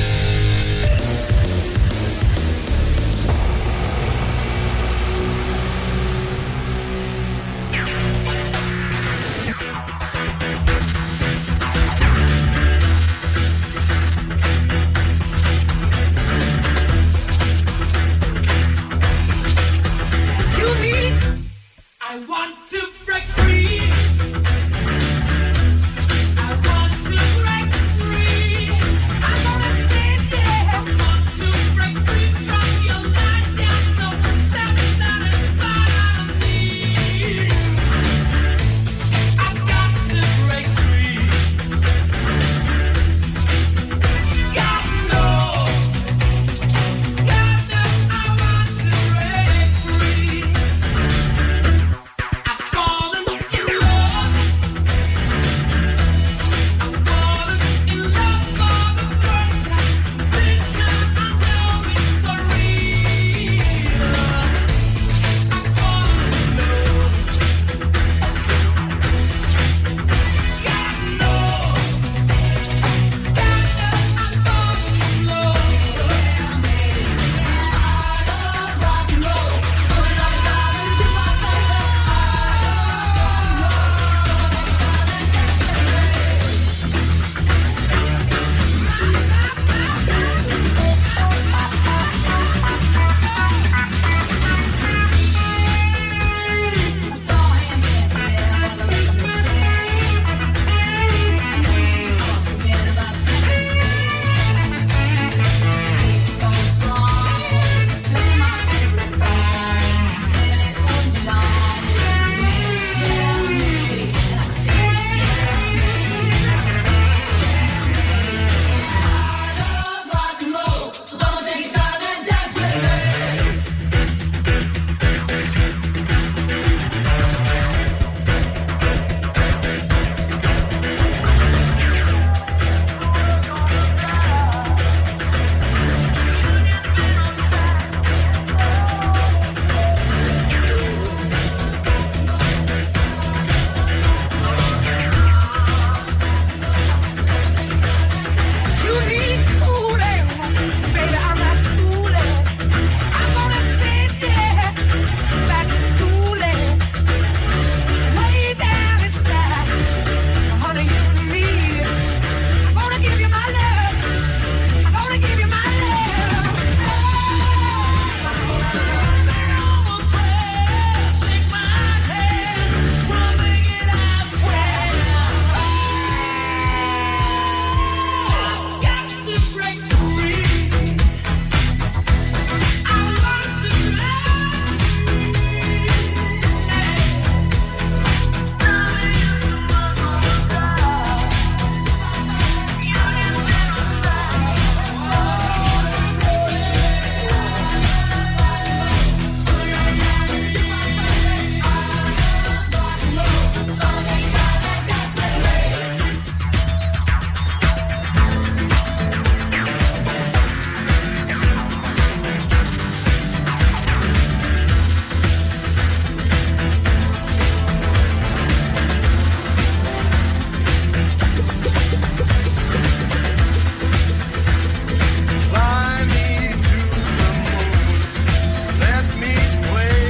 Speaker 8: I want to break free. I want to break free. I'm gonna sing.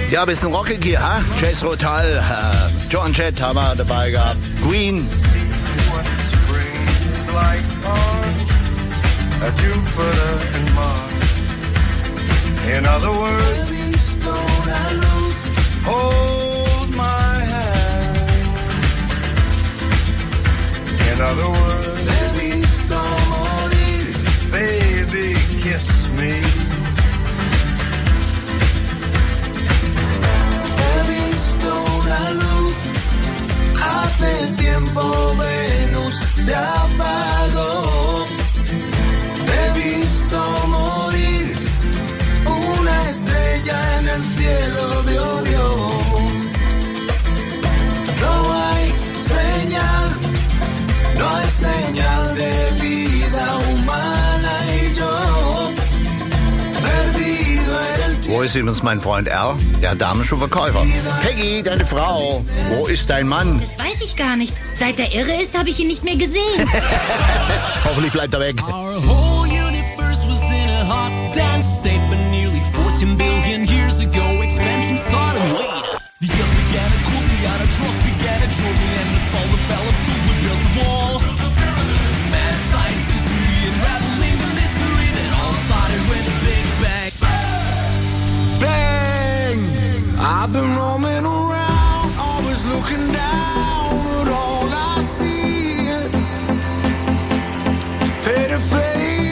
Speaker 18: Ja, ein bisschen rockig hier, ha? Jazz Rotal, äh, John Jett haben wir dabei gehabt. Queen.
Speaker 3: In other words, don't I lose, hold my hand. In other words, baby, don't morir, baby, kiss me. Baby, don't I lose, hace tiempo Venus se apagó. Baby, don't morir, una estrella en el cielo de Orión. No hay señal, no hay señal de vida humana y yo perdido en el
Speaker 18: Wo ist übrigens mein Freund R? Der Damenschuhverkäufer. Peggy, deine Frau. Wo ist dein Mann?
Speaker 7: Das weiß ich gar nicht. Seit er irre ist, habe ich ihn nicht mehr gesehen.
Speaker 18: Hoffentlich bleibt er weg.
Speaker 8: Our whole universe was in a hot dance state, but nearly fourteen billion years ago, expansion started waiting. The earth began to cool, the outer crust began to drool, and the fall developed tools, we built a wall. Mad science history, unraveling the mystery that all started with the Big Bang. Bang! I've been roaming around, always looking down, but all I see, pay to face.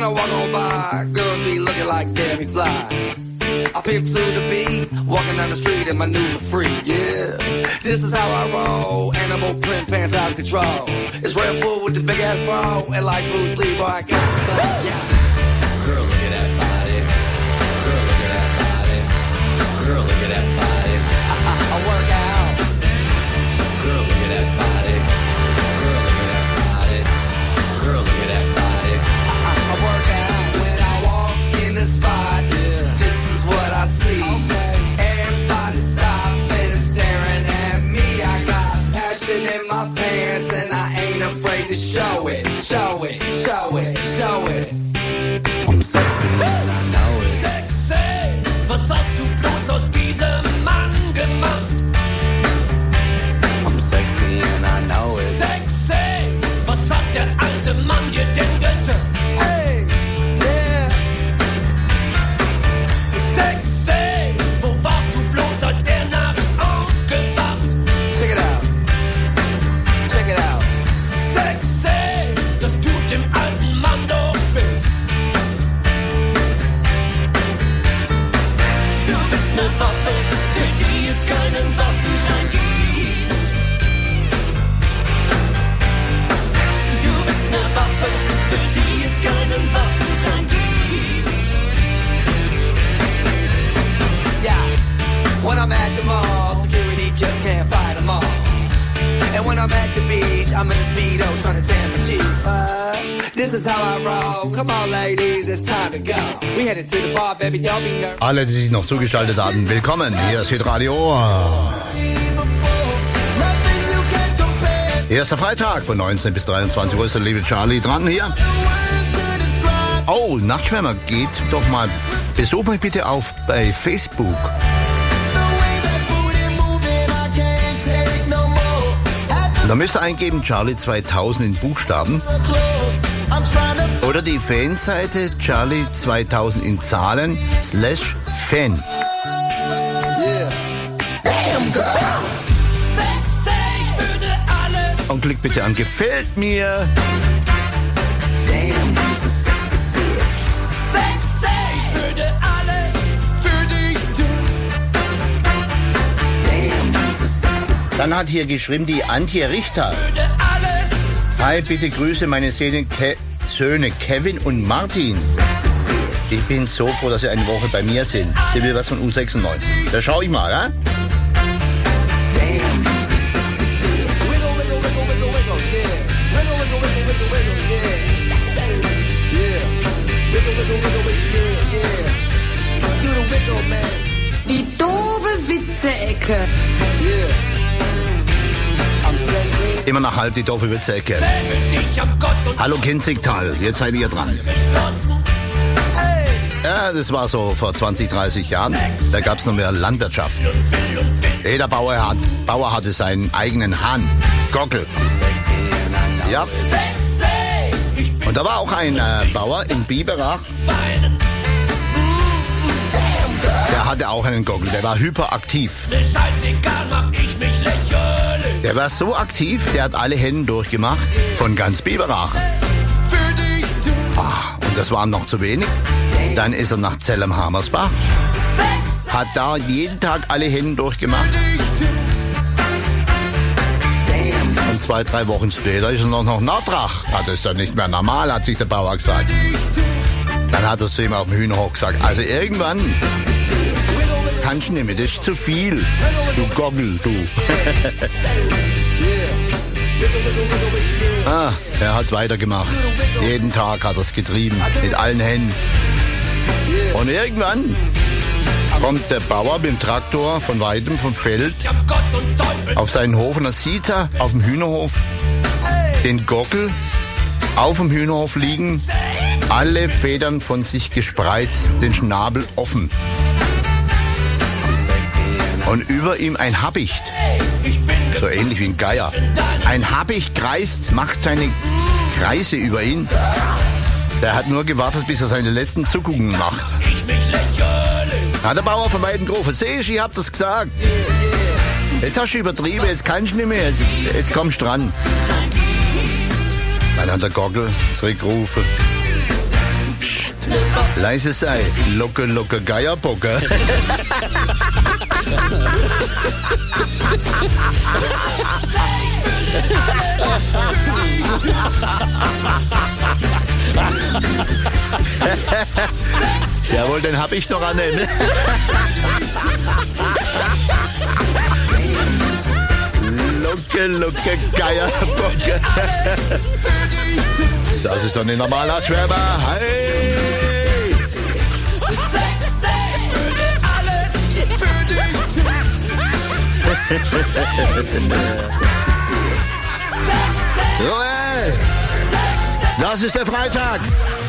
Speaker 4: I walk on by, girls be looking like Debbie Fly. I pimp to the beat, walking down the street in my new freak, yeah. This is how I roll, animal print pants out of control. It's Red Bull with the big ass bro, and like Bruce Lee, boy, I got the clap, yeah. Girl, look at that body. Girl, look at that body. Girl, look at that body. I, I, I work out. Girl, look at that body. Girl, look at that body. Girl, look at that body. I, I, I work out when I walk in the spot, yeah. This is what I see. Everybody stops and is staring at me. I got passion in my pants and I ain't afraid to show it. Show it, show it, show it. I'm sexy and I know it. Sexy, was hast du bloß aus diesem Mann gemacht? I'm sexy and I know it. Sexy, was hat der alte Mann dir denn getan? Hey, yeah. Sexy, wo warst du bloß, als er nachts aufgewacht? Check it out. Check it out. Sexy, das tut dem alten Mann doch weh. Du bist ne Waffe, für die es keinen Waffenschein gibt. Du bist ne Waffe, für die es keinen Waffenschein gibt. Yeah, when I'm at the mall, security just can't fight them all. And when I'm at the beach, I'm in a Speedo trying to tan my cheeks. Uh, this is how I roll. Come on, ladies, it's time to go. We headed to the bar, baby, don't be nervous.
Speaker 18: Alle, die sich noch zugeschaltet haben, willkommen. Hier ist Hitradio Ohr. Erster Freitag von neunzehn bis dreiundzwanzig Uhr ist der liebe Charlie dran hier. Oh, Nachtschwärmer, geht doch mal. Besuch mich bitte auf bei Facebook. Da müsst ihr eingeben Charlie zweitausend in Buchstaben. Oder die Fanseite Charlie zweitausend in Zahlen slash Fan. Und klick bitte an Gefällt mir. Dann hat hier geschrieben die Antje Richter. Hi, bitte grüße meine Söhne, Ke- Söhne Kevin und Martin. Ich bin so froh, dass sie eine Woche bei mir sind. Sie will was von U sechsundneunzig. Da schau ich mal, ja?
Speaker 4: Die doofe Witze-Ecke.
Speaker 18: Immer nach halb die doofe Witze-Ecke. Hallo Kinzigtal, jetzt seid ihr dran. Ja, das war so vor zwanzig, dreißig Jahren. Da gab es noch mehr Landwirtschaft. Jeder Bauer, hat, Bauer hatte seinen eigenen Hahn. Gockel. Ja. Und da war auch ein äh, Bauer in Biberach. Der hatte auch einen Gockel, der war hyperaktiv. Der war so aktiv, der hat alle Hennen durchgemacht von ganz Biberach. Ah, und das waren noch zu wenig. Dann ist er nach Zellem-Hamersbach, hat da jeden Tag alle Hennen durchgemacht. Und zwei, drei Wochen später ist er noch nach Nordrach. Ah, das ist ja nicht mehr normal, hat sich der Bauer gesagt. Dann hat er zu ihm auf dem Hühnerhof gesagt, also irgendwann kannst du nicht mehr, das ist zu viel. Du Gockel, du. Ah, er hat's weitergemacht. Jeden Tag hat er's getrieben, mit allen Händen. Und irgendwann kommt der Bauer mit dem Traktor von weitem vom Feld auf seinen Hof und da sieht er auf dem Hühnerhof den Gockel auf dem Hühnerhof liegen, alle Federn von sich gespreizt, den Schnabel offen. Und über ihm ein Habicht, so ähnlich wie ein Geier. Ein Habicht kreist, macht seine Kreise über ihn. Der hat nur gewartet, bis er seine letzten Zuckungen macht. Hat der Bauer von weitem gerufen, siehst du, ich hab das gesagt. Jetzt hast du übertrieben, jetzt kannst du nicht mehr, jetzt, jetzt kommst du dran. Dann hat der Gockel zurückgerufen. Leise sei, Lucke, Lucke, Geierbocke. Jawohl, den hab ich noch an den. Lucke, Lucke, Geierbocke. Das ist doch ein normaler Schwärmer. Hey! Joel! Das ist der Freitag!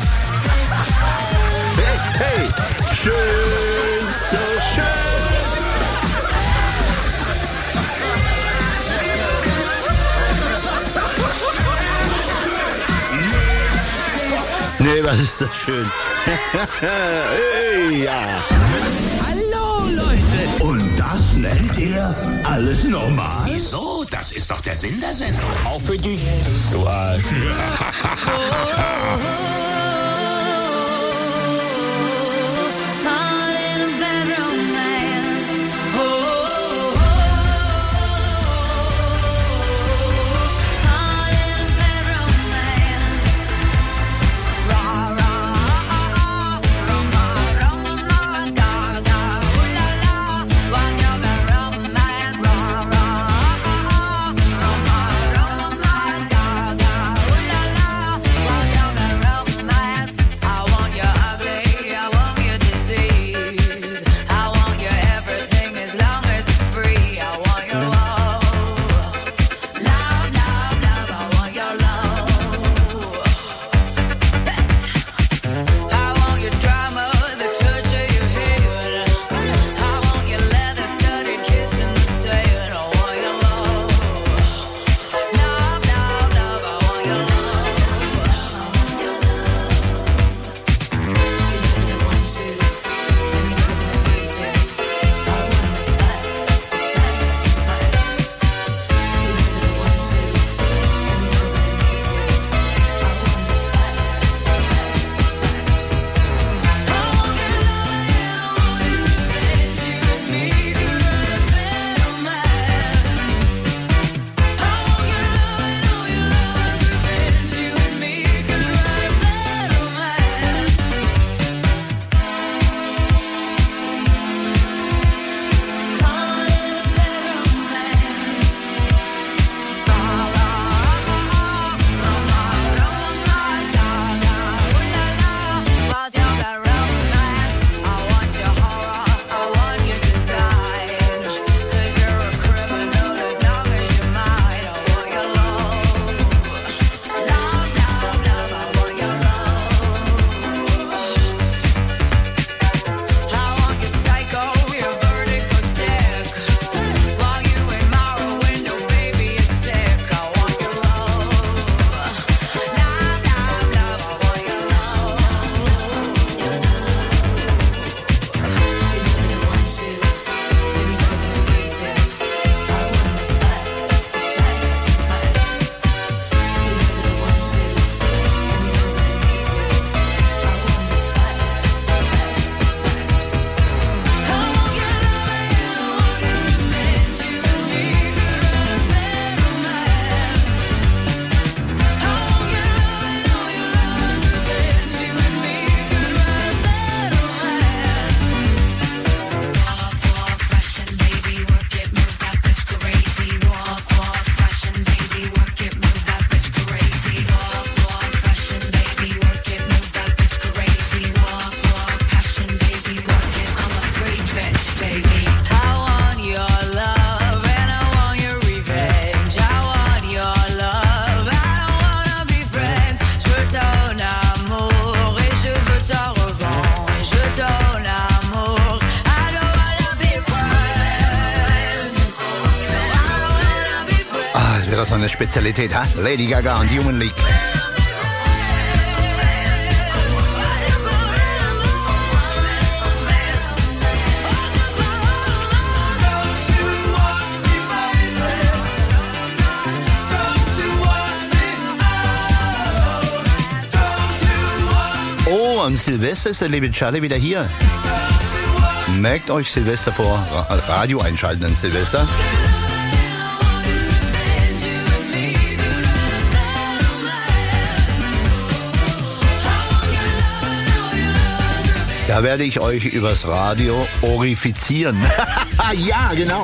Speaker 18: Hey, hey! Schön, so schön! Nee, was ist das schön? Hey, ja!
Speaker 6: Hallo, Leute! Und das nennt ihr alles normal?
Speaker 9: Wieso? Das ist doch der Sinn der Sendung.
Speaker 6: Auch für dich, du Arsch.
Speaker 18: So eine Spezialität, ha? Lady Gaga und Human League. und Silvester ist der liebe Charlie wieder hier. Merkt euch Silvester vor, Ra- Radio einschalten an Silvester. Da werde ich euch übers Radio orifizieren. Ja, genau.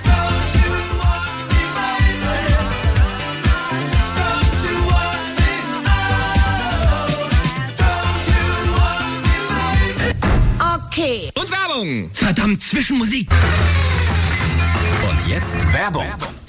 Speaker 19: Okay.
Speaker 13: Und Werbung. Verdammt, Zwischenmusik.
Speaker 5: Und jetzt Werbung.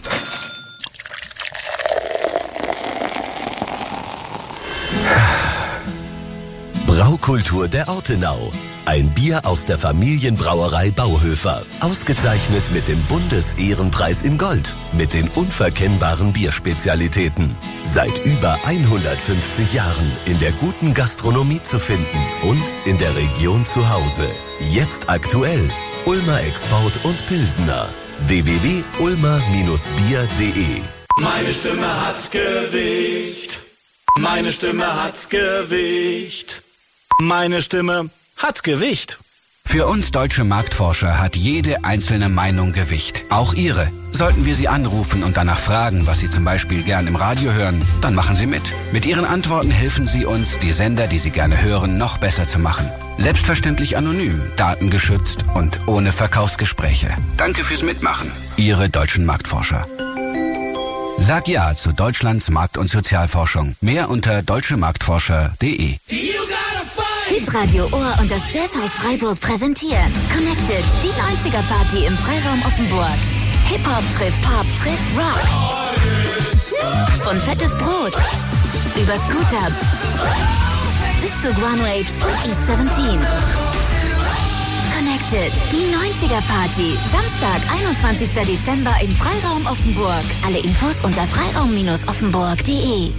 Speaker 27: Braukultur der Ortenau. Ein Bier aus der Familienbrauerei Bauhöfer. Ausgezeichnet mit dem Bundesehrenpreis in Gold. Mit den unverkennbaren Bierspezialitäten. Seit über hundertfünfzig Jahren in der guten Gastronomie zu finden und in der Region zu Hause. Jetzt aktuell. Ulmer Export und Pilsener. w w w punkt ulmer bier punkt de.
Speaker 6: Meine Stimme hat Gewicht. Meine Stimme hat Gewicht. Meine Stimme hat Gewicht.
Speaker 10: Für uns deutsche Marktforscher hat jede einzelne Meinung Gewicht. Auch Ihre. Sollten wir Sie anrufen und danach fragen, was Sie zum Beispiel gern im Radio hören, dann machen Sie mit. Mit Ihren Antworten helfen Sie uns, die Sender, die Sie gerne hören, noch besser zu machen. Selbstverständlich anonym, datengeschützt und ohne Verkaufsgespräche. Danke fürs Mitmachen. Ihre deutschen Marktforscher. Sag ja zu Deutschlands Markt- und Sozialforschung. Mehr unter deutschemarktforscher punkt de.
Speaker 7: Hitradio Ohr und das Jazzhaus Freiburg präsentieren Connected, die neunziger Party im Freiraum Offenburg. Hip-Hop trifft Pop, trifft Rock. Von fettes Brot über Scooter bis zu Guan Rapes und East siebzehn. Connected, die neunziger Party. Samstag, einundzwanzigster Dezember im Freiraum Offenburg. Alle Infos unter freiraum offenburg punkt de.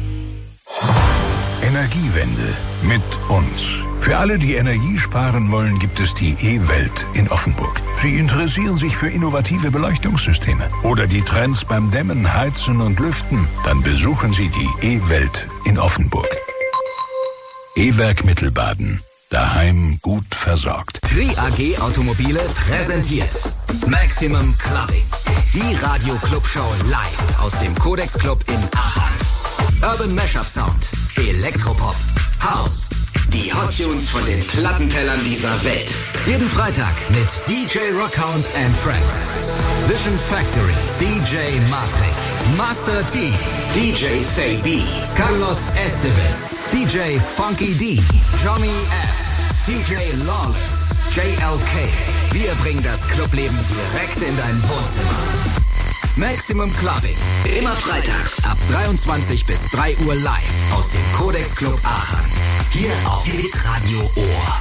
Speaker 11: Energiewende mit uns. Für alle, die Energie sparen wollen, gibt es die E-Welt in Offenburg. Sie interessieren sich für innovative Beleuchtungssysteme oder die Trends beim Dämmen, Heizen und Lüften? Dann besuchen Sie die E-Welt in Offenburg. E-Werk Mittelbaden. Daheim gut versorgt.
Speaker 5: Tri A G Automobile präsentiert Maximum Clubbing. Die Radio-Club-Show live aus dem Codex Club in Aachen. Urban Mashup Sound, Elektropop, House, die Hot Tunes von den Plattentellern dieser Welt. Jeden Freitag mit D J Rockhound and Friends. Vision Factory, D J Matrix, Master T, D J Say B, Carlos Estevez, D J Funky D, Johnny F, D J Lawless, J L K. Wir bringen das Clubleben direkt in dein Wohnzimmer. Maximum Clubbing. Immer freitags ab dreiundzwanzig bis drei Uhr live aus dem Codex Club Aachen. Hier auf Hitradio Ohr.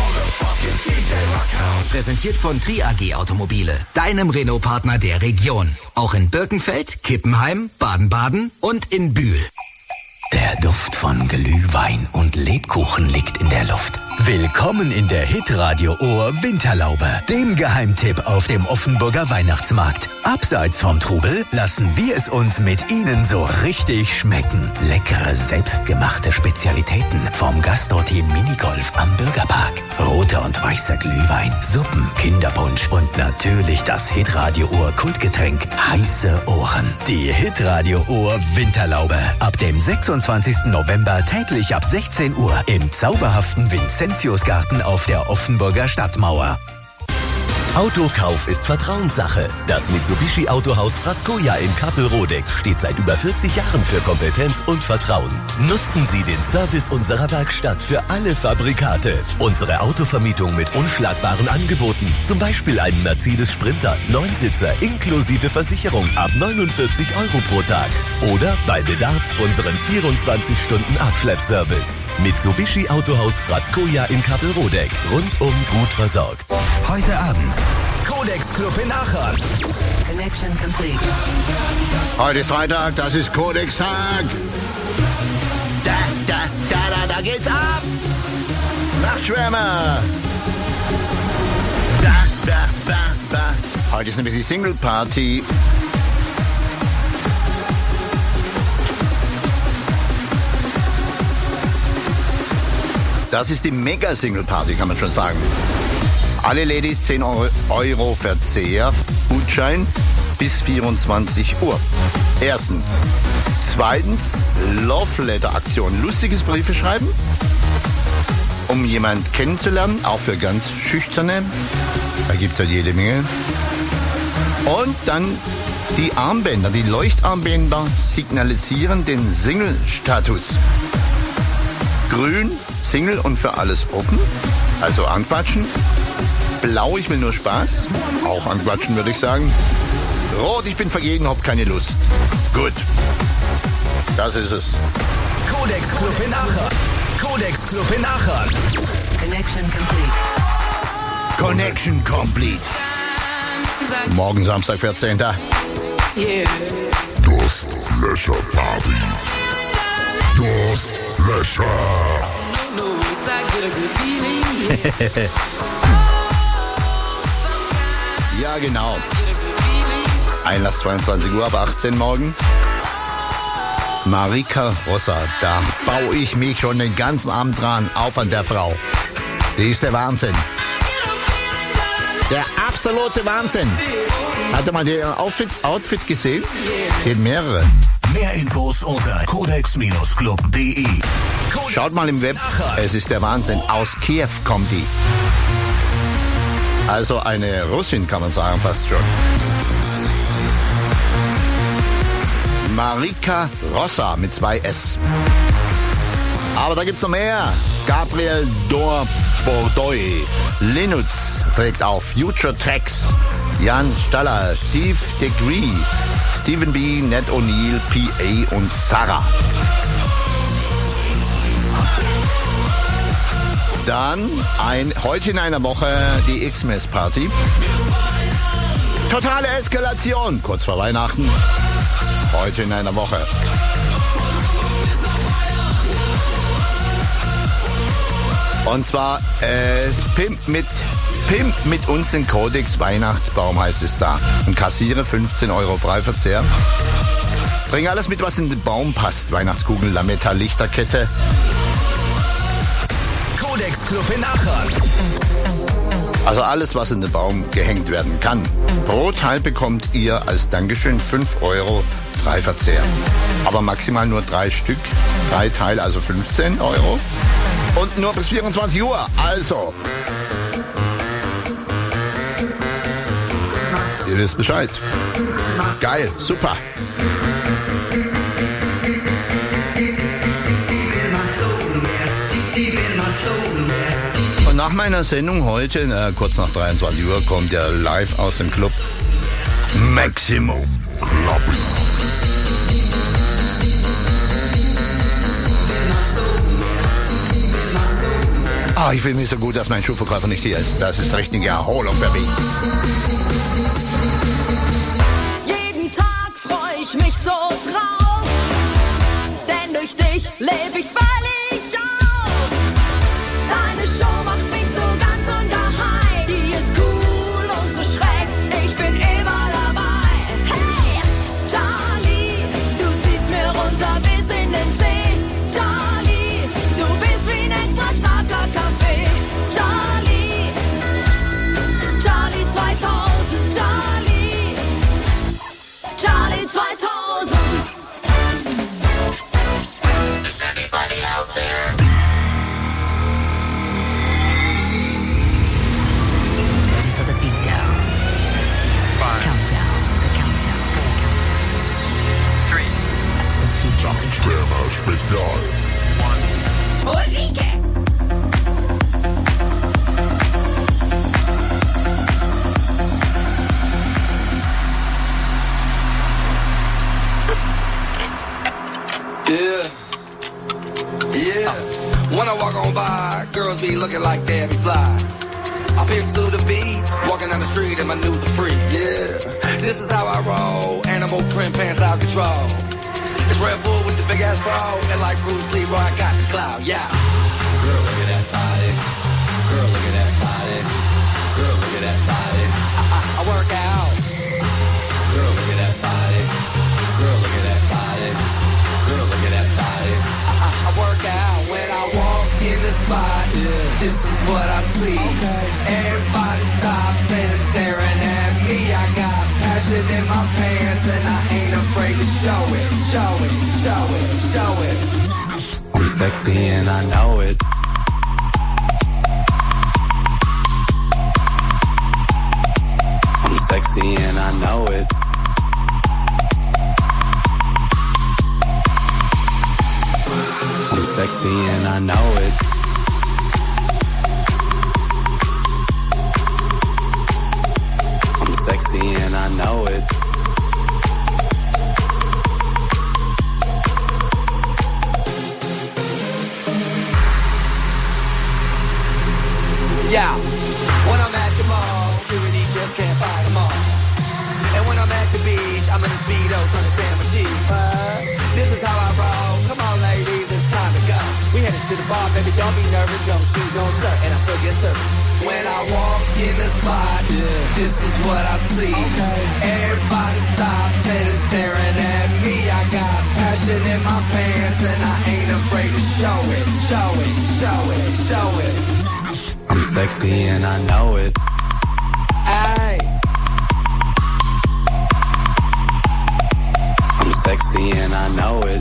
Speaker 5: Präsentiert von Tri A G Automobile, deinem Renault-Partner der Region. Auch in Birkenfeld, Kippenheim, Baden-Baden und in Bühl.
Speaker 2: Der Duft von Glühwein und Lebkuchen liegt in der Luft. Willkommen in der Hitradio Ohr Winterlaube, dem Geheimtipp auf dem Offenburger Weihnachtsmarkt. Abseits vom Trubel lassen wir es uns mit Ihnen so richtig schmecken. Leckere, selbstgemachte Spezialitäten vom Gastro-Team Minigolf am Bürgerpark. Roter und weißer Glühwein, Suppen, Kinderpunsch und natürlich das Hitradio Ohr Kultgetränk Heiße Ohren. Die Hitradio Ohr Winterlaube. Ab dem sechsundzwanzigsten November täglich ab sechzehn Uhr im zauberhaften Vincentiusgarten auf der Offenburger Stadtmauer.
Speaker 27: Autokauf ist Vertrauenssache. Das Mitsubishi Autohaus Frascoja in Kappelrodeck steht seit über vierzig Jahren für Kompetenz und Vertrauen. Nutzen Sie den Service unserer Werkstatt für alle Fabrikate. Unsere Autovermietung mit unschlagbaren Angeboten. Zum Beispiel einen Mercedes Sprinter, Neunsitzer inklusive Versicherung ab neunundvierzig Euro pro Tag. Oder bei Bedarf unseren vierundzwanzig Stunden Abschleppservice. Mitsubishi Autohaus Frascoja in Kappelrodeck. Rundum gut versorgt.
Speaker 5: Heute Abend Codex Club in Aachen.
Speaker 23: Connection complete.
Speaker 18: Heute ist Freitag, das ist Codex-Tag. Da, da, da, da, da geht's ab. Nachtschwärmer. Da, da, da, da. Heute ist nämlich die Single-Party. Das Das ist die Mega-Single-Party, kann man schon sagen. Alle Ladies zehn Euro Verzehr, Gutschein bis vierundzwanzig Uhr. Erstens. Zweitens, Love-Letter-Aktion. Lustiges Briefe schreiben, um jemanden kennenzulernen, auch für ganz Schüchterne. Da gibt's ja jede Menge. Und dann die Armbänder, die Leuchtarmbänder signalisieren den Single-Status. Grün, Single und für alles offen, also anquatschen. Blau, ich will nur Spaß, auch anquatschen würde ich sagen. Rot, ich bin vergeben, hab keine Lust. Gut, das ist es.
Speaker 5: Codex Club in Aachen. Codex Club in Aachen.
Speaker 8: Connection complete.
Speaker 18: Connection complete. Morgen Samstag, vierzehnten
Speaker 8: Yeah.
Speaker 22: Durstlöscher Party. Durstlöscher.
Speaker 8: No, I get a good feeling.
Speaker 18: Ja, genau. Einlass zweiundzwanzig Uhr ab achtzehn morgen. Marika Rossa, da baue ich mich schon den ganzen Abend dran auf an der Frau. Die ist der Wahnsinn. Der absolute Wahnsinn. Hat er mal den Outfit, Outfit gesehen? Geht mehrere.
Speaker 22: Mehr Infos unter codex Club punkt de.
Speaker 18: Schaut mal im Web, es ist der Wahnsinn. Aus Kiew kommt die. Also eine Russin, kann man sagen, fast schon. Marika Rossa mit zwei S. Aber da gibt's noch mehr. Gabriel Dor Bordoy. Linux trägt auf. Future Tracks. Jan Staller. Steve Degree. Stephen B. Ned O'Neill. P A und Sarah. Dann ein, heute in einer Woche die Xmas-Party. Totale Eskalation, kurz vor Weihnachten. Heute in einer Woche. Und zwar äh, Pimp mit Pimp mit uns den Codex Weihnachtsbaum heißt es da. Und kassiere fünfzehn Euro Freiverzehr. Bring alles mit, was in den Baum passt. Weihnachtskugel, Lametta, Lichterkette.
Speaker 5: Codex Club in Aachen.
Speaker 18: Also alles, was in den Baum gehängt werden kann. Pro Teil bekommt ihr als Dankeschön fünf Euro Freiverzehr. Aber maximal nur drei Stück. Drei Teile, also fünfzehn Euro. Und nur bis vierundzwanzig Uhr. Also. Ihr wisst Bescheid. Geil, super. Und nach meiner Sendung heute, äh, kurz nach dreiundzwanzig Uhr, kommt ja live aus dem Club Maximum Clubbing. Ah, ich fühle mich so gut, dass mein Schuhverkäufer nicht hier ist. Das ist richtige Erholung für mich.
Speaker 8: Jeden Tag freu ich mich so drauf, denn durch dich lebe ich völlig auf. Deine Show macht mich so ganz ungeheim. Die ist cool und so schräg, ich bin immer dabei. Hey, Charlie, du ziehst mir runter bis in den See. Charlie, du bist wie ein extra starker Kaffee. Charlie, Charlie zweitausend, Charlie, Charlie zweitausend. Is anybody out there?
Speaker 19: Ready for the beatdown. Countdown. The countdown. The countdown. Three.
Speaker 22: Samtsperrer Spezial.
Speaker 8: Musik!
Speaker 4: Yeah. Yeah. When I walk on by, girls be looking like Debbie Fly. I pimp to the beat, walking down the street in my new the freak. Yeah. This is how I roll. Animal print pants out control. It's Red Bull with the big ass bra, and like Bruce Lee, I got the clout. Yeah. Girl, look at that body. Girl, look at that body. Girl, look at that body. I, I, I work out. Girl, look at that body. Girl, look at that body. Girl, look at that body. I, I, I work out when I walk in the spot. this is what I see. Everybody stops and is staring at me. I got passion in my pants and I ain't afraid to show it, show it, show it, show it. I'm sexy and I know it. I'm sexy and I know it. I'm sexy and I know it. I'm sexy and I know it. Yeah, when I'm at the mall, security just can't fight them all. And when I'm at the beach, I'm in a Speedo trying to tan my cheeks. Uh, this is how I roll. Come on, ladies, it's time to go. We headed to the bar, baby, don't be nervous. No shoes, no shirt, and I still get service. When I walk in the spot, yeah, this is what I see. Okay. Everybody stops and is staring at me. I got passion in my pants and I ain't afraid to show it, show it, show it, show it. I'm sexy and I know it. Ay. I'm sexy and I know it.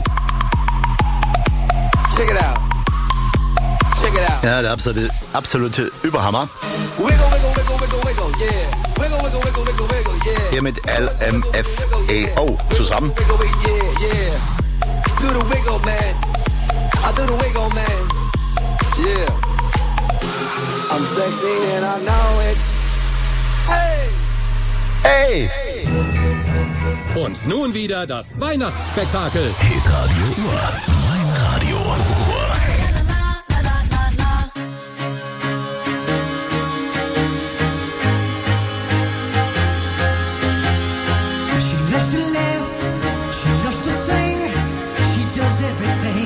Speaker 4: Check it out. Check it out.
Speaker 18: Ja, der absolute, absolute Überhammer.
Speaker 4: Wiggle, wiggle, wiggle, wiggle, wiggle, yeah. Wiggle, wiggle, wiggle, wiggle, wiggle, yeah.
Speaker 18: Hier mit L M F A O zusammen.
Speaker 4: Wiggle, wiggle, yeah, yeah. Do the wiggle, man. I do the wiggle, man. Yeah. I'm sexy and I know it. Hey!
Speaker 18: Hey!
Speaker 12: Und nun wieder das Weihnachtsspektakel.
Speaker 22: Hitradio Uhr. Mein Radio Uhr.
Speaker 8: She loves to laugh, she loves to sing, she does everything.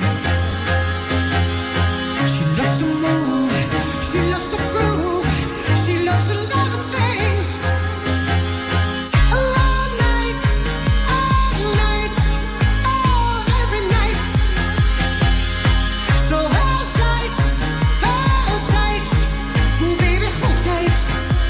Speaker 8: She loves to move, she loves to groove, she loves a lot of things. All night, all night, oh, every night. So hold tight, hold tight, ooh baby, hold tight.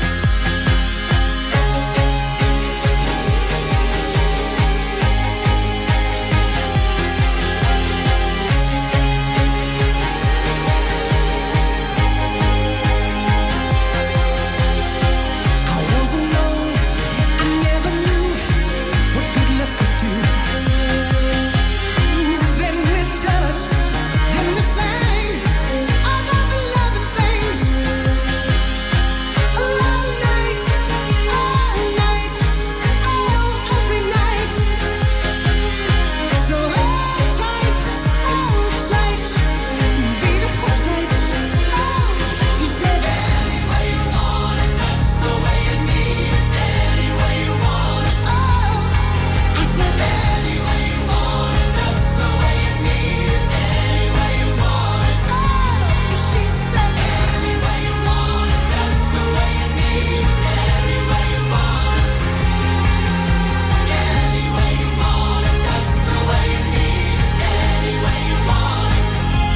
Speaker 8: I was alone, I never knew what good love could do. Ooh, then we touched, then we sang all of the loving things. All night, all night, oh, every night. So hold tight, hold tight, baby, hold tight. Oh, she said, any way you want it, that's the way you need it. Any way you want it, oh. I said, any way you want it, that's the way you need it. Any way you want it, oh. She said, any way you want it, that's the way you need it. Any way you want it, any way you want it, that's the way you need it. Any way you want it.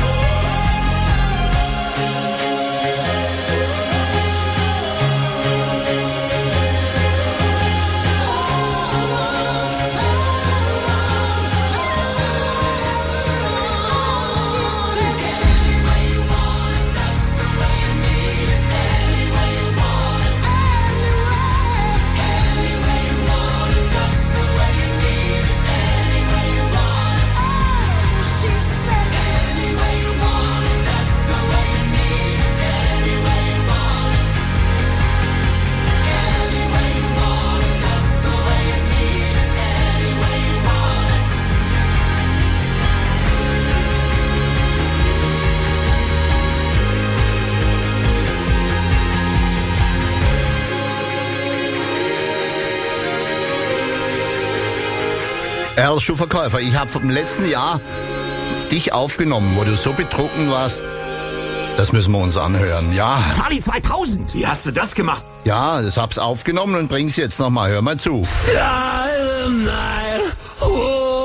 Speaker 18: Herr Schuhverkäufer, ich habe vom letzten Jahr dich aufgenommen, wo du so betrunken warst. Das müssen wir uns anhören, ja.
Speaker 13: Charlie zweitausend! Wie hast du das gemacht?
Speaker 18: Ja, das hab's aufgenommen und bring's jetzt nochmal. Hör mal zu.
Speaker 8: Silent night,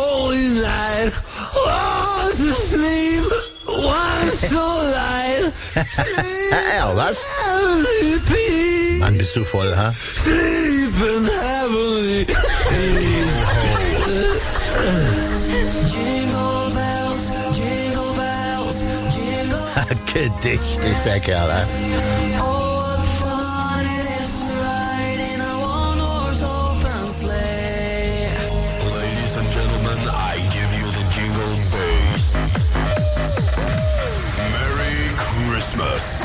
Speaker 8: holy night, oh, to sleep, one so light.
Speaker 18: Ja, was? Mann, bist du voll, ha?
Speaker 8: Sleeping heavily. Jingle bells, jingle bells, jingle.
Speaker 18: Gedicht ist der Kerl, ha?
Speaker 8: Oh, what fun it is to ride in a one-horse open sleigh.
Speaker 1: Ladies and gentlemen, I give you the jingle bass. Merry Christmas.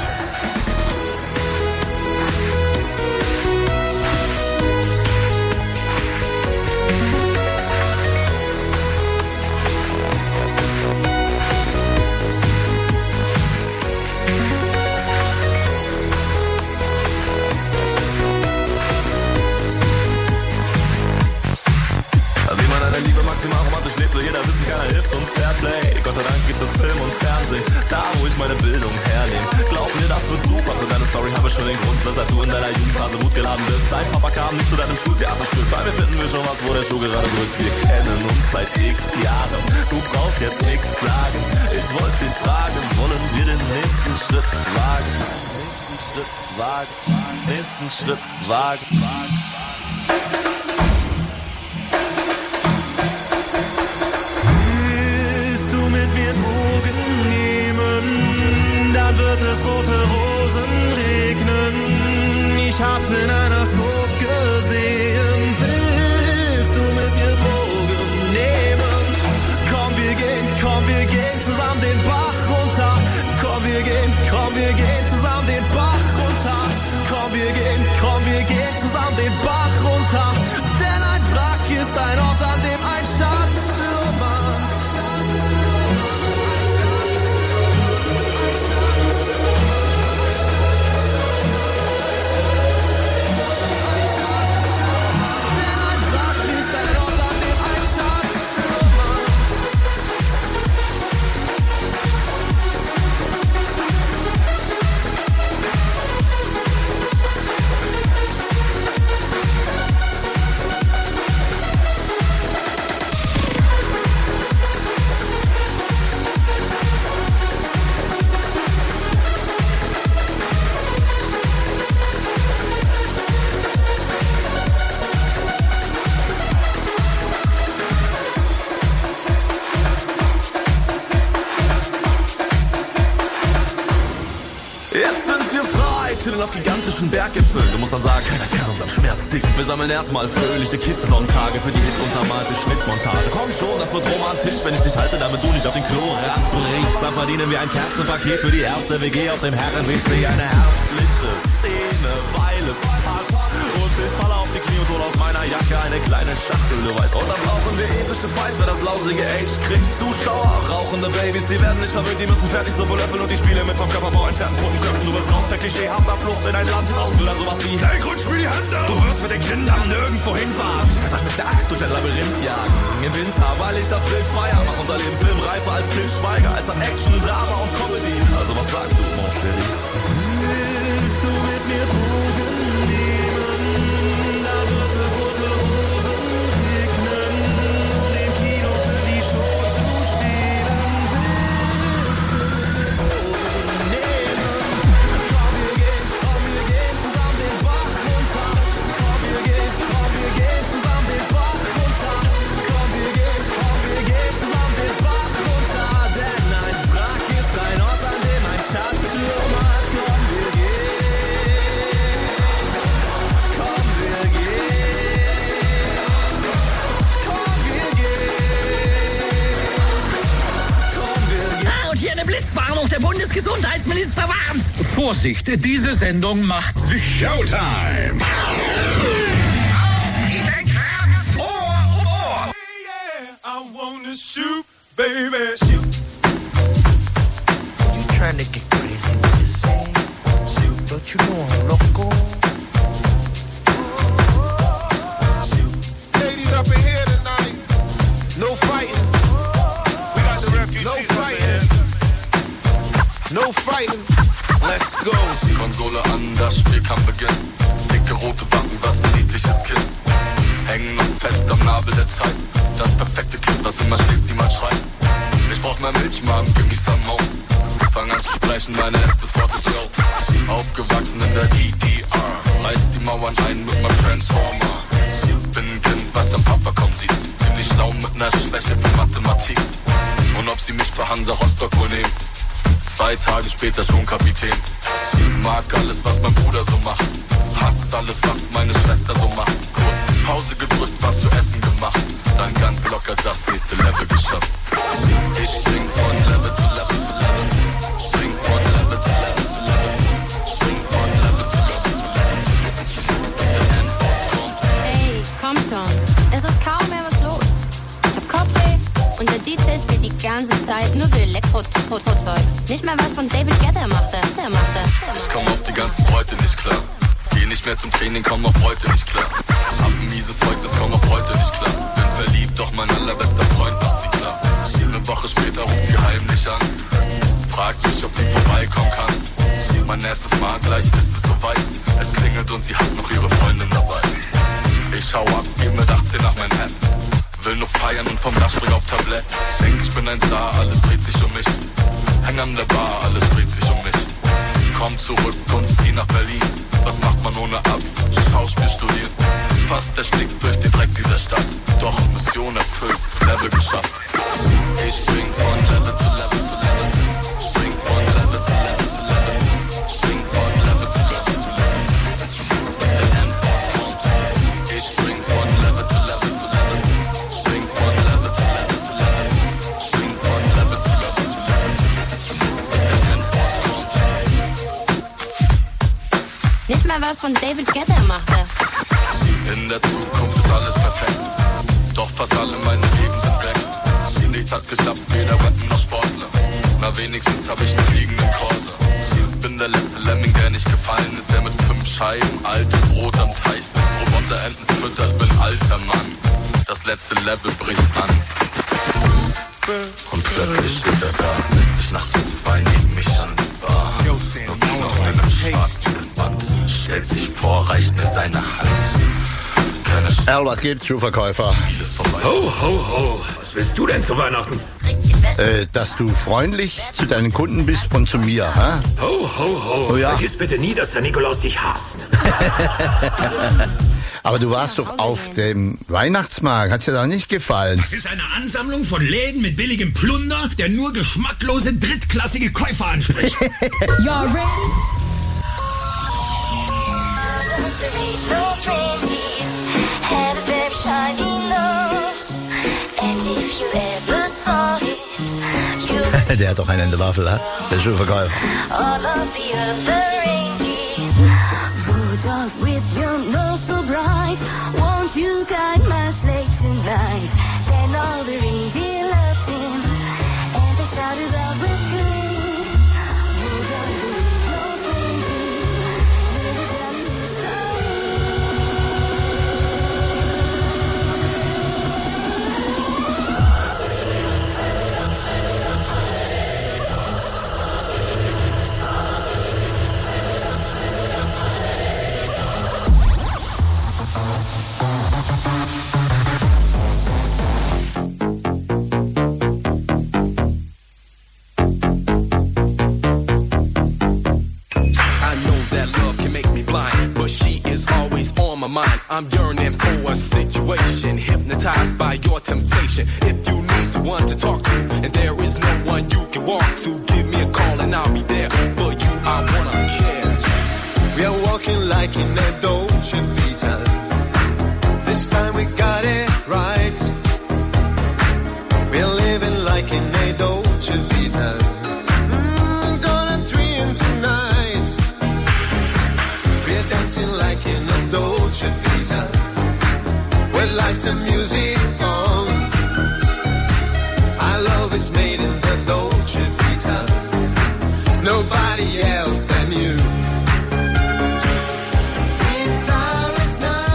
Speaker 14: Maximal romantisch lebt, will jeder wissen, keiner hilft uns Fairplay. Gott sei Dank gibt es Film und Fernsehen, da wo ich meine Bildung hernehme. Glaub mir, das wird super, für deine Story habe ich schon den Grund, weshalb du in deiner Jugendphase Wut geladen bist. Dein Papa kam nicht zu deinem Schultheaterstück, bei mir finden wir schon was, wo der Schuh gerade drückt. Wir kennen uns seit x Jahren, du brauchst jetzt nichts sagen. Ich wollte dich fragen, wollen wir den nächsten Schritt wagen? Nächsten Schritt wagen, nächsten Schritt wagen.
Speaker 8: Drogen nehmen, dann wird es rote Rosen regnen. Ich hab's in einer Soap gesehen. Willst du mit mir Drogen nehmen? Komm, wir gehen, komm, wir gehen zusammen den Bach runter. Komm, wir gehen, komm, wir gehen zusammen den Bach runter. Komm, wir gehen, komm, wir gehen zusammen den Bach runter. Denn ein Wrack ist ein Ort, an dem ein Schatz schlummert.
Speaker 14: Chillen auf gigantischen Berggipfeln. Du musst dann sagen, keiner kann unseren Schmerz dicken. Wir sammeln erstmal fröhliche Kippsonntage für die hituntermalte Schnittmontage. Komm schon, das wird romantisch, wenn ich dich halte, damit du nicht auf den Klorand brichst. Dann verdienen wir ein Kerzenpaket für die erste W G auf dem Herren-W C. Eine herzliche Szene, weil es passt. Und ich falle auf die Knie und hol aus meiner Jacke eine kleine Schachtel, du weißt. Und dann brauchen wir epische Fights, wer das lausige Age kriegt. Zuschauer, rauchende Babys, die werden nicht verwöhnt, die müssen fertig so belöffeln und die Spiele mit vom Körperbau entfernten Puppenköpfen. Du willst raus, der klischeehafter Flucht in ein Land aus. Du dann sowas wie, hey, rutsch mir die Hände. Du wirst mit den Kindern nirgendwo hinfahren. Ich werd euch mit der Axt durch ein Labyrinth jagen. Im Winter, weil ich das Bild feier, mach unser Leben filmreifer als Til Schweiger. Es hat Action, Drama und Comedy. Also was sagst du, mon chéri? Willst du mit mir Drogen nehmen? Da wird es rote Rosen regnen. Und im Kino für die Show zu stehlen. Willst du Drogen nehmen? Komm, wir gehen, komm, wir gehen zusammen den Bach runter. Komm, wir gehen, komm, wir gehen zusammen den Bach runter. Komm, wir gehen, komm, wir gehen zusammen den Bach runter. Denn ein Wrack ist ein Ort, an dem ein Schatz schlummert. Komm, wir gehen, komm, wir gehen, komm, wir gehen, komm, wir gehen.
Speaker 15: Ah, und hier eine Blitzwarnung. Der Bundesgesundheitsminister warnt. Vorsicht, diese Sendung macht sich Showtime.
Speaker 8: Ohr um Ohr. Yeah, I wanna shoot, baby, shoot.
Speaker 16: You trying to get crazy with this thing? Shoot, don't you know I'm loco?
Speaker 8: Ladies up in here tonight. No fighting. We got the refugees. No fighting. No fighting. Let's go.
Speaker 14: Konsole an, das Spiel kann beginnen. Dicke rote Backen, was ein niedliches Kind. Hängen noch fest am Nabel der Zeit. Das perfekte Kind, was immer schläft, niemals schreit. Ich brauch mehr Milch, Mann, gib mich some more. fang an zu sprechen, mein erstes Wort ist yo. Aufgewachsen in der D D R, reiß die Mauern ein mit meinem Transformer. Bin ein Kind, was am Papa kaum sieht. Ziemlich schlau mit ner Schwäche für Mathematik. Und ob sie mich bei Hansa Rostock wohl nehmen, zwei Tage später schon Kapitän. Mag alles, was mein Bruder so macht, hass alles, was meine Schwester so macht. Kurz Pause gedrückt, was zu essen gemacht, dann ganz locker das nächste Level geschafft. Ich spring von Level zu Level zu Level, spring von Level zu Level zu Level, spring von Level zu Level zu Level.
Speaker 3: Hey, komm schon, es ist kaum mehr was los. Ich hab Kopfweh und der D J spielt die ganze Zeit nur so Elektro-Zeugs. Nicht mal was von David Guetta machte. Der machte.
Speaker 14: Ich komm auf die ganzen Leute nicht klar. Geh nicht mehr zum Training, komm auf heute nicht klar. Hab ein mieses Zeugnis, komm auf heute nicht klar. Bin verliebt, doch mein allerbester Freund macht sie klar. Eine Woche später ruft sie heimlich an. Fragt mich, ob sie vorbeikommen kann. Mein erstes Mal, gleich ist es soweit. Es klingelt und sie hat noch ihre Freundin dabei. Ich hau ab, geh mit achtzehn nach Manhattan. Will noch feiern und vom Dach spring auf Tablett. Denk, ich bin ein Star, alles dreht sich um mich. Häng an der Bar, alles dreht sich um mich. Komm zurück und zieh nach Berlin. Was macht man ohne Abi? Schauspiel studieren. Fast erstickt durch den Dreck dieser Stadt. Doch Mission erfüllt, Level geschafft. Ich spring von Level zu Level zu Level. Spring von Level zu Level zu Level. Spring von Level zu Level zu Level. Der Endboss kommt. Ich spring von Level zu Level zu Level. Spring von Level zu Level zu Level. Spring von Level zu Level zu Level. Der Endboss kommt.
Speaker 3: Nicht mal was von David Guetta machte.
Speaker 14: In der Zukunft ist alles perfekt. Doch fast alle meine Leben sind weg. Nichts hat geklappt, weder Wetten noch Sportler. Na wenigstens hab ich einen fliegenden Corsa. Bin der letzte Lemming, der nicht gefallen ist. Der mit fünf Scheiben alte Brot am Teich sitzt. Roboterenten füttert, bin alter Mann. Das letzte Level bricht an. Und plötzlich steht er da, setzt sich nachts um zwei neben mich an die Bar. Und auf einem schwarzen Band stellt sich vor, reicht mir seine Hand.
Speaker 18: Al, was gibt's, Schuhverkäufer?
Speaker 13: Ho, ho, ho. Was willst du denn zu Weihnachten?
Speaker 18: Äh, dass du freundlich zu deinen Kunden bist und zu mir, hä?
Speaker 13: Ho, ho, ho.
Speaker 18: Oh, ja.
Speaker 13: Vergiss bitte nie, dass der Nikolaus dich hasst.
Speaker 18: Aber du warst doch auf dem Weihnachtsmarkt. Hat's dir da nicht gefallen?
Speaker 13: Das ist eine Ansammlung von Läden mit billigem Plunder, der nur geschmacklose, drittklassige Käufer anspricht.
Speaker 3: Ja, Ray.
Speaker 8: Had a very shiny nose, and if you ever saw it, you
Speaker 18: Der hat doch einen in der Waffel, hä? Der Schuhverkäufer.
Speaker 8: all of the other reindeer. Rudolph, with your nose so bright, won't you guide my sleigh tonight? Then all the reindeer loved him, and they shouted out with glee. Rudolph, Rudolph, reindeer, you're the jolliest of
Speaker 17: my mind. I'm yearning for a situation, hypnotized by your temptation. If you need someone to talk to, and there is no one you can walk to, give me a call and I'll be there for you. I wanna care.
Speaker 20: We are walking like in a Dolce Vita. This time we got it right. We're living like in a Dolce Vita. Mm, gonna dream tonight. We're dancing like in a Dolce Vita. With lights and music on. Our love is made in the Dolce Vita. Nobody else than you. It's our last night.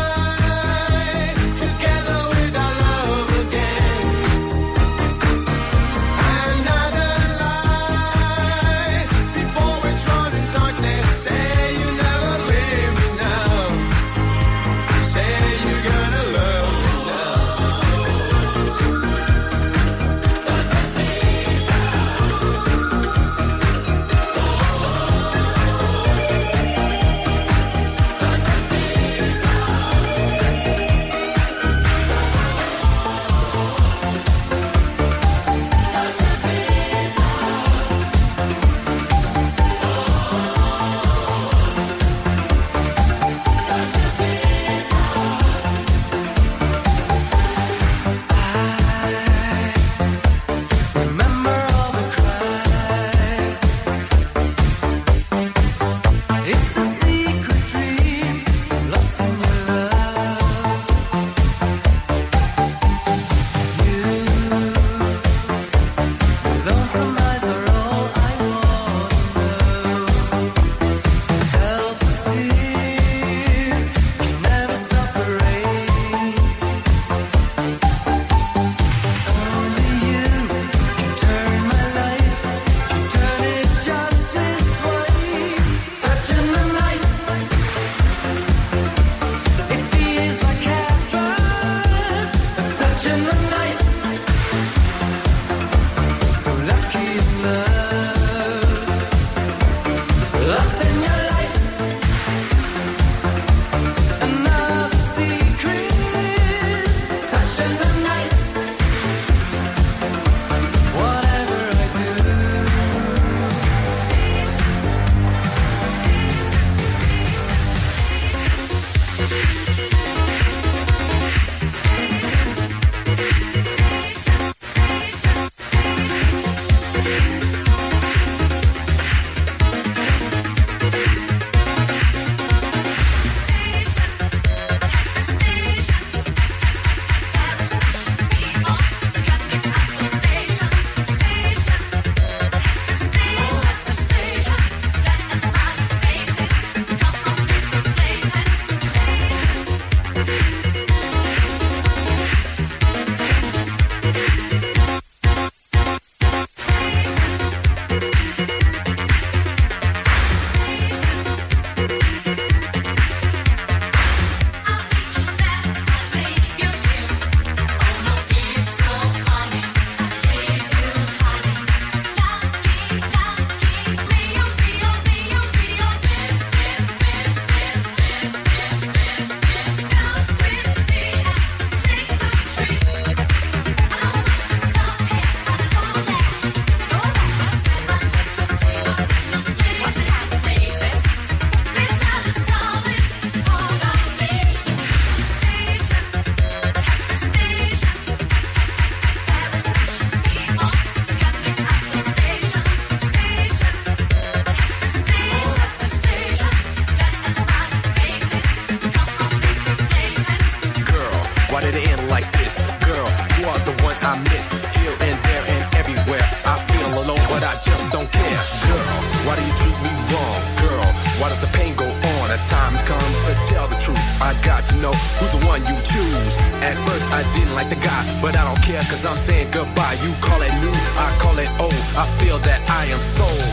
Speaker 17: I miss here and there and everywhere. I feel alone, but I just don't care. Girl, why do you treat me wrong? Girl, why does the pain go on? A time has come to tell the truth. I got to know who's the one you choose. At first I didn't like the guy, but I don't care cause I'm saying goodbye. You call it new, I call it old. I feel that I am sold.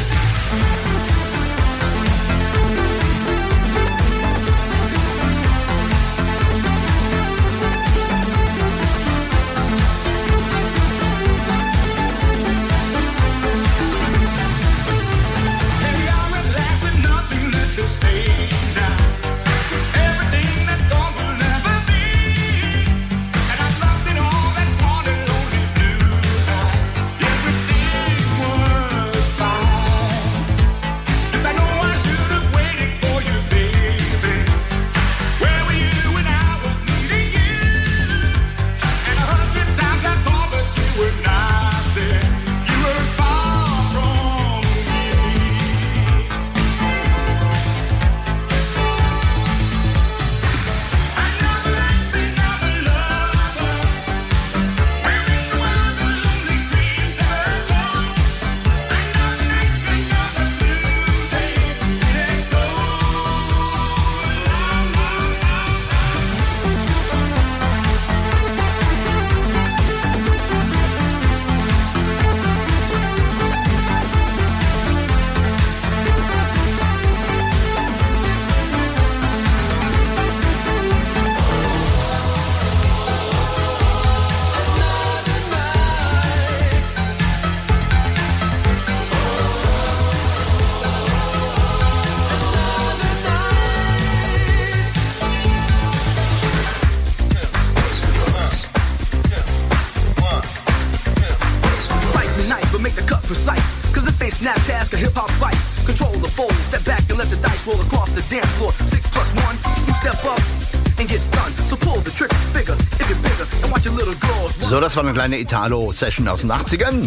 Speaker 18: So, das war eine kleine Italo-Session aus den achtzigern.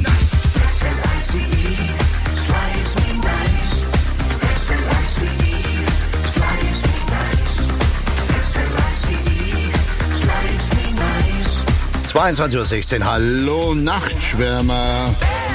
Speaker 18: zweiundzwanzig Uhr sechzehn, hallo Nachtschwärmer.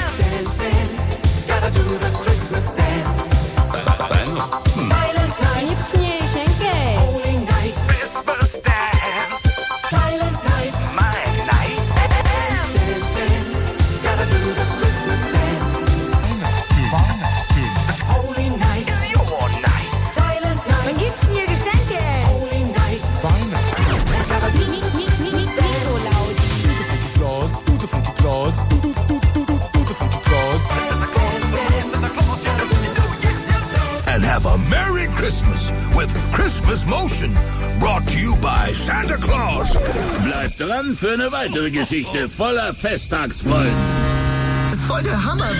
Speaker 15: Bleibt dran für eine weitere Geschichte voller Festtagsfreuden.
Speaker 5: Das ist voll der Hammer.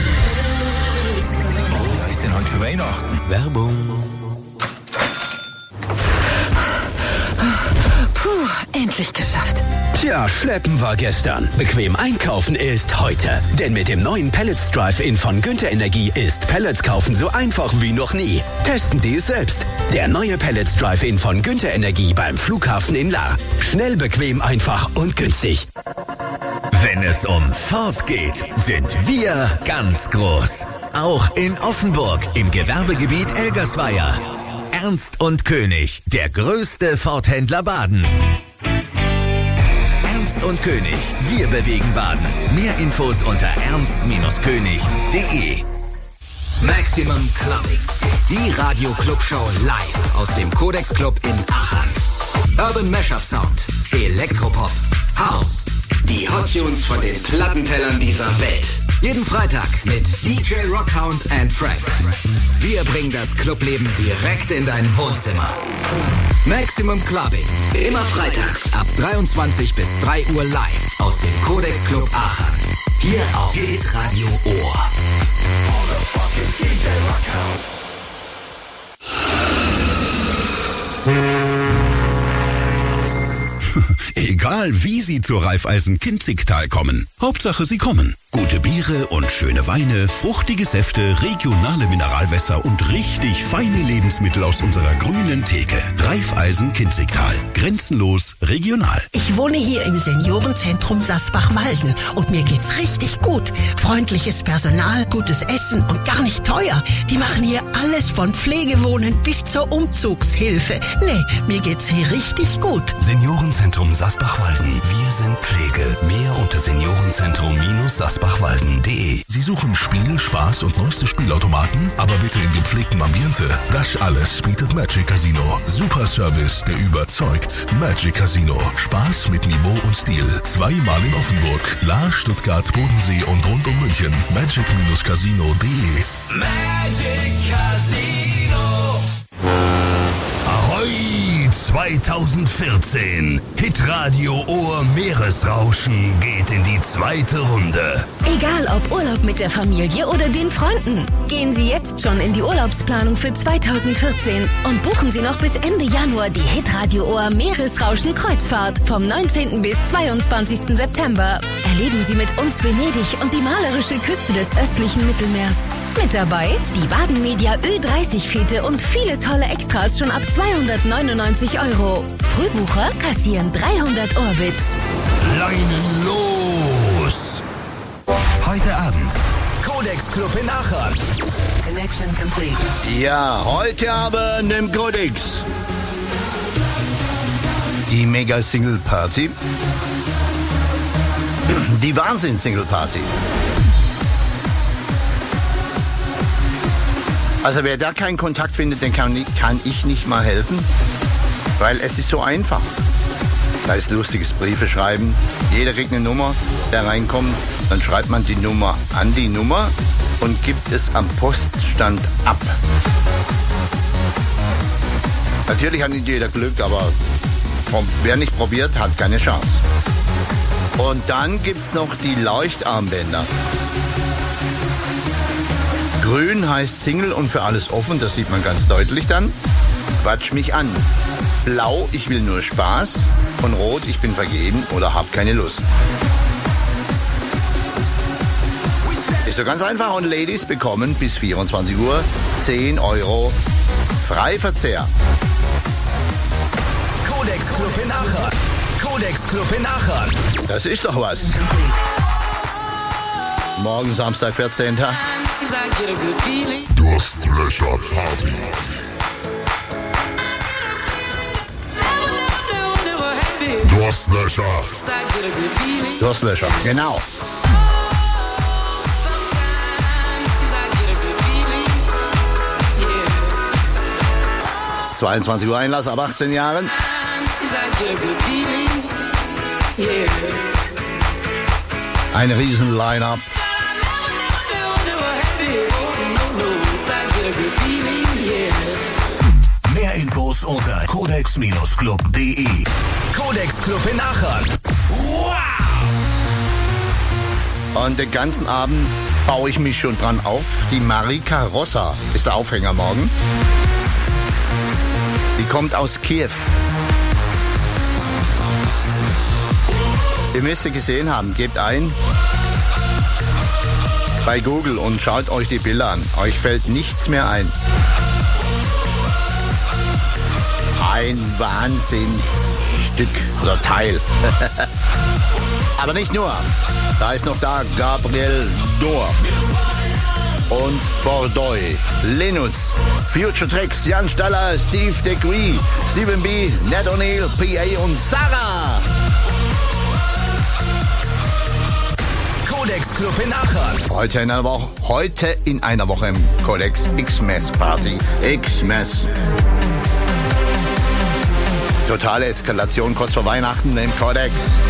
Speaker 5: Was ist denn heute für Weihnachten? Werbung.
Speaker 6: Puh, endlich geschafft.
Speaker 9: Tja, schleppen war gestern. Bequem einkaufen ist heute. Denn mit dem neuen Pellets Drive-In von Günther Energie ist Pellets kaufen so einfach wie noch nie. Testen Sie es selbst. Der neue Pellets Drive-In von Günther Energie beim Flughafen in Lahr. Schnell, bequem, einfach und günstig.
Speaker 10: Wenn es um Ford geht, sind wir ganz groß. Auch in Offenburg im Gewerbegebiet Elgersweier. Ernst und König, der größte Ford-Händler Badens. Ernst und König, wir bewegen Baden. Mehr Infos unter ernst König punkt de.
Speaker 5: Maximum Clubbing. Die Radio-Club-Show live aus dem Codex Club in Aachen. Urban Mashup Sound, Elektropop, House. Die Hot Tunes von den Plattentellern dieser Welt. Jeden Freitag mit D J Rockhound and Friends. Wir bringen das Clubleben direkt in dein Wohnzimmer. Maximum Clubbing. Immer freitags ab dreiundzwanzig bis drei Uhr live aus dem Codex Club Aachen. Hier auf Hitradio Ohr.
Speaker 22: Egal wie Sie zur Raiffeisen Kinzigtal kommen, Hauptsache Sie kommen.
Speaker 9: Gute Biere und schöne Weine, fruchtige Säfte, regionale Mineralwässer und richtig feine Lebensmittel aus unserer grünen Theke. Raiffeisen Kinzigtal. Grenzenlos regional.
Speaker 19: Ich wohne hier im Seniorenzentrum Sasbach-Walden und mir geht's richtig gut. Freundliches Personal, gutes Essen und gar nicht teuer. Die machen hier alles von Pflegewohnen bis zur Umzugshilfe. Nee, mir geht's hier richtig gut.
Speaker 9: Seniorenzentrum Sasbach-Walden. Wir sind Pflege. Mehr unter seniorenzentrum Sasbach walden punkt de.
Speaker 22: Sie suchen Spiel, Spaß und neueste Spielautomaten, aber bitte in gepflegtem Ambiente. Das alles bietet Magic Casino. Super Service, der überzeugt. Magic Casino. Spaß mit Niveau und Stil. Zweimal in Offenburg, Lahr, Stuttgart, Bodensee und rund um München. magic Casino punkt de.
Speaker 5: Magic Casino.
Speaker 22: Ahoi zweitausendvierzehn. Hitradio Ohr Meeresrauschen geht in die zweite Runde.
Speaker 23: Egal ob Urlaub mit der Familie oder den Freunden, gehen Sie jetzt schon in die Urlaubsplanung für zweitausendvierzehn und buchen Sie noch bis Ende Januar die Hitradio Ohr Meeresrauschen Kreuzfahrt vom neunzehnten bis zweiundzwanzigsten September. Erleben Sie mit uns Venedig und die malerische Küste des östlichen Mittelmeers. Mit dabei die Baden Media Ö dreißig Fete und viele tolle Extras schon ab zweihundertneunundneunzig Euro. Frühbucher kassieren dreihundert Orbits.
Speaker 22: Leinen los!
Speaker 5: Heute Abend. Codex Club in Aachen.
Speaker 23: Connection complete.
Speaker 18: Ja, heute Abend im Codex. Die Mega-Single-Party. Die Wahnsinn-Single-Party. Also wer da keinen Kontakt findet, den kann, kann ich nicht mal helfen, weil es ist so einfach. Da ist lustiges Briefe schreiben, jeder kriegt eine Nummer, der reinkommt, dann schreibt man die Nummer an die Nummer und gibt es am Poststand ab. Natürlich hat nicht jeder Glück, aber wer nicht probiert, hat keine Chance. Und dann gibt's noch die Leuchtarmbänder. Grün heißt Single und für alles offen, das sieht man ganz deutlich dann. Quatsch mich an. Blau, ich will nur Spaß. Und Rot, ich bin vergeben oder hab keine Lust. Ist so ganz einfach und Ladies bekommen bis vierundzwanzig Uhr zehn Euro Freiverzehr.
Speaker 5: Codex Club in Aachen. Codex Club in Aachen.
Speaker 18: Das ist doch was. Morgen Samstag, vierzehnten
Speaker 22: Durstlöcher Party. Durstlöcher.
Speaker 18: Durstlöcher, genau. zweiundzwanzig Uhr Einlass ab achtzehn Jahren. Ein riesen Line-Up.
Speaker 5: Mehr Infos unter codex Club punkt de. Codex Club in Aachen. Wow!
Speaker 18: Und den ganzen Abend baue ich mich schon dran auf. Die Marika Rossa ist der Aufhänger morgen. Die kommt aus Kiew. Ihr müsst sie gesehen haben. Gebt ein bei Google und schaut euch die Bilder an. Euch fällt nichts mehr ein. Ein Wahnsinnsstück oder Teil. Aber nicht nur. Da ist noch da Gabriel Dor und Bordeaux, Linus, Future Tracks, Jan Staller, Steve Degree, Stephen B., Ned O'Neill, P A und Sarah.
Speaker 5: Codex Club in Aachen.
Speaker 18: Heute in einer Woche, heute in einer Woche im Codex X-Mess Party. X-Mess. Totale Eskalation kurz vor Weihnachten im Codex.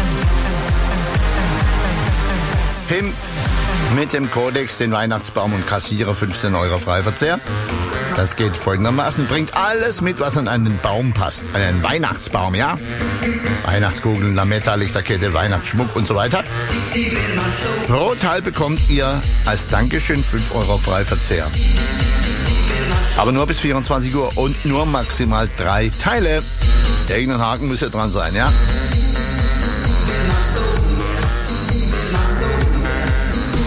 Speaker 18: Pimp mit dem Codex den Weihnachtsbaum und kassiere fünfzehn Euro Freiverzehr. Das geht folgendermaßen. Bringt alles mit, was an einen Baum passt. Einen Weihnachtsbaum, ja? Weihnachtskugeln, Lametta, Lichterkette, Weihnachtsschmuck und so weiter. Pro Teil bekommt ihr als Dankeschön fünf Euro Freiverzehr. Aber nur bis vierundzwanzig Uhr und nur maximal drei Teile. Irgendein Haken muss ja dran sein, ja?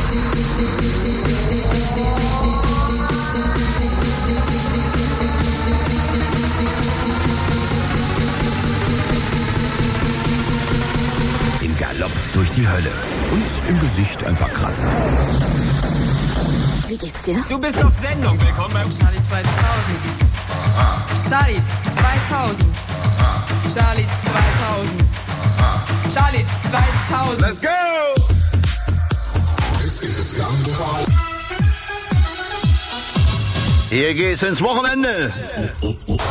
Speaker 9: Hölle. Und im Gesicht ein paar Kratzen.
Speaker 3: Wie geht's dir?
Speaker 2: Du bist auf Sendung. Willkommen beim
Speaker 7: Charlie zweitausend. Charlie zweitausend. Charlie zweitausend. Charlie zweitausend.
Speaker 2: Let's go!
Speaker 1: This is the sound of our...
Speaker 18: Hier geht's ins Wochenende.
Speaker 1: Oh, oh, oh.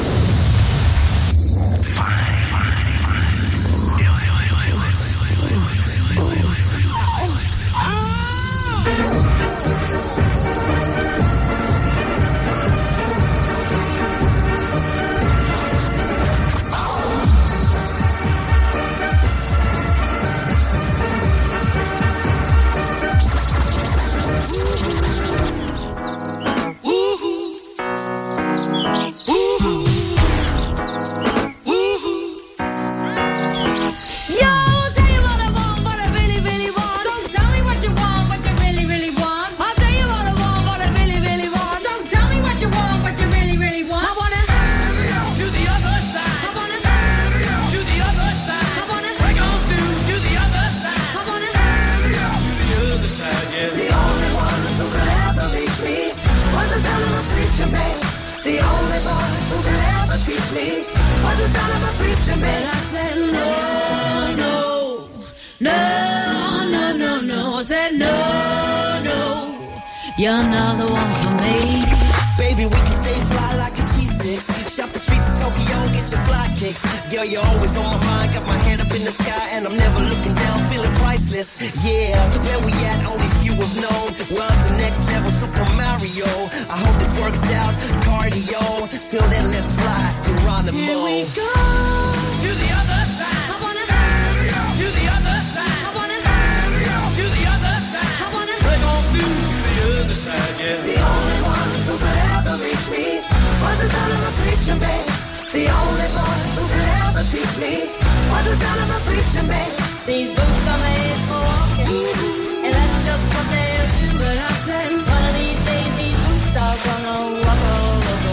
Speaker 11: You're not the one for me.
Speaker 8: Baby, we can stay fly like a G six. Shop the streets of Tokyo, get your fly kicks. Girl, you're always on my mind. Got my head up in the sky and I'm never looking down, feeling priceless. Yeah, where we at, only few have known. We're on to next level, Super Mario. I hope this works out, cardio. Till then, let's fly, Geronimo.
Speaker 11: Here we go.
Speaker 8: To the other side.
Speaker 11: I wanna have you.
Speaker 8: To the other side.
Speaker 11: I wanna have you.
Speaker 8: To the other side.
Speaker 11: I wanna
Speaker 8: We're gon' do to the other side, yeah. The only one who could ever reach me was the son of a preacher man. The only boy who could ever teach me was the son of a preacher man.
Speaker 11: These boots are made for walking, and that's just what they'll do. But I said, one of these days, these boots are gonna walk all over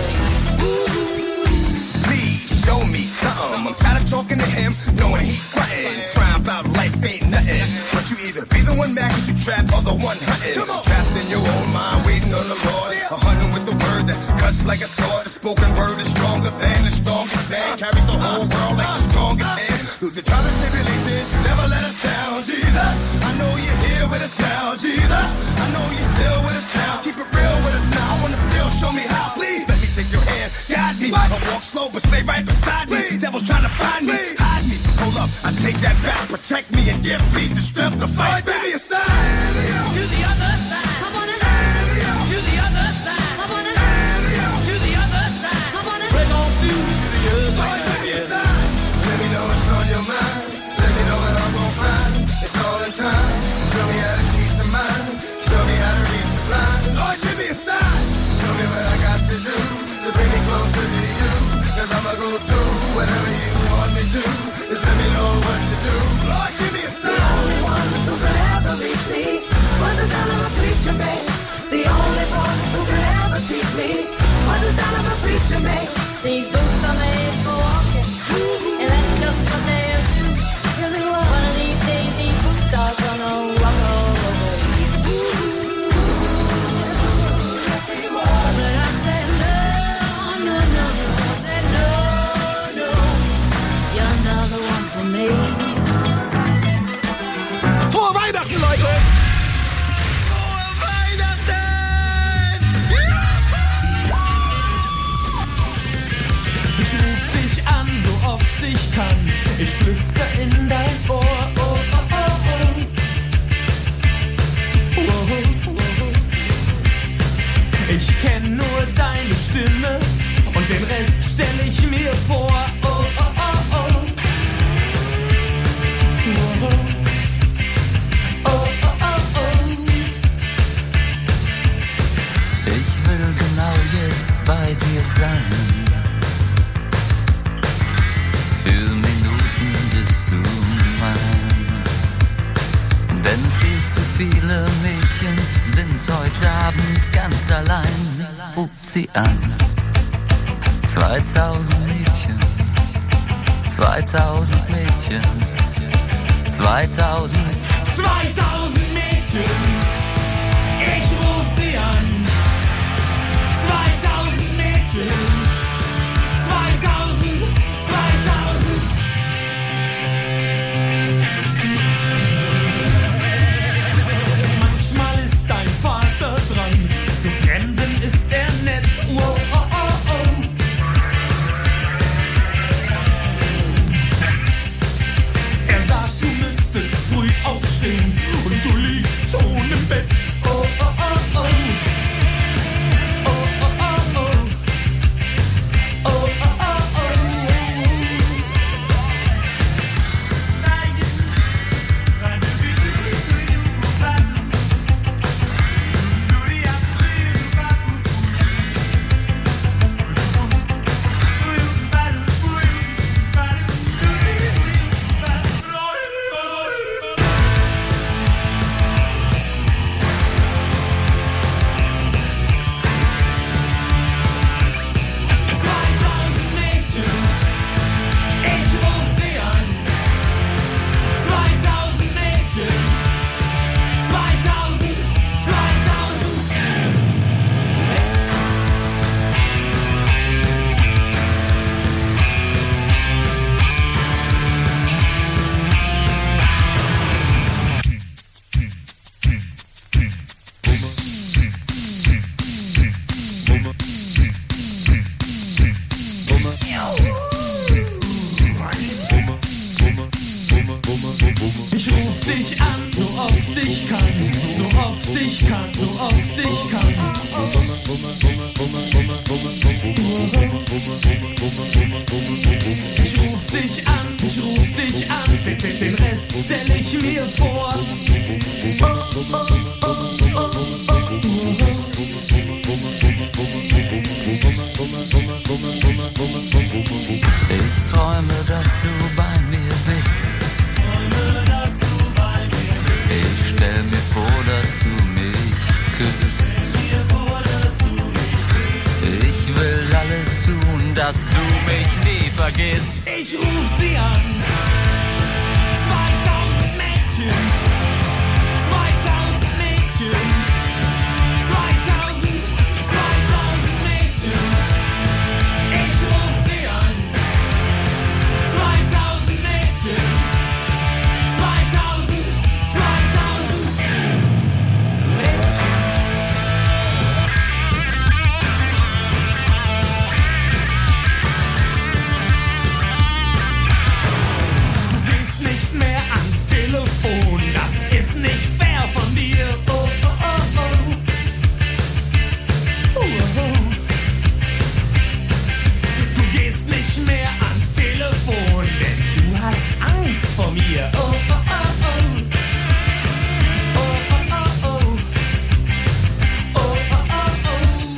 Speaker 11: you.
Speaker 8: Please show me something. I'm tired of talking to him, knowing he's frontin'. Crying about life ain't nothing. But you either be the one mad 'cause you trapped or the one hunting. Trapped in your own mind, waiting on the Lord. A hunting with the word that cuts like a sword. The spoken word is stronger than the strongest man. Carries the whole world like the strongest hand. Through the trials and tribulations, you never let us down, Jesus. I know you're here with us now, Jesus. I know you're still with us now. Keep it real with us now. I wanna feel, show me how, please. Let me take your hand, guide me. I walk slow, but stay right beside me. Devil's trying to find me, hide me. Hold up, I take that back, protect me and give me the strength to fight back. Give me a sign. To the other side.
Speaker 11: I wanna have you.
Speaker 8: To the other side.
Speaker 11: I wanna have you.
Speaker 8: To the other side.
Speaker 11: I wanna
Speaker 8: We're gon' do to the other side. Yeah. Let me know what's on your mind. Let me know what I'm gon' find. It's all in time. Show me how to teach the mind. Show me how to reach the blind. Lord, give me a sign. Show me what I got to do to bring me closer to you. Cause I'ma go through whatever you want me to. Just let me know what to do. Lord, give me a sign. The only one who could ever reach me was the son of a preacher man. The only one who could ever teach me was the son of a preacher man.
Speaker 11: These boots are made for walking, and that's just what they'll do. Really well. One of these days, these boots are gonna walk all over you. But I said no, no, no, no. I said no, no. You're not the one for me.
Speaker 8: Frohe Weihnachten, Leute!
Speaker 11: Frohe Weihnachten!
Speaker 8: Ich ruf dich an, so oft ich kann. Ich flüster in dein Ohr. Oh, oh, oh, oh. Oh, oh, oh. Ich kenn nur deine Stimme und den Rest stell ich mir vor. Oh, oh, oh, oh. Oh, oh. Oh, oh, oh, oh.
Speaker 21: Ich will genau jetzt bei dir sein. Für Minuten bist du mein. Denn viel zu viele Mädchen sind heute Abend ganz allein. Ruf sie an. zweitausend Mädchen, zweitausend Mädchen, zweitausend.
Speaker 8: zweitausend Mädchen, ich ruf sie an. zweitausend Mädchen, zweitausend, zweitausend. Manchmal ist dein Vater dran, zu Fremden ist er nett. Wow, oh, oh, oh. Er sagt, du müsstest früh aufstehen und du liegst schon im Bett. Oh, oh, oh, oh. Oh, oh, oh, oh. Oh, oh, oh, oh. zweitausend Mädchen, ich ruf sie an. zweitausend Mädchen, zweitausend, zweitausend. Ich ruf dich an, so oft ich kann, so oft ich kann, so oft ich kann. Ich ruf dich an, ich ruf dich an, den, den, den Rest stell ich mir vor. Oh, oh, oh, oh,
Speaker 21: Ich träume, dass du bei mir bist. Ich stell mir vor, dass du mich küsst. Ich will alles tun, dass du mich nie vergisst.
Speaker 8: Ich ruf sie an. zweitausend Mädchen, zweitausend Mädchen, zweitausend, zweitausend Mädchen. Ich ruf sie an. zweitausend Mädchen, zweitausend, zweitausend Mädchen. Du gehst nicht mehr ans Telefon, das ist nicht fair von dir. Oh, oh, oh, oh. Oh, oh. Du gehst nicht mehr ans Telefon, denn du hast Angst vor mir. Oh, oh, oh, oh. Oh, oh, oh, oh. Oh, oh, oh,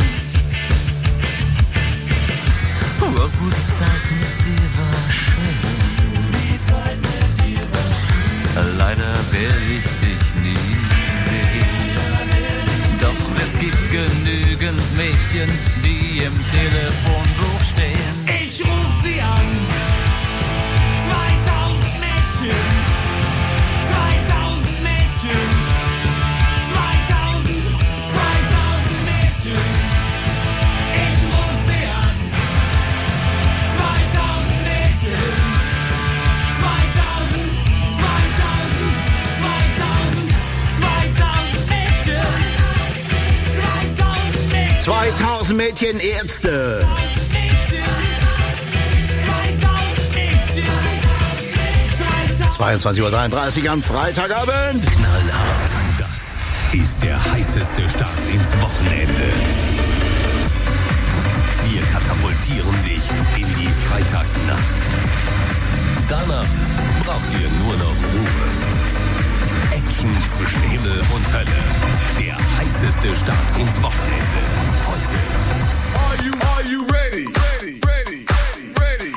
Speaker 8: oh.
Speaker 21: Oh, gute Zeit mit dir war schön.
Speaker 8: Die Zeit mit dir war schön.
Speaker 21: Leider werde ich dich nie sehen. Doch es gibt genügend Mädchen, die im Telefonbuch stehen.
Speaker 8: Ich ruf sie an. zweitausend Mädchen, zweitausend Mädchen, zweitausend, zweitausend Mädchen. Ich ruf sie an. zweitausend Mädchen, zweitausend, zweitausend, zweitausend, zweitausend Mädchen, zweitausend Mädchen.
Speaker 18: zweitausend Mädchen Ärzte. zweiundzwanzig Uhr dreiunddreißig am Freitagabend.
Speaker 22: Knallhart. Das ist der heißeste Start ins Wochenende. Wir katapultieren dich in die Freitagnacht. Danach braucht ihr nur noch Ruhe. Action zwischen Himmel und Hölle. Der heißeste Start ins Wochenende. Heute.
Speaker 1: Are you, are you ready? Ready, ready, ready, ready.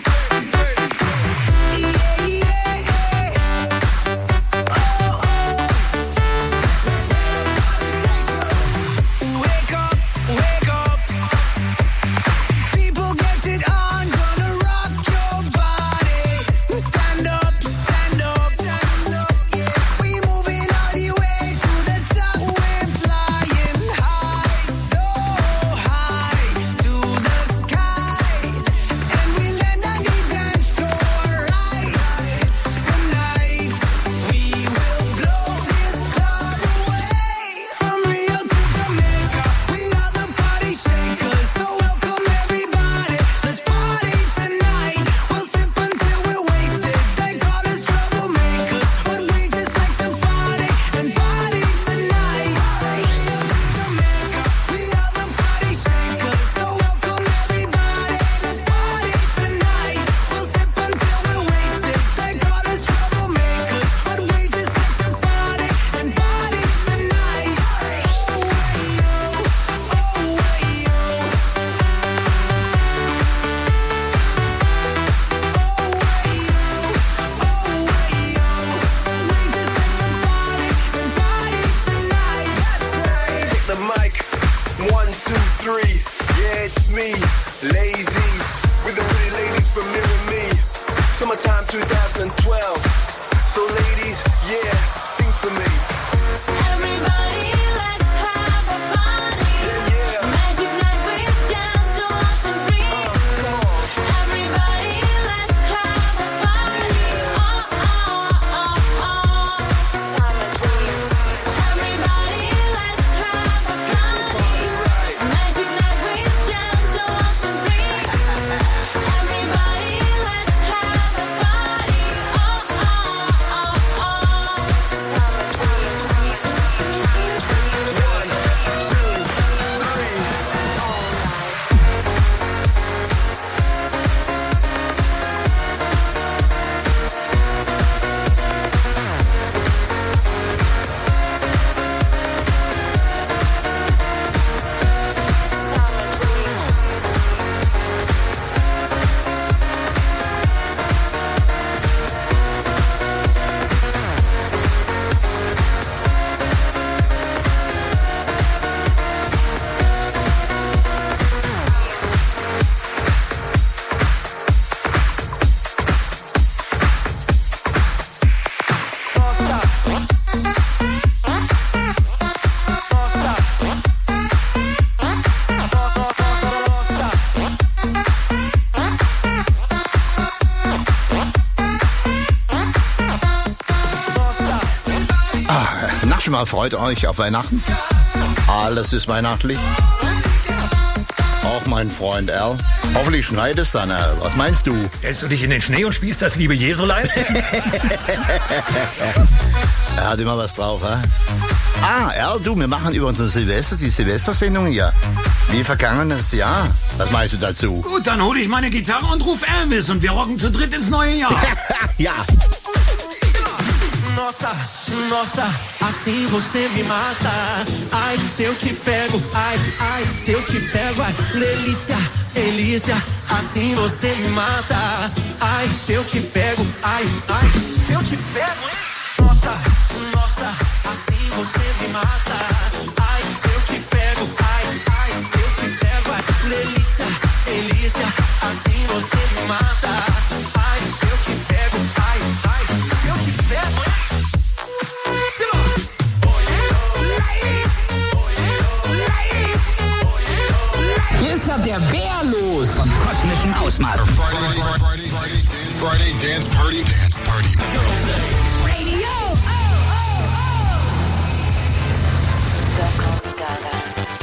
Speaker 8: Wake up, wake up. People get it on, gonna rock your body. Stand up, stand up.
Speaker 20: three, yeah, it's me, Lazy, with the pretty ladies from Mirror Me. Summertime two thousand twelve. So ladies, yeah, sing for me.
Speaker 8: Everybody, let's have a party. Magic night with gentle ocean breeze. Everybody, let's have a party. Oh, oh, oh, oh. Summer dreams. Everybody, let's have a party. Magic night with gentle ocean breeze. Everybody, let's have a party. Oh, oh, oh, oh. Summer dreams.
Speaker 18: Nachschmal, freut euch auf Weihnachten. Alles ist weihnachtlich. Auch mein Freund Al. Hoffentlich schneit es dann, Al. Was meinst du?
Speaker 13: Stellst du dich in den Schnee und spießt das liebe Jesulein?
Speaker 18: Er hat immer was drauf, hä? Ah, Al, du, wir machen über unsere Silvester, die Silvestersendung hier. Wie vergangenes Jahr. Was meinst du dazu?
Speaker 13: Gut, dann hole ich meine Gitarre und ruf Elvis und wir rocken zu dritt ins neue Jahr.
Speaker 18: Ja.
Speaker 2: Nossa, nossa, assim você me mata. Ai, se eu te pego, ai, ai, se eu te pego, ai, delícia, delícia, assim você me mata. Ai, se eu te pego, ai, ai, se eu te pego, hein? Nossa, nossa, assim você me mata. Ai, se eu te pego, ai, ai, se eu te pego, ai, delícia, delícia, assim você me mata. Ai, se eu te pego, ai, ai, se eu te pego, hein?
Speaker 15: Hier ist ja der Bär los von kosmischen Ausmaß.
Speaker 1: Friday, Friday, Friday, Friday, dance party, dance party.
Speaker 8: Radio.
Speaker 11: Don't call me Gaga.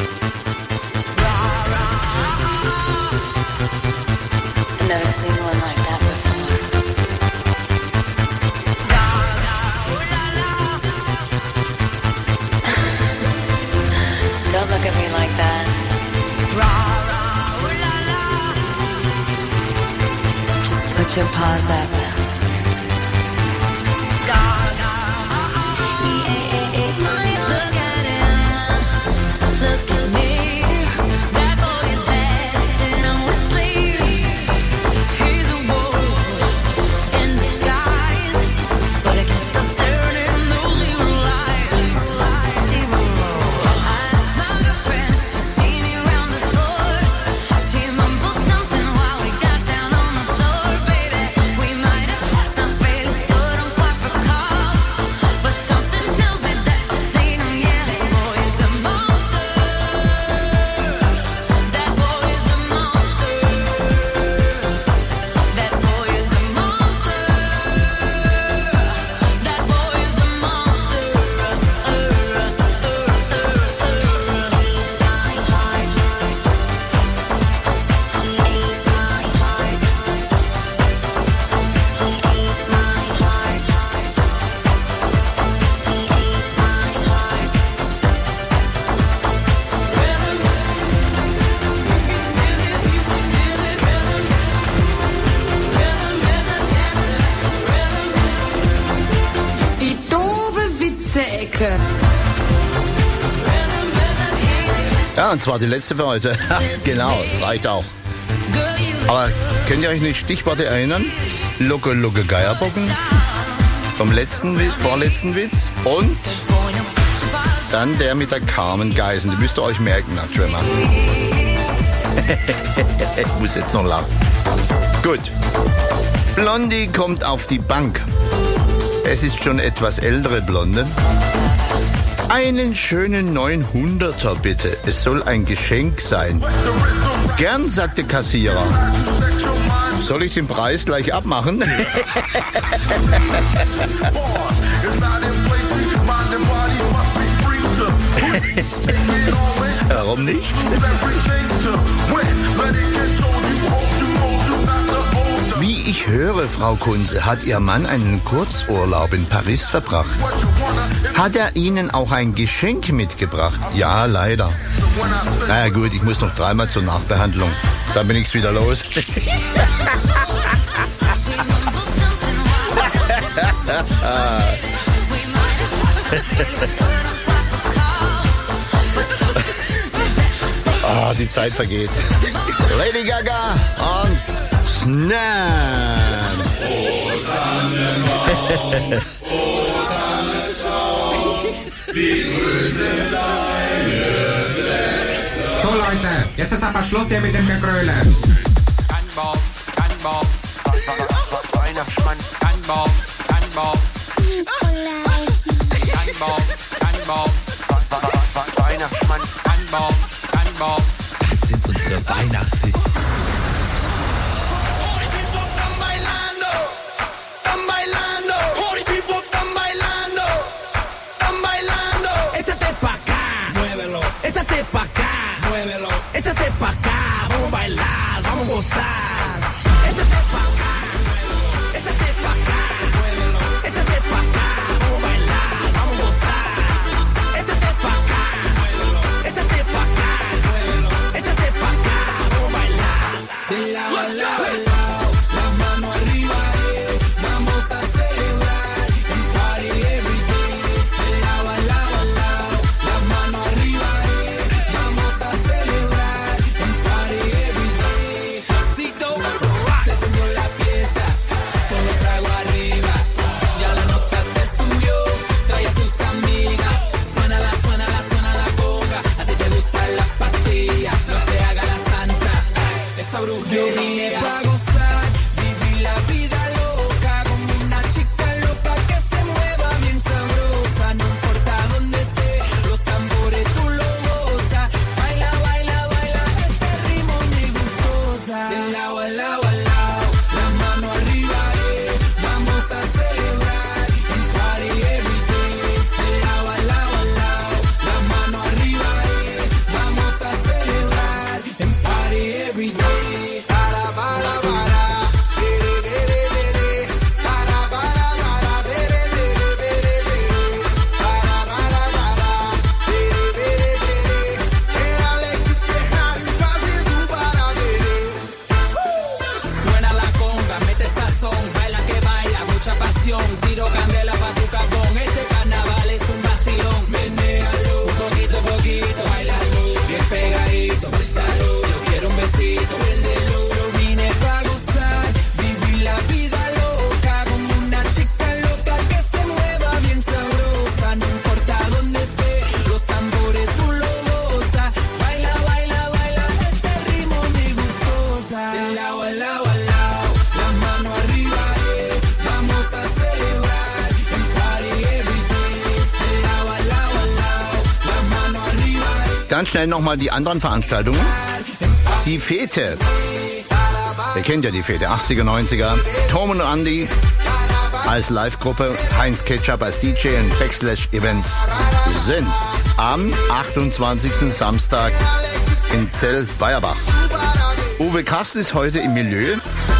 Speaker 11: I've never seen one like that before. Don't look at me like that. Just put your paws up.
Speaker 8: Look at him. Look at me. That boy is dead and I'm whistling. He's a wolf in disguise, but I can still stare in those evil eyes. Evil. I asked my girlfriend if she's seen you around before. She mumbled something while we got down on the floor, baby. We might have left, not really sure, don't quite recall. But something tells me that I've seen him, yeah. That boy is a monster. That boy is a monster. That boy is a monster. That boy is a
Speaker 7: Die doofe Witze-Ecke.
Speaker 18: Ja, und zwar die letzte für heute. Genau, das reicht auch. Aber könnt ihr euch nicht Stichworte erinnern? Lucke, Lucke, Geierbocken. Vom letzten Witz, vorletzten Witz. Und Dann der mit der Carmen Geisen. Die müsst ihr euch merken, nach Tremor. Ich muss jetzt noch lachen. Gut. Blondie kommt auf die Bank. Es ist schon etwas ältere Blonde. Einen schönen neunhunderter bitte. Es soll ein Geschenk sein. Gern, sagt der Kassierer. Soll ich den Preis gleich abmachen? Warum nicht? Wie ich höre, Frau Kunze, hat Ihr Mann einen Kurzurlaub in Paris verbracht. Hat er Ihnen auch ein Geschenk mitgebracht? Ja, leider. Na ja, gut, ich muss noch dreimal zur Nachbehandlung. Dann bin ich's wieder los. Ah, die Zeit vergeht. Lady Gaga und Snap.
Speaker 8: Oh, Tannenbaum, oh, Tannenbaum, wie grün sind deine Blätter.
Speaker 4: So Leute, jetzt ist aber Schluss hier mit dem Gegröle.
Speaker 12: Tannenbaum, Tannenbaum, Weihnachtsmann, Tannenbaum, Tannenbaum, Tannenbaum, Tannenbaum, Weihnachtsmann, Tannenbaum, Tannenbaum.
Speaker 16: Das sind unsere Weihnachtshits.
Speaker 2: Échate pa' acá, muévelo. Échate pa' acá, muévelo. Échate pa' acá, vamos a bailar, vamos a gozar. Échate pa' acá, muévelo. Échate pa' acá, muévelo. Échate pa' acá, vamos a bailar, vamos a gozar. Échate pa' acá, muévelo. Échate pa' acá, muévelo. Échate pa' acá, vamos a bailar. De lado a lado, a lado, las manos arriba, eh. Vamos a celebrar un party every day. De lado a lado, a lado, las manos arriba, eh. Vamos a celebrar un party every day. Pasito, se subió la fiesta, con los tragos arriba. Ya la nota te subió, trae a tus amigas. Suénala, suénala, suena la conga. A ti te gustan las pastillas, no te haga la santa. Esa brujería. Pa' gozar, vivir la vida loca. Como una chica loca que se mueva bien sabrosa. No importa dónde esté, los tambores tú lo gozas. Baila, baila, baila, este ritmo me gustosa. De lado a lado, a lado, las manos arriba, eh. Vamos a celebrar un party every day. De lado a lado, a lado, las manos arriba, eh. Vamos a celebrar un party every day. Para, para, para, bere, bere, bere. Para, para, para, bere, bere, bere, bere. Para, para, para, bere, bere, bere. Era Alex Ferrari fazendo para bere. Suena la conga, mete sazón, baila que baila, mucha pasión. Tiro candela pa' tu capón, este carnaval es un vacilón. Menéalo, un poquito, poquito, bailalo, bien pegadito, suéltalo, yo quiero un besito, préndelo. Yo vine pa' gozar, vivir la vida loca, como una chica loca que se mueva bien sabrosa. No importa dónde esté, los tambores tú lo gozas. Baila, baila, baila, este ritmo me gustosa. De lado a lado, a lado, las manos arriba, eh. Vamos a celebrar un party every day. De lado a lado, a lado, las manos arriba, eh.
Speaker 18: Ganz schnell nochmal die anderen Veranstaltungen. Die Fete. Ihr kennt ja die Fete, achtziger, neunziger. Tom und Andy als Live-Gruppe, Heinz Ketchup als D J und Backslash Events sind am achtundzwanzigsten Samstag in Zell-Weierbach. Uwe Kastel ist heute im Milieu.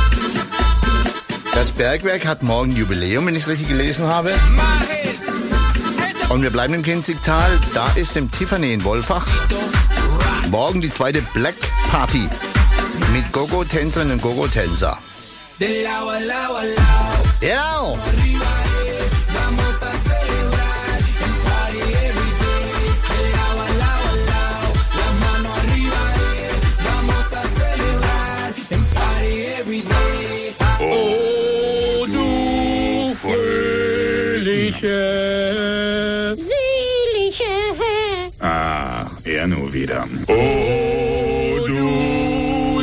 Speaker 18: Das Bergwerk hat morgen Jubiläum, wenn ich es richtig gelesen habe. Und wir bleiben im Kinzigtal. Da ist im Tiffany in Wolfach morgen die zweite Black Party mit Gogo-Tänzerinnen und Gogo-Tänzer.
Speaker 2: De lado a lado, a lado.
Speaker 18: Ja.
Speaker 2: Arriba, eh. Vamos a celebrar un party every day. De lado a lado, a lado, las manos arriba, eh. Vamos a celebrar un party every day. Oh, du fröhliche,
Speaker 8: selige
Speaker 6: er nur wieder. Oh, du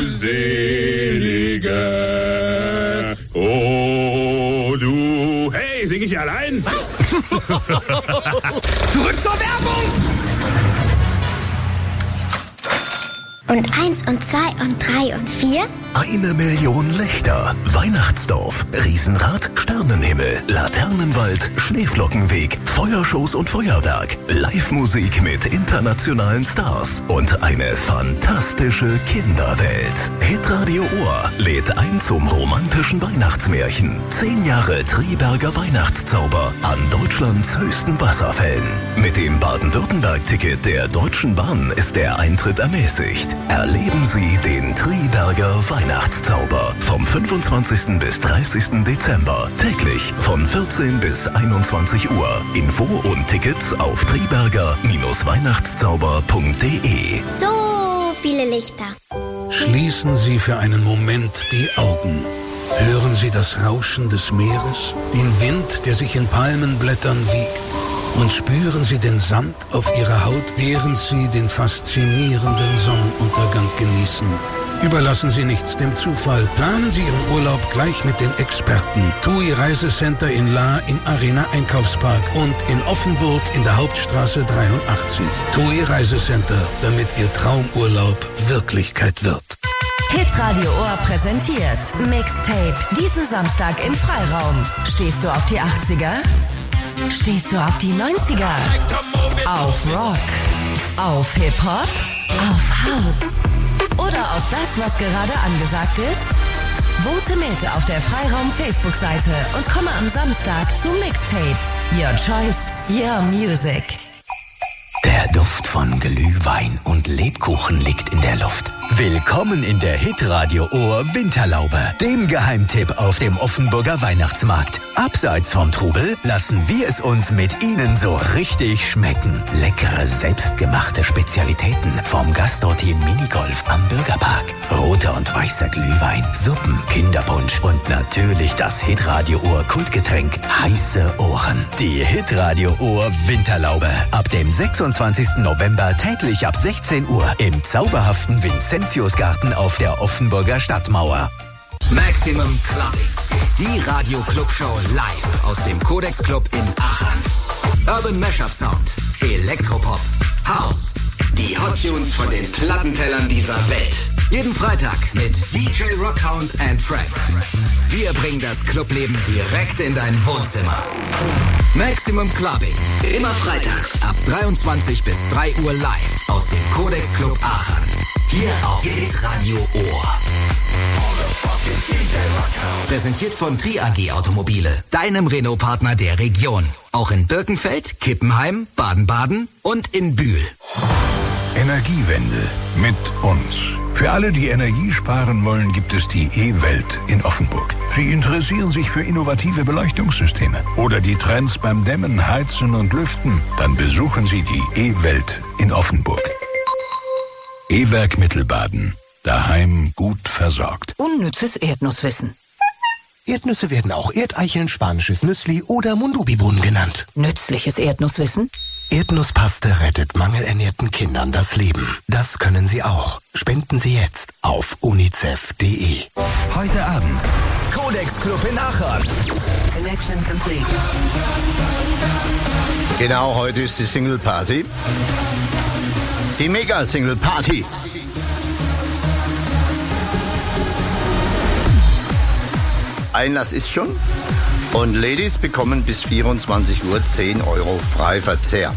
Speaker 6: Selige, oh, du... Hey, sing ich allein?
Speaker 8: Was? Zurück zur Werbung!
Speaker 14: Und eins und zwei und drei und vier?
Speaker 9: Eine Million Lichter. Weihnachtsdorf. Riesenrad, Sternenhimmel, Laternenwald, Schneeflockenweg, Feuershows und Feuerwerk, Live-Musik mit internationalen Stars und eine fantastische Kinderwelt. Hitradio Ohr lädt ein zum romantischen Weihnachtsmärchen. Zehn Jahre Triberger Weihnachtszauber an Deutschlands höchsten Wasserfällen. Mit dem Baden-Württemberg-Ticket der Deutschen Bahn ist der Eintritt ermäßigt. Erleben Sie den Triberger Weihnachtszauber vom fünfundzwanzigsten bis dreißigsten Dezember. Täglich von vierzehn bis einundzwanzig Uhr. Info und Tickets auf triberger Weihnachtszauber punkt de.
Speaker 14: So viele Lichter.
Speaker 13: Schließen Sie für einen Moment die Augen. Hören Sie das Rauschen des Meeres, den Wind, der sich in Palmenblättern wiegt. Und spüren Sie den Sand auf Ihrer Haut, während Sie den faszinierenden Sonnenuntergang genießen. Überlassen Sie nichts dem Zufall. Planen Sie Ihren Urlaub gleich mit den Experten. T U I Reisecenter in La im Arena Einkaufspark und in Offenburg in der Hauptstraße dreiundachtzig. T U I Reisecenter, damit Ihr Traumurlaub Wirklichkeit wird.
Speaker 23: Hitradio Ohr präsentiert Mixtape diesen Samstag im Freiraum. Stehst du auf die achtziger? Stehst du auf die neunziger? Auf Rock? Auf Hip-Hop? Auf House? Oder auf das, was gerade angesagt ist? Vote mit auf der Freiraum-Facebook-Seite und komme am Samstag zu Mixtape. Your choice, your music.
Speaker 9: Der Duft von Glühwein und Lebkuchen liegt in der Luft. Willkommen in der Hitradio Ohr Winterlaube, dem Geheimtipp auf dem Offenburger Weihnachtsmarkt. Abseits vom Trubel lassen wir es uns mit Ihnen so richtig schmecken. Leckere, selbstgemachte Spezialitäten vom Gastro-Team Minigolf am Bürgerpark. Roter und weißer Glühwein, Suppen, Kinderpunsch und natürlich das Hitradio Ohr Kultgetränk heiße Ohren. Die Hitradio Ohr Winterlaube. Ab dem sechsundzwanzigsten November täglich ab sechzehn Uhr im zauberhaften Vincentiusgarten auf der Offenburger Stadtmauer.
Speaker 5: Maximum Clubbing. Die Radio-Club-Show live aus dem Codex Club in Aachen. Urban Mashup Sound, Elektropop, House. Die Hot Tunes von den Plattentellern dieser Welt. Jeden Freitag mit D J Rockhound and Friends. Wir bringen das Clubleben direkt in dein Wohnzimmer. Maximum Clubbing. Immer freitags ab dreiundzwanzig bis drei Uhr live aus dem Codex Club Aachen. Hier auf Hitradio Ohr. Präsentiert von Tri A G Automobile, deinem Renault-Partner der Region. Auch in Birkenfeld, Kippenheim, Baden-Baden und in Bühl.
Speaker 22: Energiewende mit uns. Für alle, die Energie sparen wollen, gibt es die E-Welt in Offenburg. Sie interessieren sich für innovative Beleuchtungssysteme oder die Trends beim Dämmen, Heizen und Lüften? Dann besuchen Sie die E-Welt in Offenburg. E-Werk Mittelbaden. Daheim gut versorgt.
Speaker 17: Unnützes Erdnusswissen.
Speaker 24: Erdnüsse werden auch Erdeicheln, spanisches Müsli oder Mundubibohnen genannt.
Speaker 17: Nützliches Erdnusswissen?
Speaker 24: Erdnusspaste rettet mangelernährten Kindern das Leben. Das können Sie auch. Spenden Sie jetzt auf unicef punkt de.
Speaker 9: Heute Abend Codex Club in Aachen.
Speaker 17: Connection complete.
Speaker 18: Genau, heute ist die Single Party. Die Mega-Single Party. Einlass ist schon. Und Ladies bekommen bis vierundzwanzig Uhr zehn Euro Freiverzehr.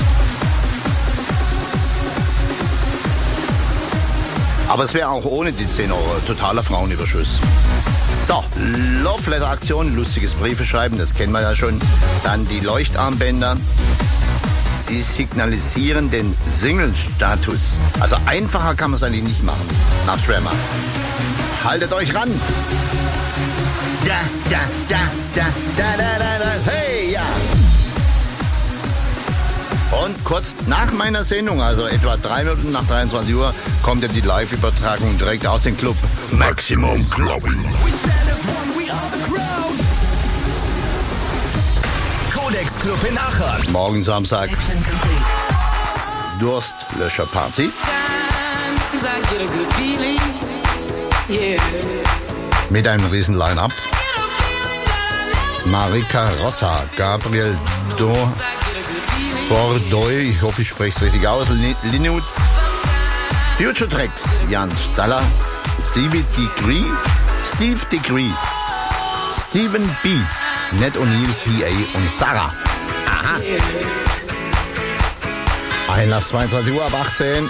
Speaker 18: Aber es wäre auch ohne die zehn Euro totaler Frauenüberschuss. So, Love Letter Aktion, lustiges Briefe schreiben, das kennen wir ja schon. Dann die Leuchtarmbänder. Die signalisieren den Single-Status. Also einfacher kann man es eigentlich nicht machen. Nach Tremor. Haltet euch ran. Da, da, da, da, da, da, da, da, hey, ja. Und kurz nach meiner Sendung, also etwa drei Minuten nach dreiundzwanzig Uhr, kommt ja die Live-Übertragung direkt aus dem Club Maximum Clubbing.
Speaker 9: Codex Club in Aachen.
Speaker 18: Morgen Samstag. Durstlöscher-Party.
Speaker 2: Sometimes I get a good feeling. Yeah.
Speaker 18: Mit einem riesen Line-Up. Marika Rossa, Gabriel Do, Bordeaux, ich hoffe, ich spreche es richtig aus, Li- Linux, Future Tracks, Jan Staller, Stevie Degree, Steve Degree, Stephen B., Ned O'Neill, P A und Sarah. Aha. Einlass zweiundzwanzig Uhr ab achtzehn.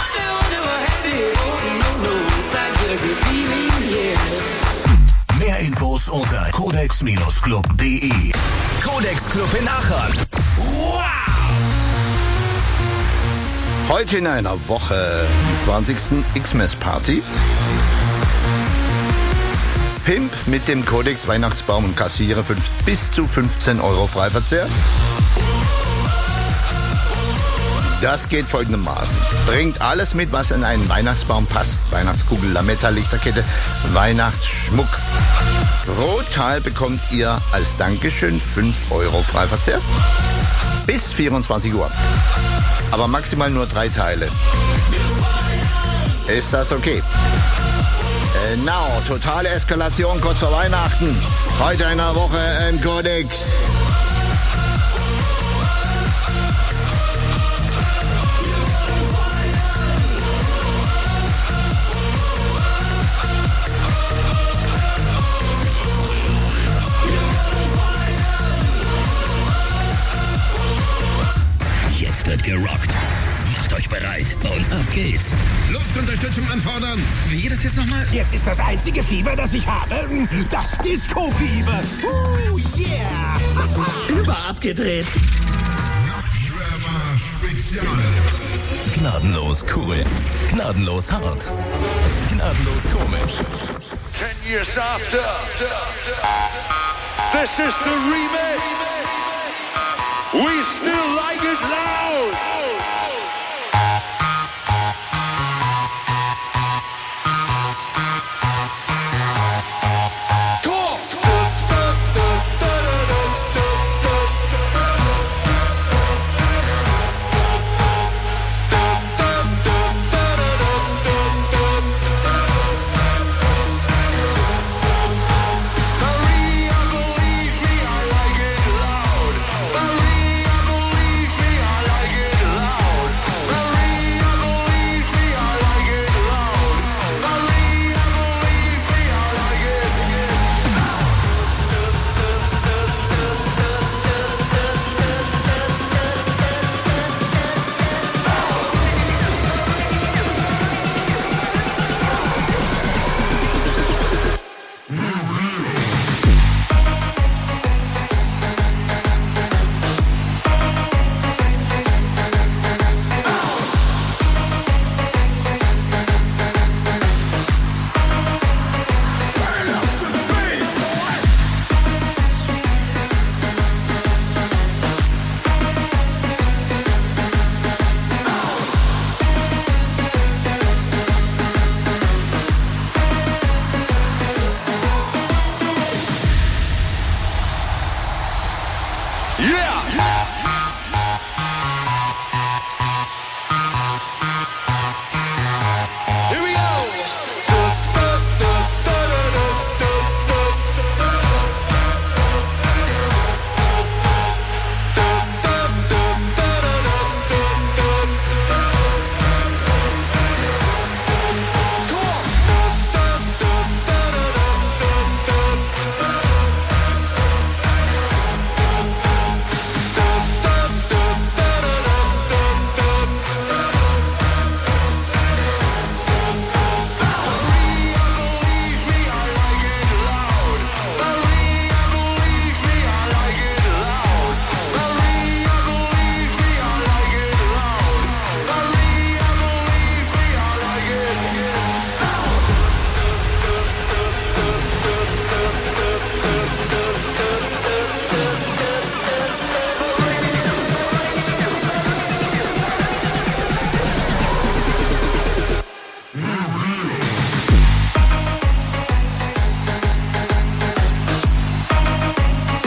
Speaker 22: Mehr Infos unter codex club punkt de.
Speaker 9: Codex Club in Aachen. Wow!
Speaker 18: Heute in einer Woche, am zwanzigsten Xmas-Party. Pimp mit dem Codex Weihnachtsbaum und kassiere fünf, bis zu fünfzehn Euro Freiverzehr. Das geht folgendermaßen. Bringt alles mit, was in einen Weihnachtsbaum passt. Weihnachtskugel, Lametta, Lichterkette, Weihnachtsschmuck. Pro Teil bekommt ihr als Dankeschön fünf Euro Freiverzehr. Bis vierundzwanzig Uhr. Aber maximal nur drei Teile. Ist das okay? Genau, totale Eskalation kurz vor Weihnachten. Heute in einer Woche im Codex.
Speaker 3: Jetzt wird gerockt. Macht euch bereit und ab geht's.
Speaker 10: Luftunterstützung anfordern. Wie geht das jetzt nochmal?
Speaker 15: Jetzt ist das einzige Fieber, das ich habe, das Disco-Fieber. Uh, yeah.
Speaker 3: Überabgedreht. Gnadenlos cool. Gnadenlos hart. Gnadenlos komisch.
Speaker 19: Ten years after. This is the remix. We still like it loud.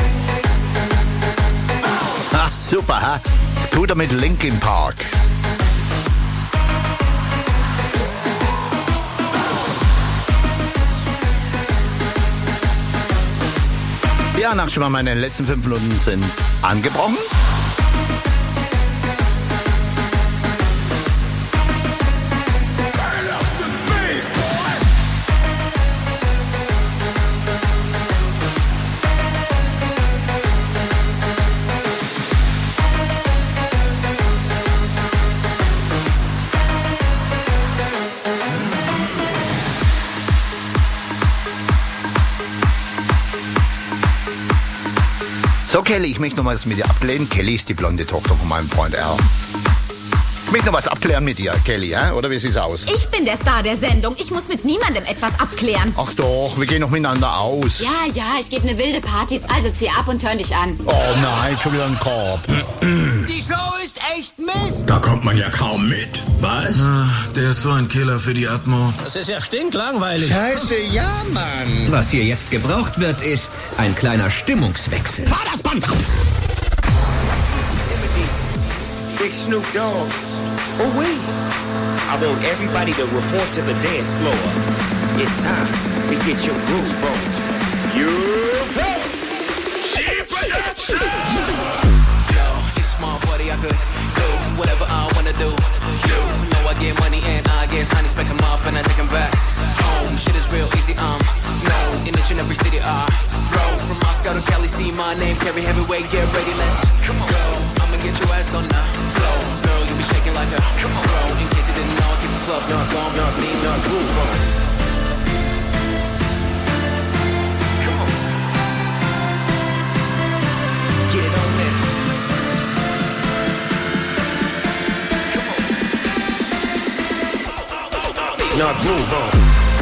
Speaker 18: Super, ha? Scooter mit Linkin Park. Ja, Nachschimmer, meine letzten fünf Minuten sind angebrochen. So, Kelly, ich möchte noch was mit dir abklären. Kelly ist die blonde Tochter von meinem Freund Al. Ich möchte noch was abklären mit dir, Kelly, ja? Oder wie sieht's aus?
Speaker 1: Ich bin der Star der Sendung. Ich muss mit niemandem etwas abklären.
Speaker 18: Ach doch, wir gehen noch miteinander aus.
Speaker 1: Ja, ja, ich gebe eine wilde Party. Also zieh ab und turn dich an.
Speaker 18: Oh nein, schon wieder ein Korb.
Speaker 11: Die Show ist echt Mist.
Speaker 10: Da kommt man ja kaum mit. Was?
Speaker 13: Ah, der ist so ein Killer für die Atmo.
Speaker 15: Das ist ja stinklangweilig.
Speaker 11: Scheiße, ja, Mann.
Speaker 5: Was hier jetzt gebraucht wird, ist ein kleiner Stimmungswechsel.
Speaker 15: Fahr das Band ab!
Speaker 12: Big Snoop Dogg. Oh wait, I want everybody to report to the dance floor. It's time to get your groove on. You
Speaker 2: Yo, it's small buddy, I could do whatever I wanna do. You know I get money and I guess honey, spec 'em off and I take 'em back home. Shit is real easy, um, known in each and every city I roll. From Moscow to Cali, see my name, carry heavyweight, get ready, let's go. I'ma get your ass on the floor. Girl, you be shaking like a pro. In case you didn't know, keep the clubs not gone, not lean, not groove on. Come on. Get it on there. Come on. Not groove on.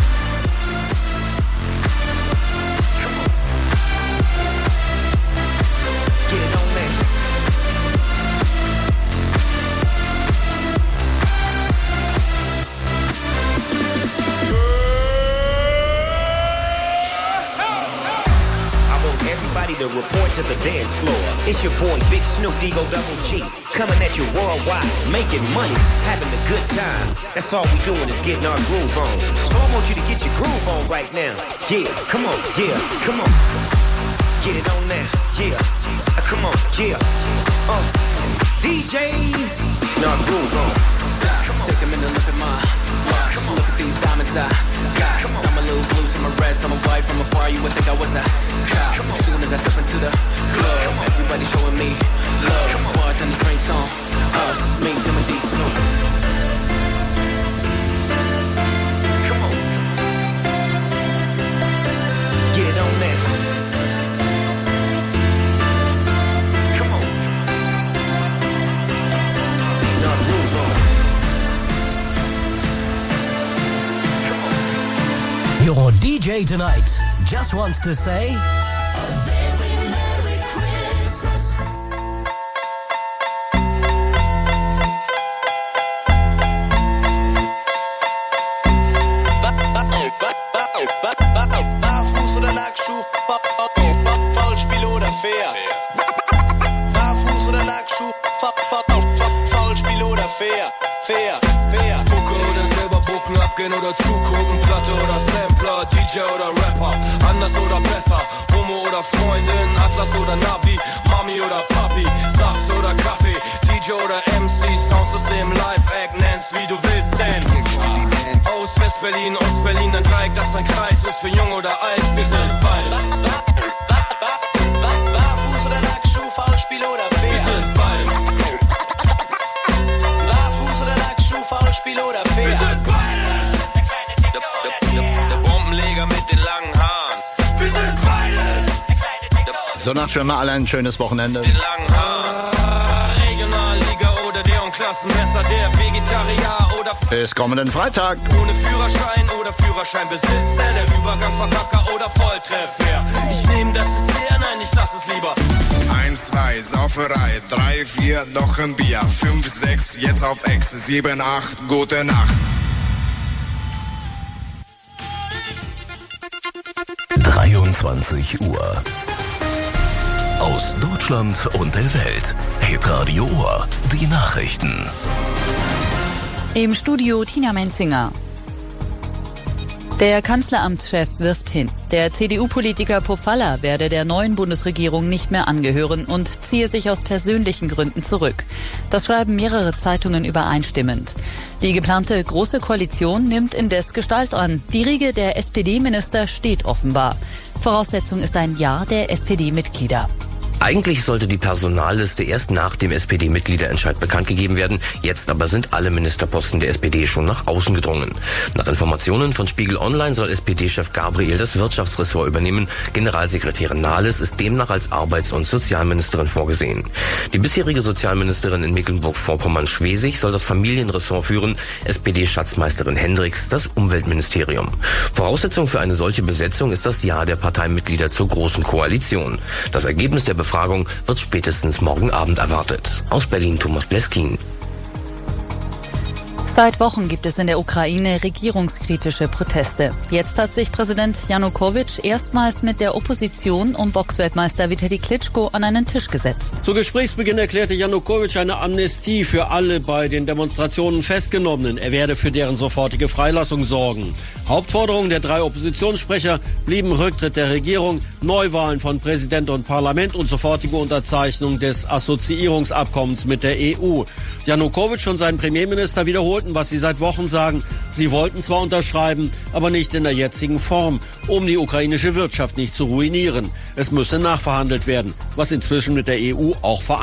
Speaker 2: To report to the dance floor. It's your boy Big Snoop Digo Double G, coming at you worldwide, making money, having a good time. That's all we doing is getting our groove on. So I want you to get your groove on right now. Yeah, come on, yeah, come on. Get it on now, yeah. Uh, come on, yeah. Uh, D J, now groove on. Take a minute, look at my watch. Look at these diamonds I got. Some a little blue, some a red, some a white. From afar, you would think I was a cop. As soon as I step into the club, everybody showing me love. Bartender drinks on us, me, Timothy, Snoop. Come on, get it on there. Come on, now groove on. Your D J tonight just wants to say a very Merry Christmas.
Speaker 11: Barfuß oder Lackschuh, Foulspiel oder fair. Barfuß oder Lackschuh, Foulspiel oder fair. Fair, fair.
Speaker 2: Bucke oder selber Buckel abgehen oder zugucken, Platte oder Sampler, D J oder Rapper, anders oder besser, Homo oder Freundin, Atlas oder Navi, Mami oder Papi, Saft oder Kaffee, D J oder M C, Soundsystem, Live-Act, nenn's wie du willst, denn aus West-Berlin, Ost-Berlin, ein Dreieck, das ein Kreis ist für jung oder alt, wir sind beides.
Speaker 11: Barfuß oder Lackschuh, Foulspiel oder fair.
Speaker 2: Wir sind beides.
Speaker 11: Barfuß oder Lackschuh, Foulspiel oder fair.
Speaker 2: Wir sind beides. Der, der, der, der Bombenleger mit den langen Haaren. Wir sind beides.
Speaker 18: So, Nachschwimmer, alle ein schönes Wochenende.
Speaker 2: Den langen Haaren. Regionalliga oder der und Klassenmesser, der Vegetarier oder
Speaker 18: Bis kommenden Freitag.
Speaker 2: ohne Führerschein oder Führerscheinbesitzer, der Übergang Verkacker oder Volltreffer. Ich nehme das ist leer, nein, ich lass es lieber.
Speaker 20: Eins, zwei, Sauferei, drei, vier, noch ein Bier, fünf, sechs, jetzt auf Ex, sieben, acht, gute Nacht.
Speaker 22: dreiundzwanzig Uhr. Aus Deutschland und der Welt. Hitradio Ohr. Die Nachrichten.
Speaker 21: Im Studio Tina Menzinger. Der Kanzleramtschef wirft hin. Der C D U-Politiker Pofalla werde der neuen Bundesregierung nicht mehr angehören und ziehe sich aus persönlichen Gründen zurück. Das schreiben mehrere Zeitungen übereinstimmend. Die geplante Große Koalition nimmt indes Gestalt an. Die Riege der S P D-Minister steht offenbar. Voraussetzung ist ein Ja der S P D-Mitglieder.
Speaker 4: Eigentlich sollte die Personalliste erst nach dem S P D-Mitgliederentscheid bekannt gegeben werden. Jetzt aber sind alle Ministerposten der S P D schon nach außen gedrungen. Nach Informationen von Spiegel Online soll S P D-Chef Gabriel das Wirtschaftsressort übernehmen. Generalsekretärin Nahles ist demnach als Arbeits- und Sozialministerin vorgesehen. Die bisherige Sozialministerin in Mecklenburg-Vorpommern-Schwesig soll das Familienressort führen. S P D-Schatzmeisterin Hendricks das Umweltministerium. Voraussetzung für eine solche Besetzung ist das Ja der Parteimitglieder zur Großen Koalition. Das Ergebnis der Befragung wird spätestens morgen Abend erwartet. Aus Berlin Thomas Bleskin.
Speaker 21: Seit Wochen gibt es in der Ukraine regierungskritische Proteste. Jetzt hat sich Präsident Janukowitsch erstmals mit der Opposition um Boxweltmeister Vitali Klitschko an einen Tisch gesetzt.
Speaker 6: Zu Gesprächsbeginn erklärte Janukowitsch eine Amnestie für alle bei den Demonstrationen Festgenommenen. Er werde für deren sofortige Freilassung sorgen. Hauptforderungen der drei Oppositionssprecher blieben Rücktritt der Regierung, Neuwahlen von Präsident und Parlament und sofortige Unterzeichnung des Assoziierungsabkommens mit der E U. Janukowitsch und sein Premierminister wiederholten, was sie seit Wochen sagen. Sie wollten zwar unterschreiben, aber nicht in der jetzigen Form, um die ukrainische Wirtschaft nicht zu ruinieren. Es müsse nachverhandelt werden, was inzwischen mit der E U auch vereinbart